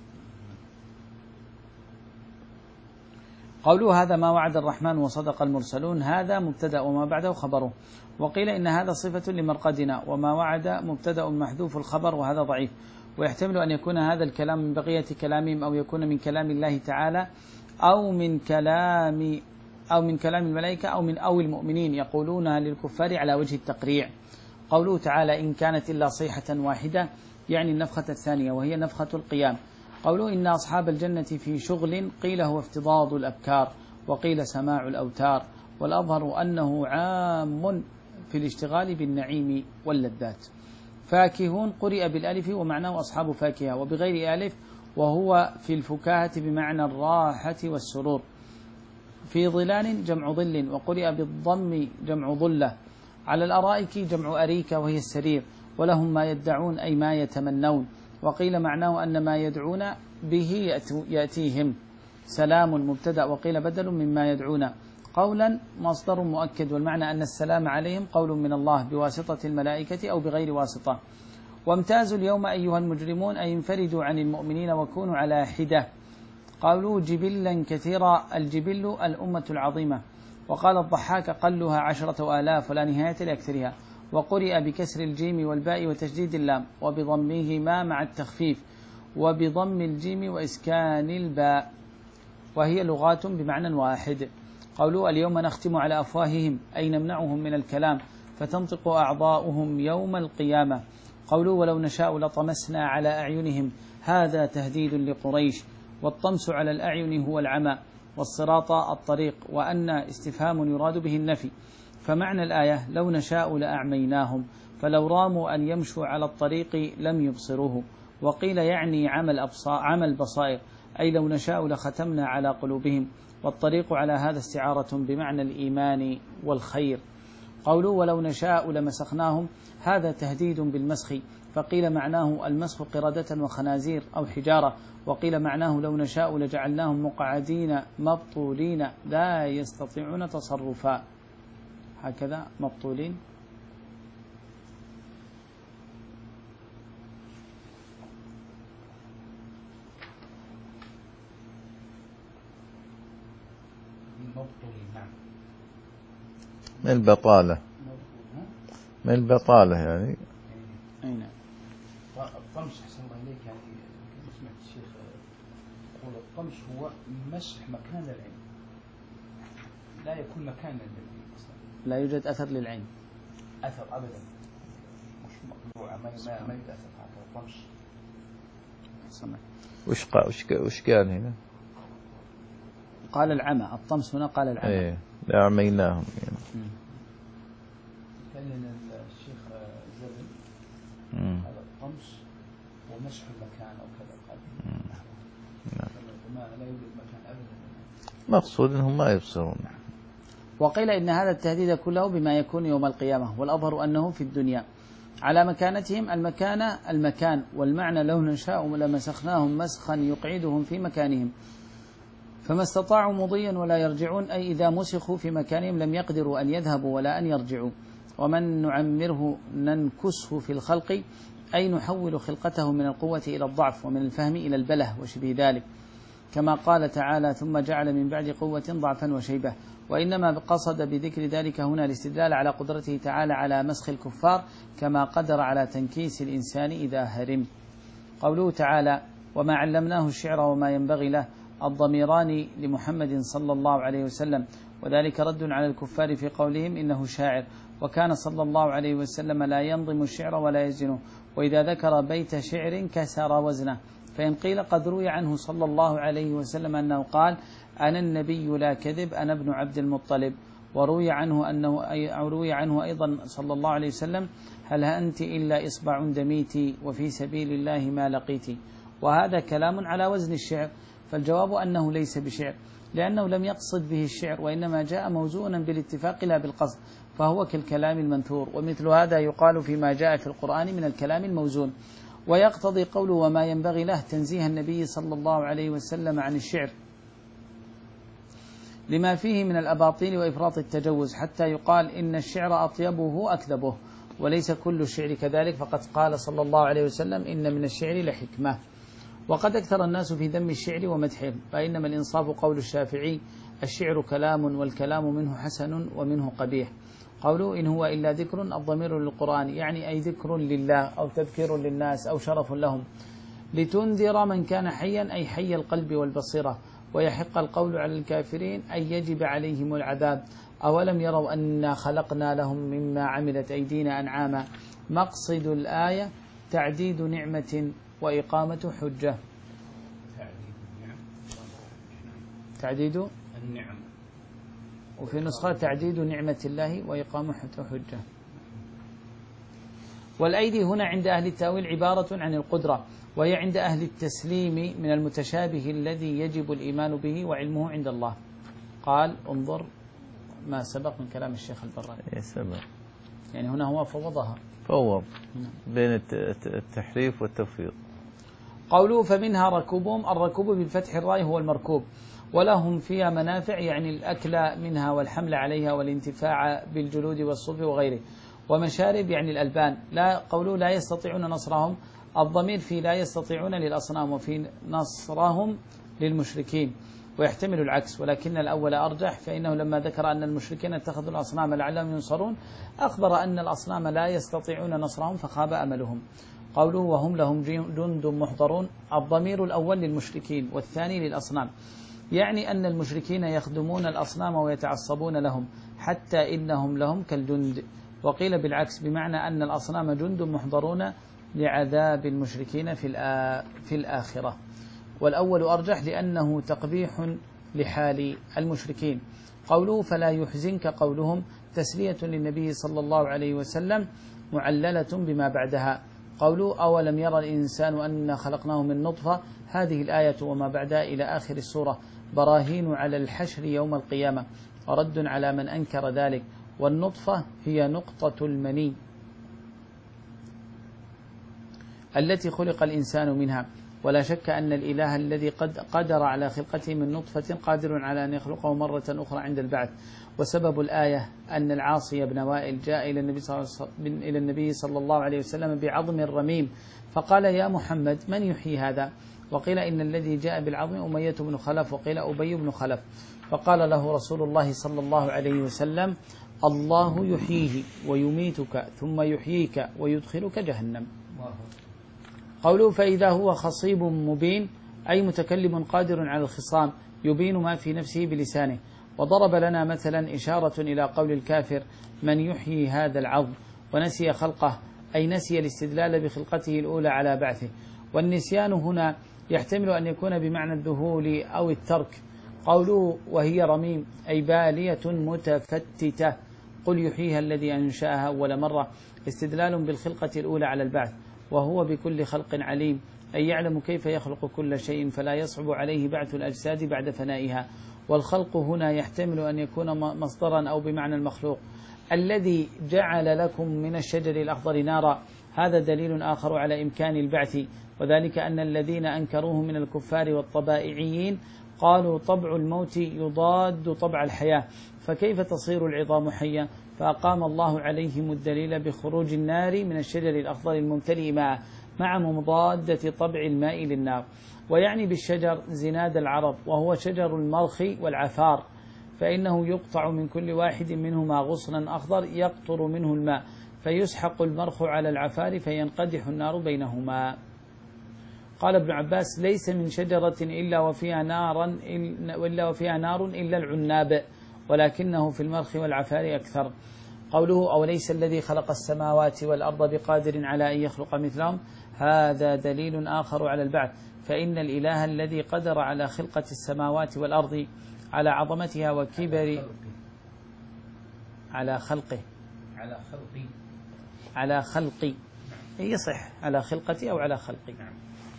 قولوا هذا ما وعد الرحمن وصدق المرسلون، هذا مبتدأ وما بعده خبره. وقيل إن هذا صفة لمرقدنا، وما وعد مبتدأ محذوف الخبر، وهذا ضعيف. ويحتمل أن يكون هذا الكلام من بقية كلامهم، أو يكون من كلام الله تعالى، أو من كلام أو من كلام الملائكة، أو من أو المؤمنين يقولونها للكفار على وجه التقريع. قوله تعالى إن كانت إلا صيحة واحدة، يعني النفخة الثانية وهي نفخة القيام. قولوا إن أصحاب الجنة في شغل، قيل هو افتضاض الأبكار، وقيل سماع الأوتار، والأظهر أنه عام في الاشتغال بالنعيم واللذات. فاكهون قرئ بالألف ومعناه أصحاب فاكهة، وبغير ألف وهو في الفكاهة بمعنى الراحة والسرور. في ظلال جمع ظل، وقرئ بالضم جمع ظلة. على الأرائك جمع أريكة وهي السرير، ولهم ما يدعون أي ما يتمنون. وقيل معناه أن ما يدعون به يأتيهم. سلام مبتدأ، وقيل بدل مما يدعون. قولا مصدر مؤكد، والمعنى أن السلام عليهم قول من الله بواسطة الملائكة أو بغير واسطة. وامتازوا اليوم أيها المجرمون، أي انفردوا عن المؤمنين وكونوا على حدة. قالوا جبلا كثيرا، الجبل الأمة العظيمة. وقال الضحاك قلها عشرة آلاف ولا نهاية لأكثرها. وقرئ بكسر الجيم والباء وتشديد اللام، وبضمهما مع التخفيف، وبضم الجيم وإسكان الباء، وهي لغات بمعنى واحد. قولوا اليوم نختم على أفواههم، أي نمنعهم من الكلام، فتنطق أعضاؤهم يوم القيامة. قولوا ولو نشاء لطمسنا على أعينهم، هذا تهديد لقريش. والطمس على الأعين هو العمى، والصراط الطريق، وأن استفهام يراد به النفي. فمعنى الآية لو نشاء لأعميناهم، فلو راموا أن يمشوا على الطريق لم يبصروه. وقيل يعني عمل عمل البصائر، أي لو نشاء لختمنا على قلوبهم. والطريق على هذا استعارة بمعنى الإيمان والخير. قولوا ولو نشاء لمسخناهم، هذا تهديد بالمسخ، فقيل معناه المسخ قردة وخنازير أو حجارة، وقيل معناه لو نشاء لجعلناهم مقعدين مبطولين لا يستطيعون تصرفا. هكذا مبطولين. من البطالة، من البطالة يعني. أي نعم. الطمس أحسن الله إليك، يعني سمعت الشيخ يقول الطمس هو مسح مكان العين، لا يكون مكان للعين أصلا، لا يوجد أثر للعين، أثر أبدا، مش مقلوعة، ما ما ما يوجد أثر هذا الطمس. وش قا وش وش كان هنا؟ قال العمى، الطمس هنا قال العمى. إيه لأعميناهم يعني. كان الشيخ زبن هذا الطمس ومسح المكان أو كذا قال. ما لا يوجد مكان أبدا. مقصود أنهم ما يبصرون. وقيل إن هذا التهديد كله بما يكون يوم القيامة، والأظهر أنه في الدنيا على مكانتهم المكان المكان، والمعنى لو نشاء لمسخناهم مسخا يقعدهم في مكانهم، فما استطاعوا مضيا ولا يرجعون، أي إذا مسخوا في مكانهم لم يقدروا أن يذهبوا ولا أن يرجعوا. ومن نعمره ننكسه في الخلق، أي نحول خلقته من القوة إلى الضعف، ومن الفهم إلى البله وشبه ذلك، كما قال تعالى ثم جعل من بعد قوة ضعفا وشيبة. وإنما قصد بذكر ذلك هنا الاستدلال على قدرته تعالى على مسخ الكفار، كما قدر على تنكيس الإنسان إذا هرم. قوله تعالى وما علمناه الشعر وما ينبغي له، الضميران لمحمد صلى الله عليه وسلم، وذلك رد على الكفار في قولهم إنه شاعر، وكان صلى الله عليه وسلم لا ينظم الشعر ولا يزنه، وإذا ذكر بيت شعر كسر وزنه. فإن قيل قد روي عنه صلى الله عليه وسلم أنه قال أنا النبي لا كذب أنا ابن عبد المطلب، وروي عنه أنه روي عنه أيضا صلى الله عليه وسلم هل أنت إلا إصبع دميتي وفي سبيل الله ما لقيتي. وهذا كلام على وزن الشعر، فالجواب أنه ليس بشعر، لأنه لم يقصد به الشعر، وإنما جاء موزونا بالاتفاق لا بالقصد، فهو كالكلام المنثور. ومثل هذا يقال فيما جاء في القرآن من الكلام الموزون. ويقتضي قوله وما ينبغي له تنزيه النبي صلى الله عليه وسلم عن الشعر لما فيه من الأباطيل وإفراط التجوز، حتى يقال إن الشعر أطيبه أكذبه، وليس كل الشعر كذلك، فقد قال صلى الله عليه وسلم إن من الشعر لحكمة. وقد أكثر الناس في ذم الشعر ومدحه، فإنما الإنصاف قول الشافعي الشعر كلام والكلام منه حسن ومنه قبيح. قوله إن هو إلا ذكر، الضمير للقرآن، يعني أي ذكر لله أو تذكير للناس أو شرف لهم، لتنذر من كان حيا أي حي القلب والبصيرة، ويحق القول على الكافرين أي يجب عليهم العذاب. أولم يروا أنا خلقنا لهم مما عملت أيدينا أنعاما. مقصد الآية تعديد نعمة وإقامة حجة. تعديد النعم، وفي نسخة تعديد نعمة الله وإقامة حجة. والأيدي هنا عند أهل التأويل عبارة عن القدرة، وهي عند أهل التسليم من المتشابه الذي يجب الإيمان به وعلمه عند الله. قال انظر ما سبق من كلام الشيخ البراني. إيه سبق، يعني هنا هو فوضها، فوض بين التحريف والتفويض. قوله فمنها ركوبهم، الركوب بالفتح الراء هو المركوب، ولهم فيها منافع يعني الأكل منها والحمل عليها والانتفاع بالجلود والصوف وغيره، ومشارب يعني الألبان. لا قوله لا يستطيعون نصرهم، الضمير في لا يستطيعون للأصنام، وفي نصرهم للمشركين، ويحتمل العكس، ولكن الأول أرجح، فإنه لما ذكر أن المشركين اتخذوا الأصنام لعلهم ينصرون أخبر أن الأصنام لا يستطيعون نصرهم فخاب أملهم. قوله وهم لهم جند محضرون، الضمير الأول للمشركين والثاني للأصنام، يعني أن المشركين يخدمون الأصنام ويتعصبون لهم حتى إنهم لهم كالجند. وقيل بالعكس بمعنى أن الأصنام جند محضرون لعذاب المشركين في في الآخرة. والأول أرجح لأنه تقبيح لحال المشركين. قوله فلا يحزنك قولهم تسلية للنبي صلى الله عليه وسلم معللة بما بعدها. قوله أولم يرى الإنسان أن خلقناه من نطفة، هذه الآية وما بعدها إلى آخر السورة براهين على الحشر يوم القيامة ورد على من أنكر ذلك. والنطفة هي نقطة المني التي خلق الإنسان منها، ولا شك أن الإله الذي قد قدر على خلقته من نطفة قادر على أن يخلقه مرة أخرى عند البعث. وسبب الآية أن العاصي بن وائل جاء إلى النبي صلى إلى النبي صلى الله عليه وسلم بعظم رميم فقال يا محمد من يحيي هذا؟ وقيل إن الذي جاء بالعظم أمية بن خلف، وقيل أبي بن خلف. فقال له رسول الله صلى الله عليه وسلم الله يحييه ويميتك ثم يحييك ويدخلك جهنم. قوله فإذا هو خصيب مبين أي متكلم قادر على الخصام يبين ما في نفسه بلسانه. وضرب لنا مثلا إشارة إلى قول الكافر من يحيي هذا العظم، ونسي خلقه أي نسي الاستدلال بخلقته الأولى على بعثه. والنسيان هنا يحتمل أن يكون بمعنى الذهول أو الترك. قوله وهي رميم أي بالية متفتتة، قل يحييها الذي أنشأها أول مرة استدلال بالخلقة الأولى على البعث. وهو بكل خلق عليم أي يعلم كيف يخلق كل شيء فلا يصعب عليه بعث الأجساد بعد فنائها. والخلق هنا يحتمل أن يكون مصدرا أو بمعنى المخلوق. الذي جعل لكم من الشجر الأخضر نارا، هذا دليل آخر على إمكان البعث، وذلك أن الذين أنكروه من الكفار والطبائعيين قالوا طبع الموت يضاد طبع الحياة، فكيف تصير العظام حية؟ فأقام الله عليهم الدليل بخروج النار من الشجر الأخضر الممتلئ ماء مع مضادة طبع الماء للنار. ويعني بالشجر زناد العرب وهو شجر المرخ والعفار، فإنه يقطع من كل واحد منهما غصنا أخضر يقطر منه الماء فيسحق المرخ على العفار فينقدح النار بينهما. قال ابن عباس ليس من شجرة إلا وفيها نارا إلا وفيها نار إلا العناب، ولكنه في المرخ والعفار أكثر. قوله أوليس الذي خلق السماوات والأرض بقادر على أن يخلق مثلهم، هذا دليل آخر على البعث، فإن الإله الذي قدر على خلقة السماوات والأرض على عظمتها وكبر على خلقه على خلقي على خلقي يصح على خلقتي أو على خلقي. نعم.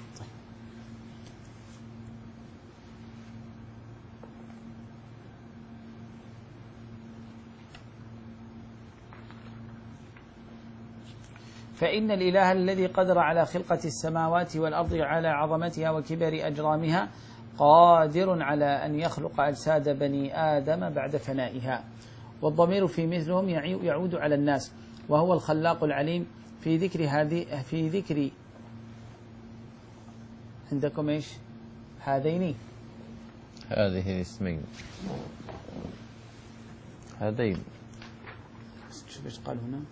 فإن الإله الذي قدر على خلقة السماوات والأرض على عظمتها وكبر أجرامها قادر على أن يخلق أجساد بني آدم بعد فنائها. والضمير في مثلهم يعود على الناس، وهو الخلاق العليم في ذكر هذه في ذكر عندكم ايش هذين هذه الاسمين هذين شوف ايش قال هنا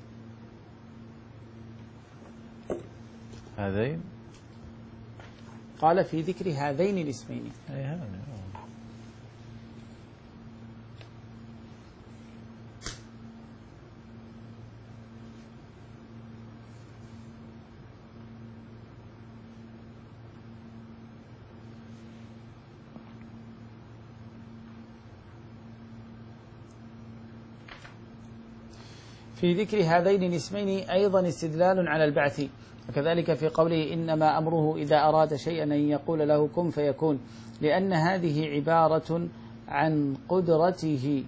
هذين قال في ذكر هذين الاسمين أي هذا. في ذكر هذين الاسمين أيضا استدلال على البعث. وكذلك في قوله إنما أمره إذا أراد شيئا أن يقول له كن فيكون، لأن هذه عبارة عن قدرته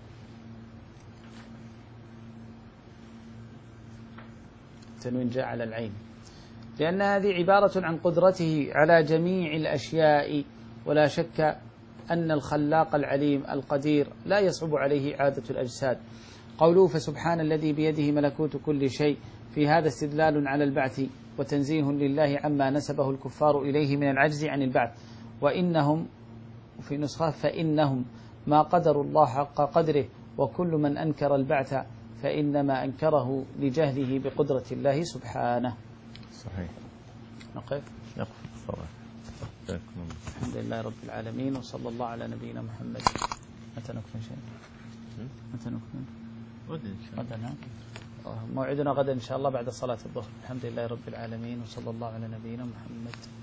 تنوين جاء على العين، لأن هذه عبارة عن قدرته على جميع الأشياء، ولا شك أن الخلاق العليم القدير لا يصعب عليه إعادة الأجساد. قوله فسبحان الذي بيده ملكوت كل شيء، في هذا استدلال على البعث وتنزيه لله عما نسبه الكفار إليه من العجز عن البعث. وإنهم في نسخة فإنهم ما قدروا الله حق قدره، وكل من أنكر البعث فإنما أنكره لجهله بقدرة الله سبحانه. صحيح. نقف نقف صحيح. الحمد لله رب العالمين، وصلى الله على نبينا محمد. متى نكمل شيء؟ متى نكمل؟ غدا. نعم. موعدنا غدا إن شاء الله بعد صلاة الظهر. الحمد لله رب العالمين، وصلى الله على نبينا محمد.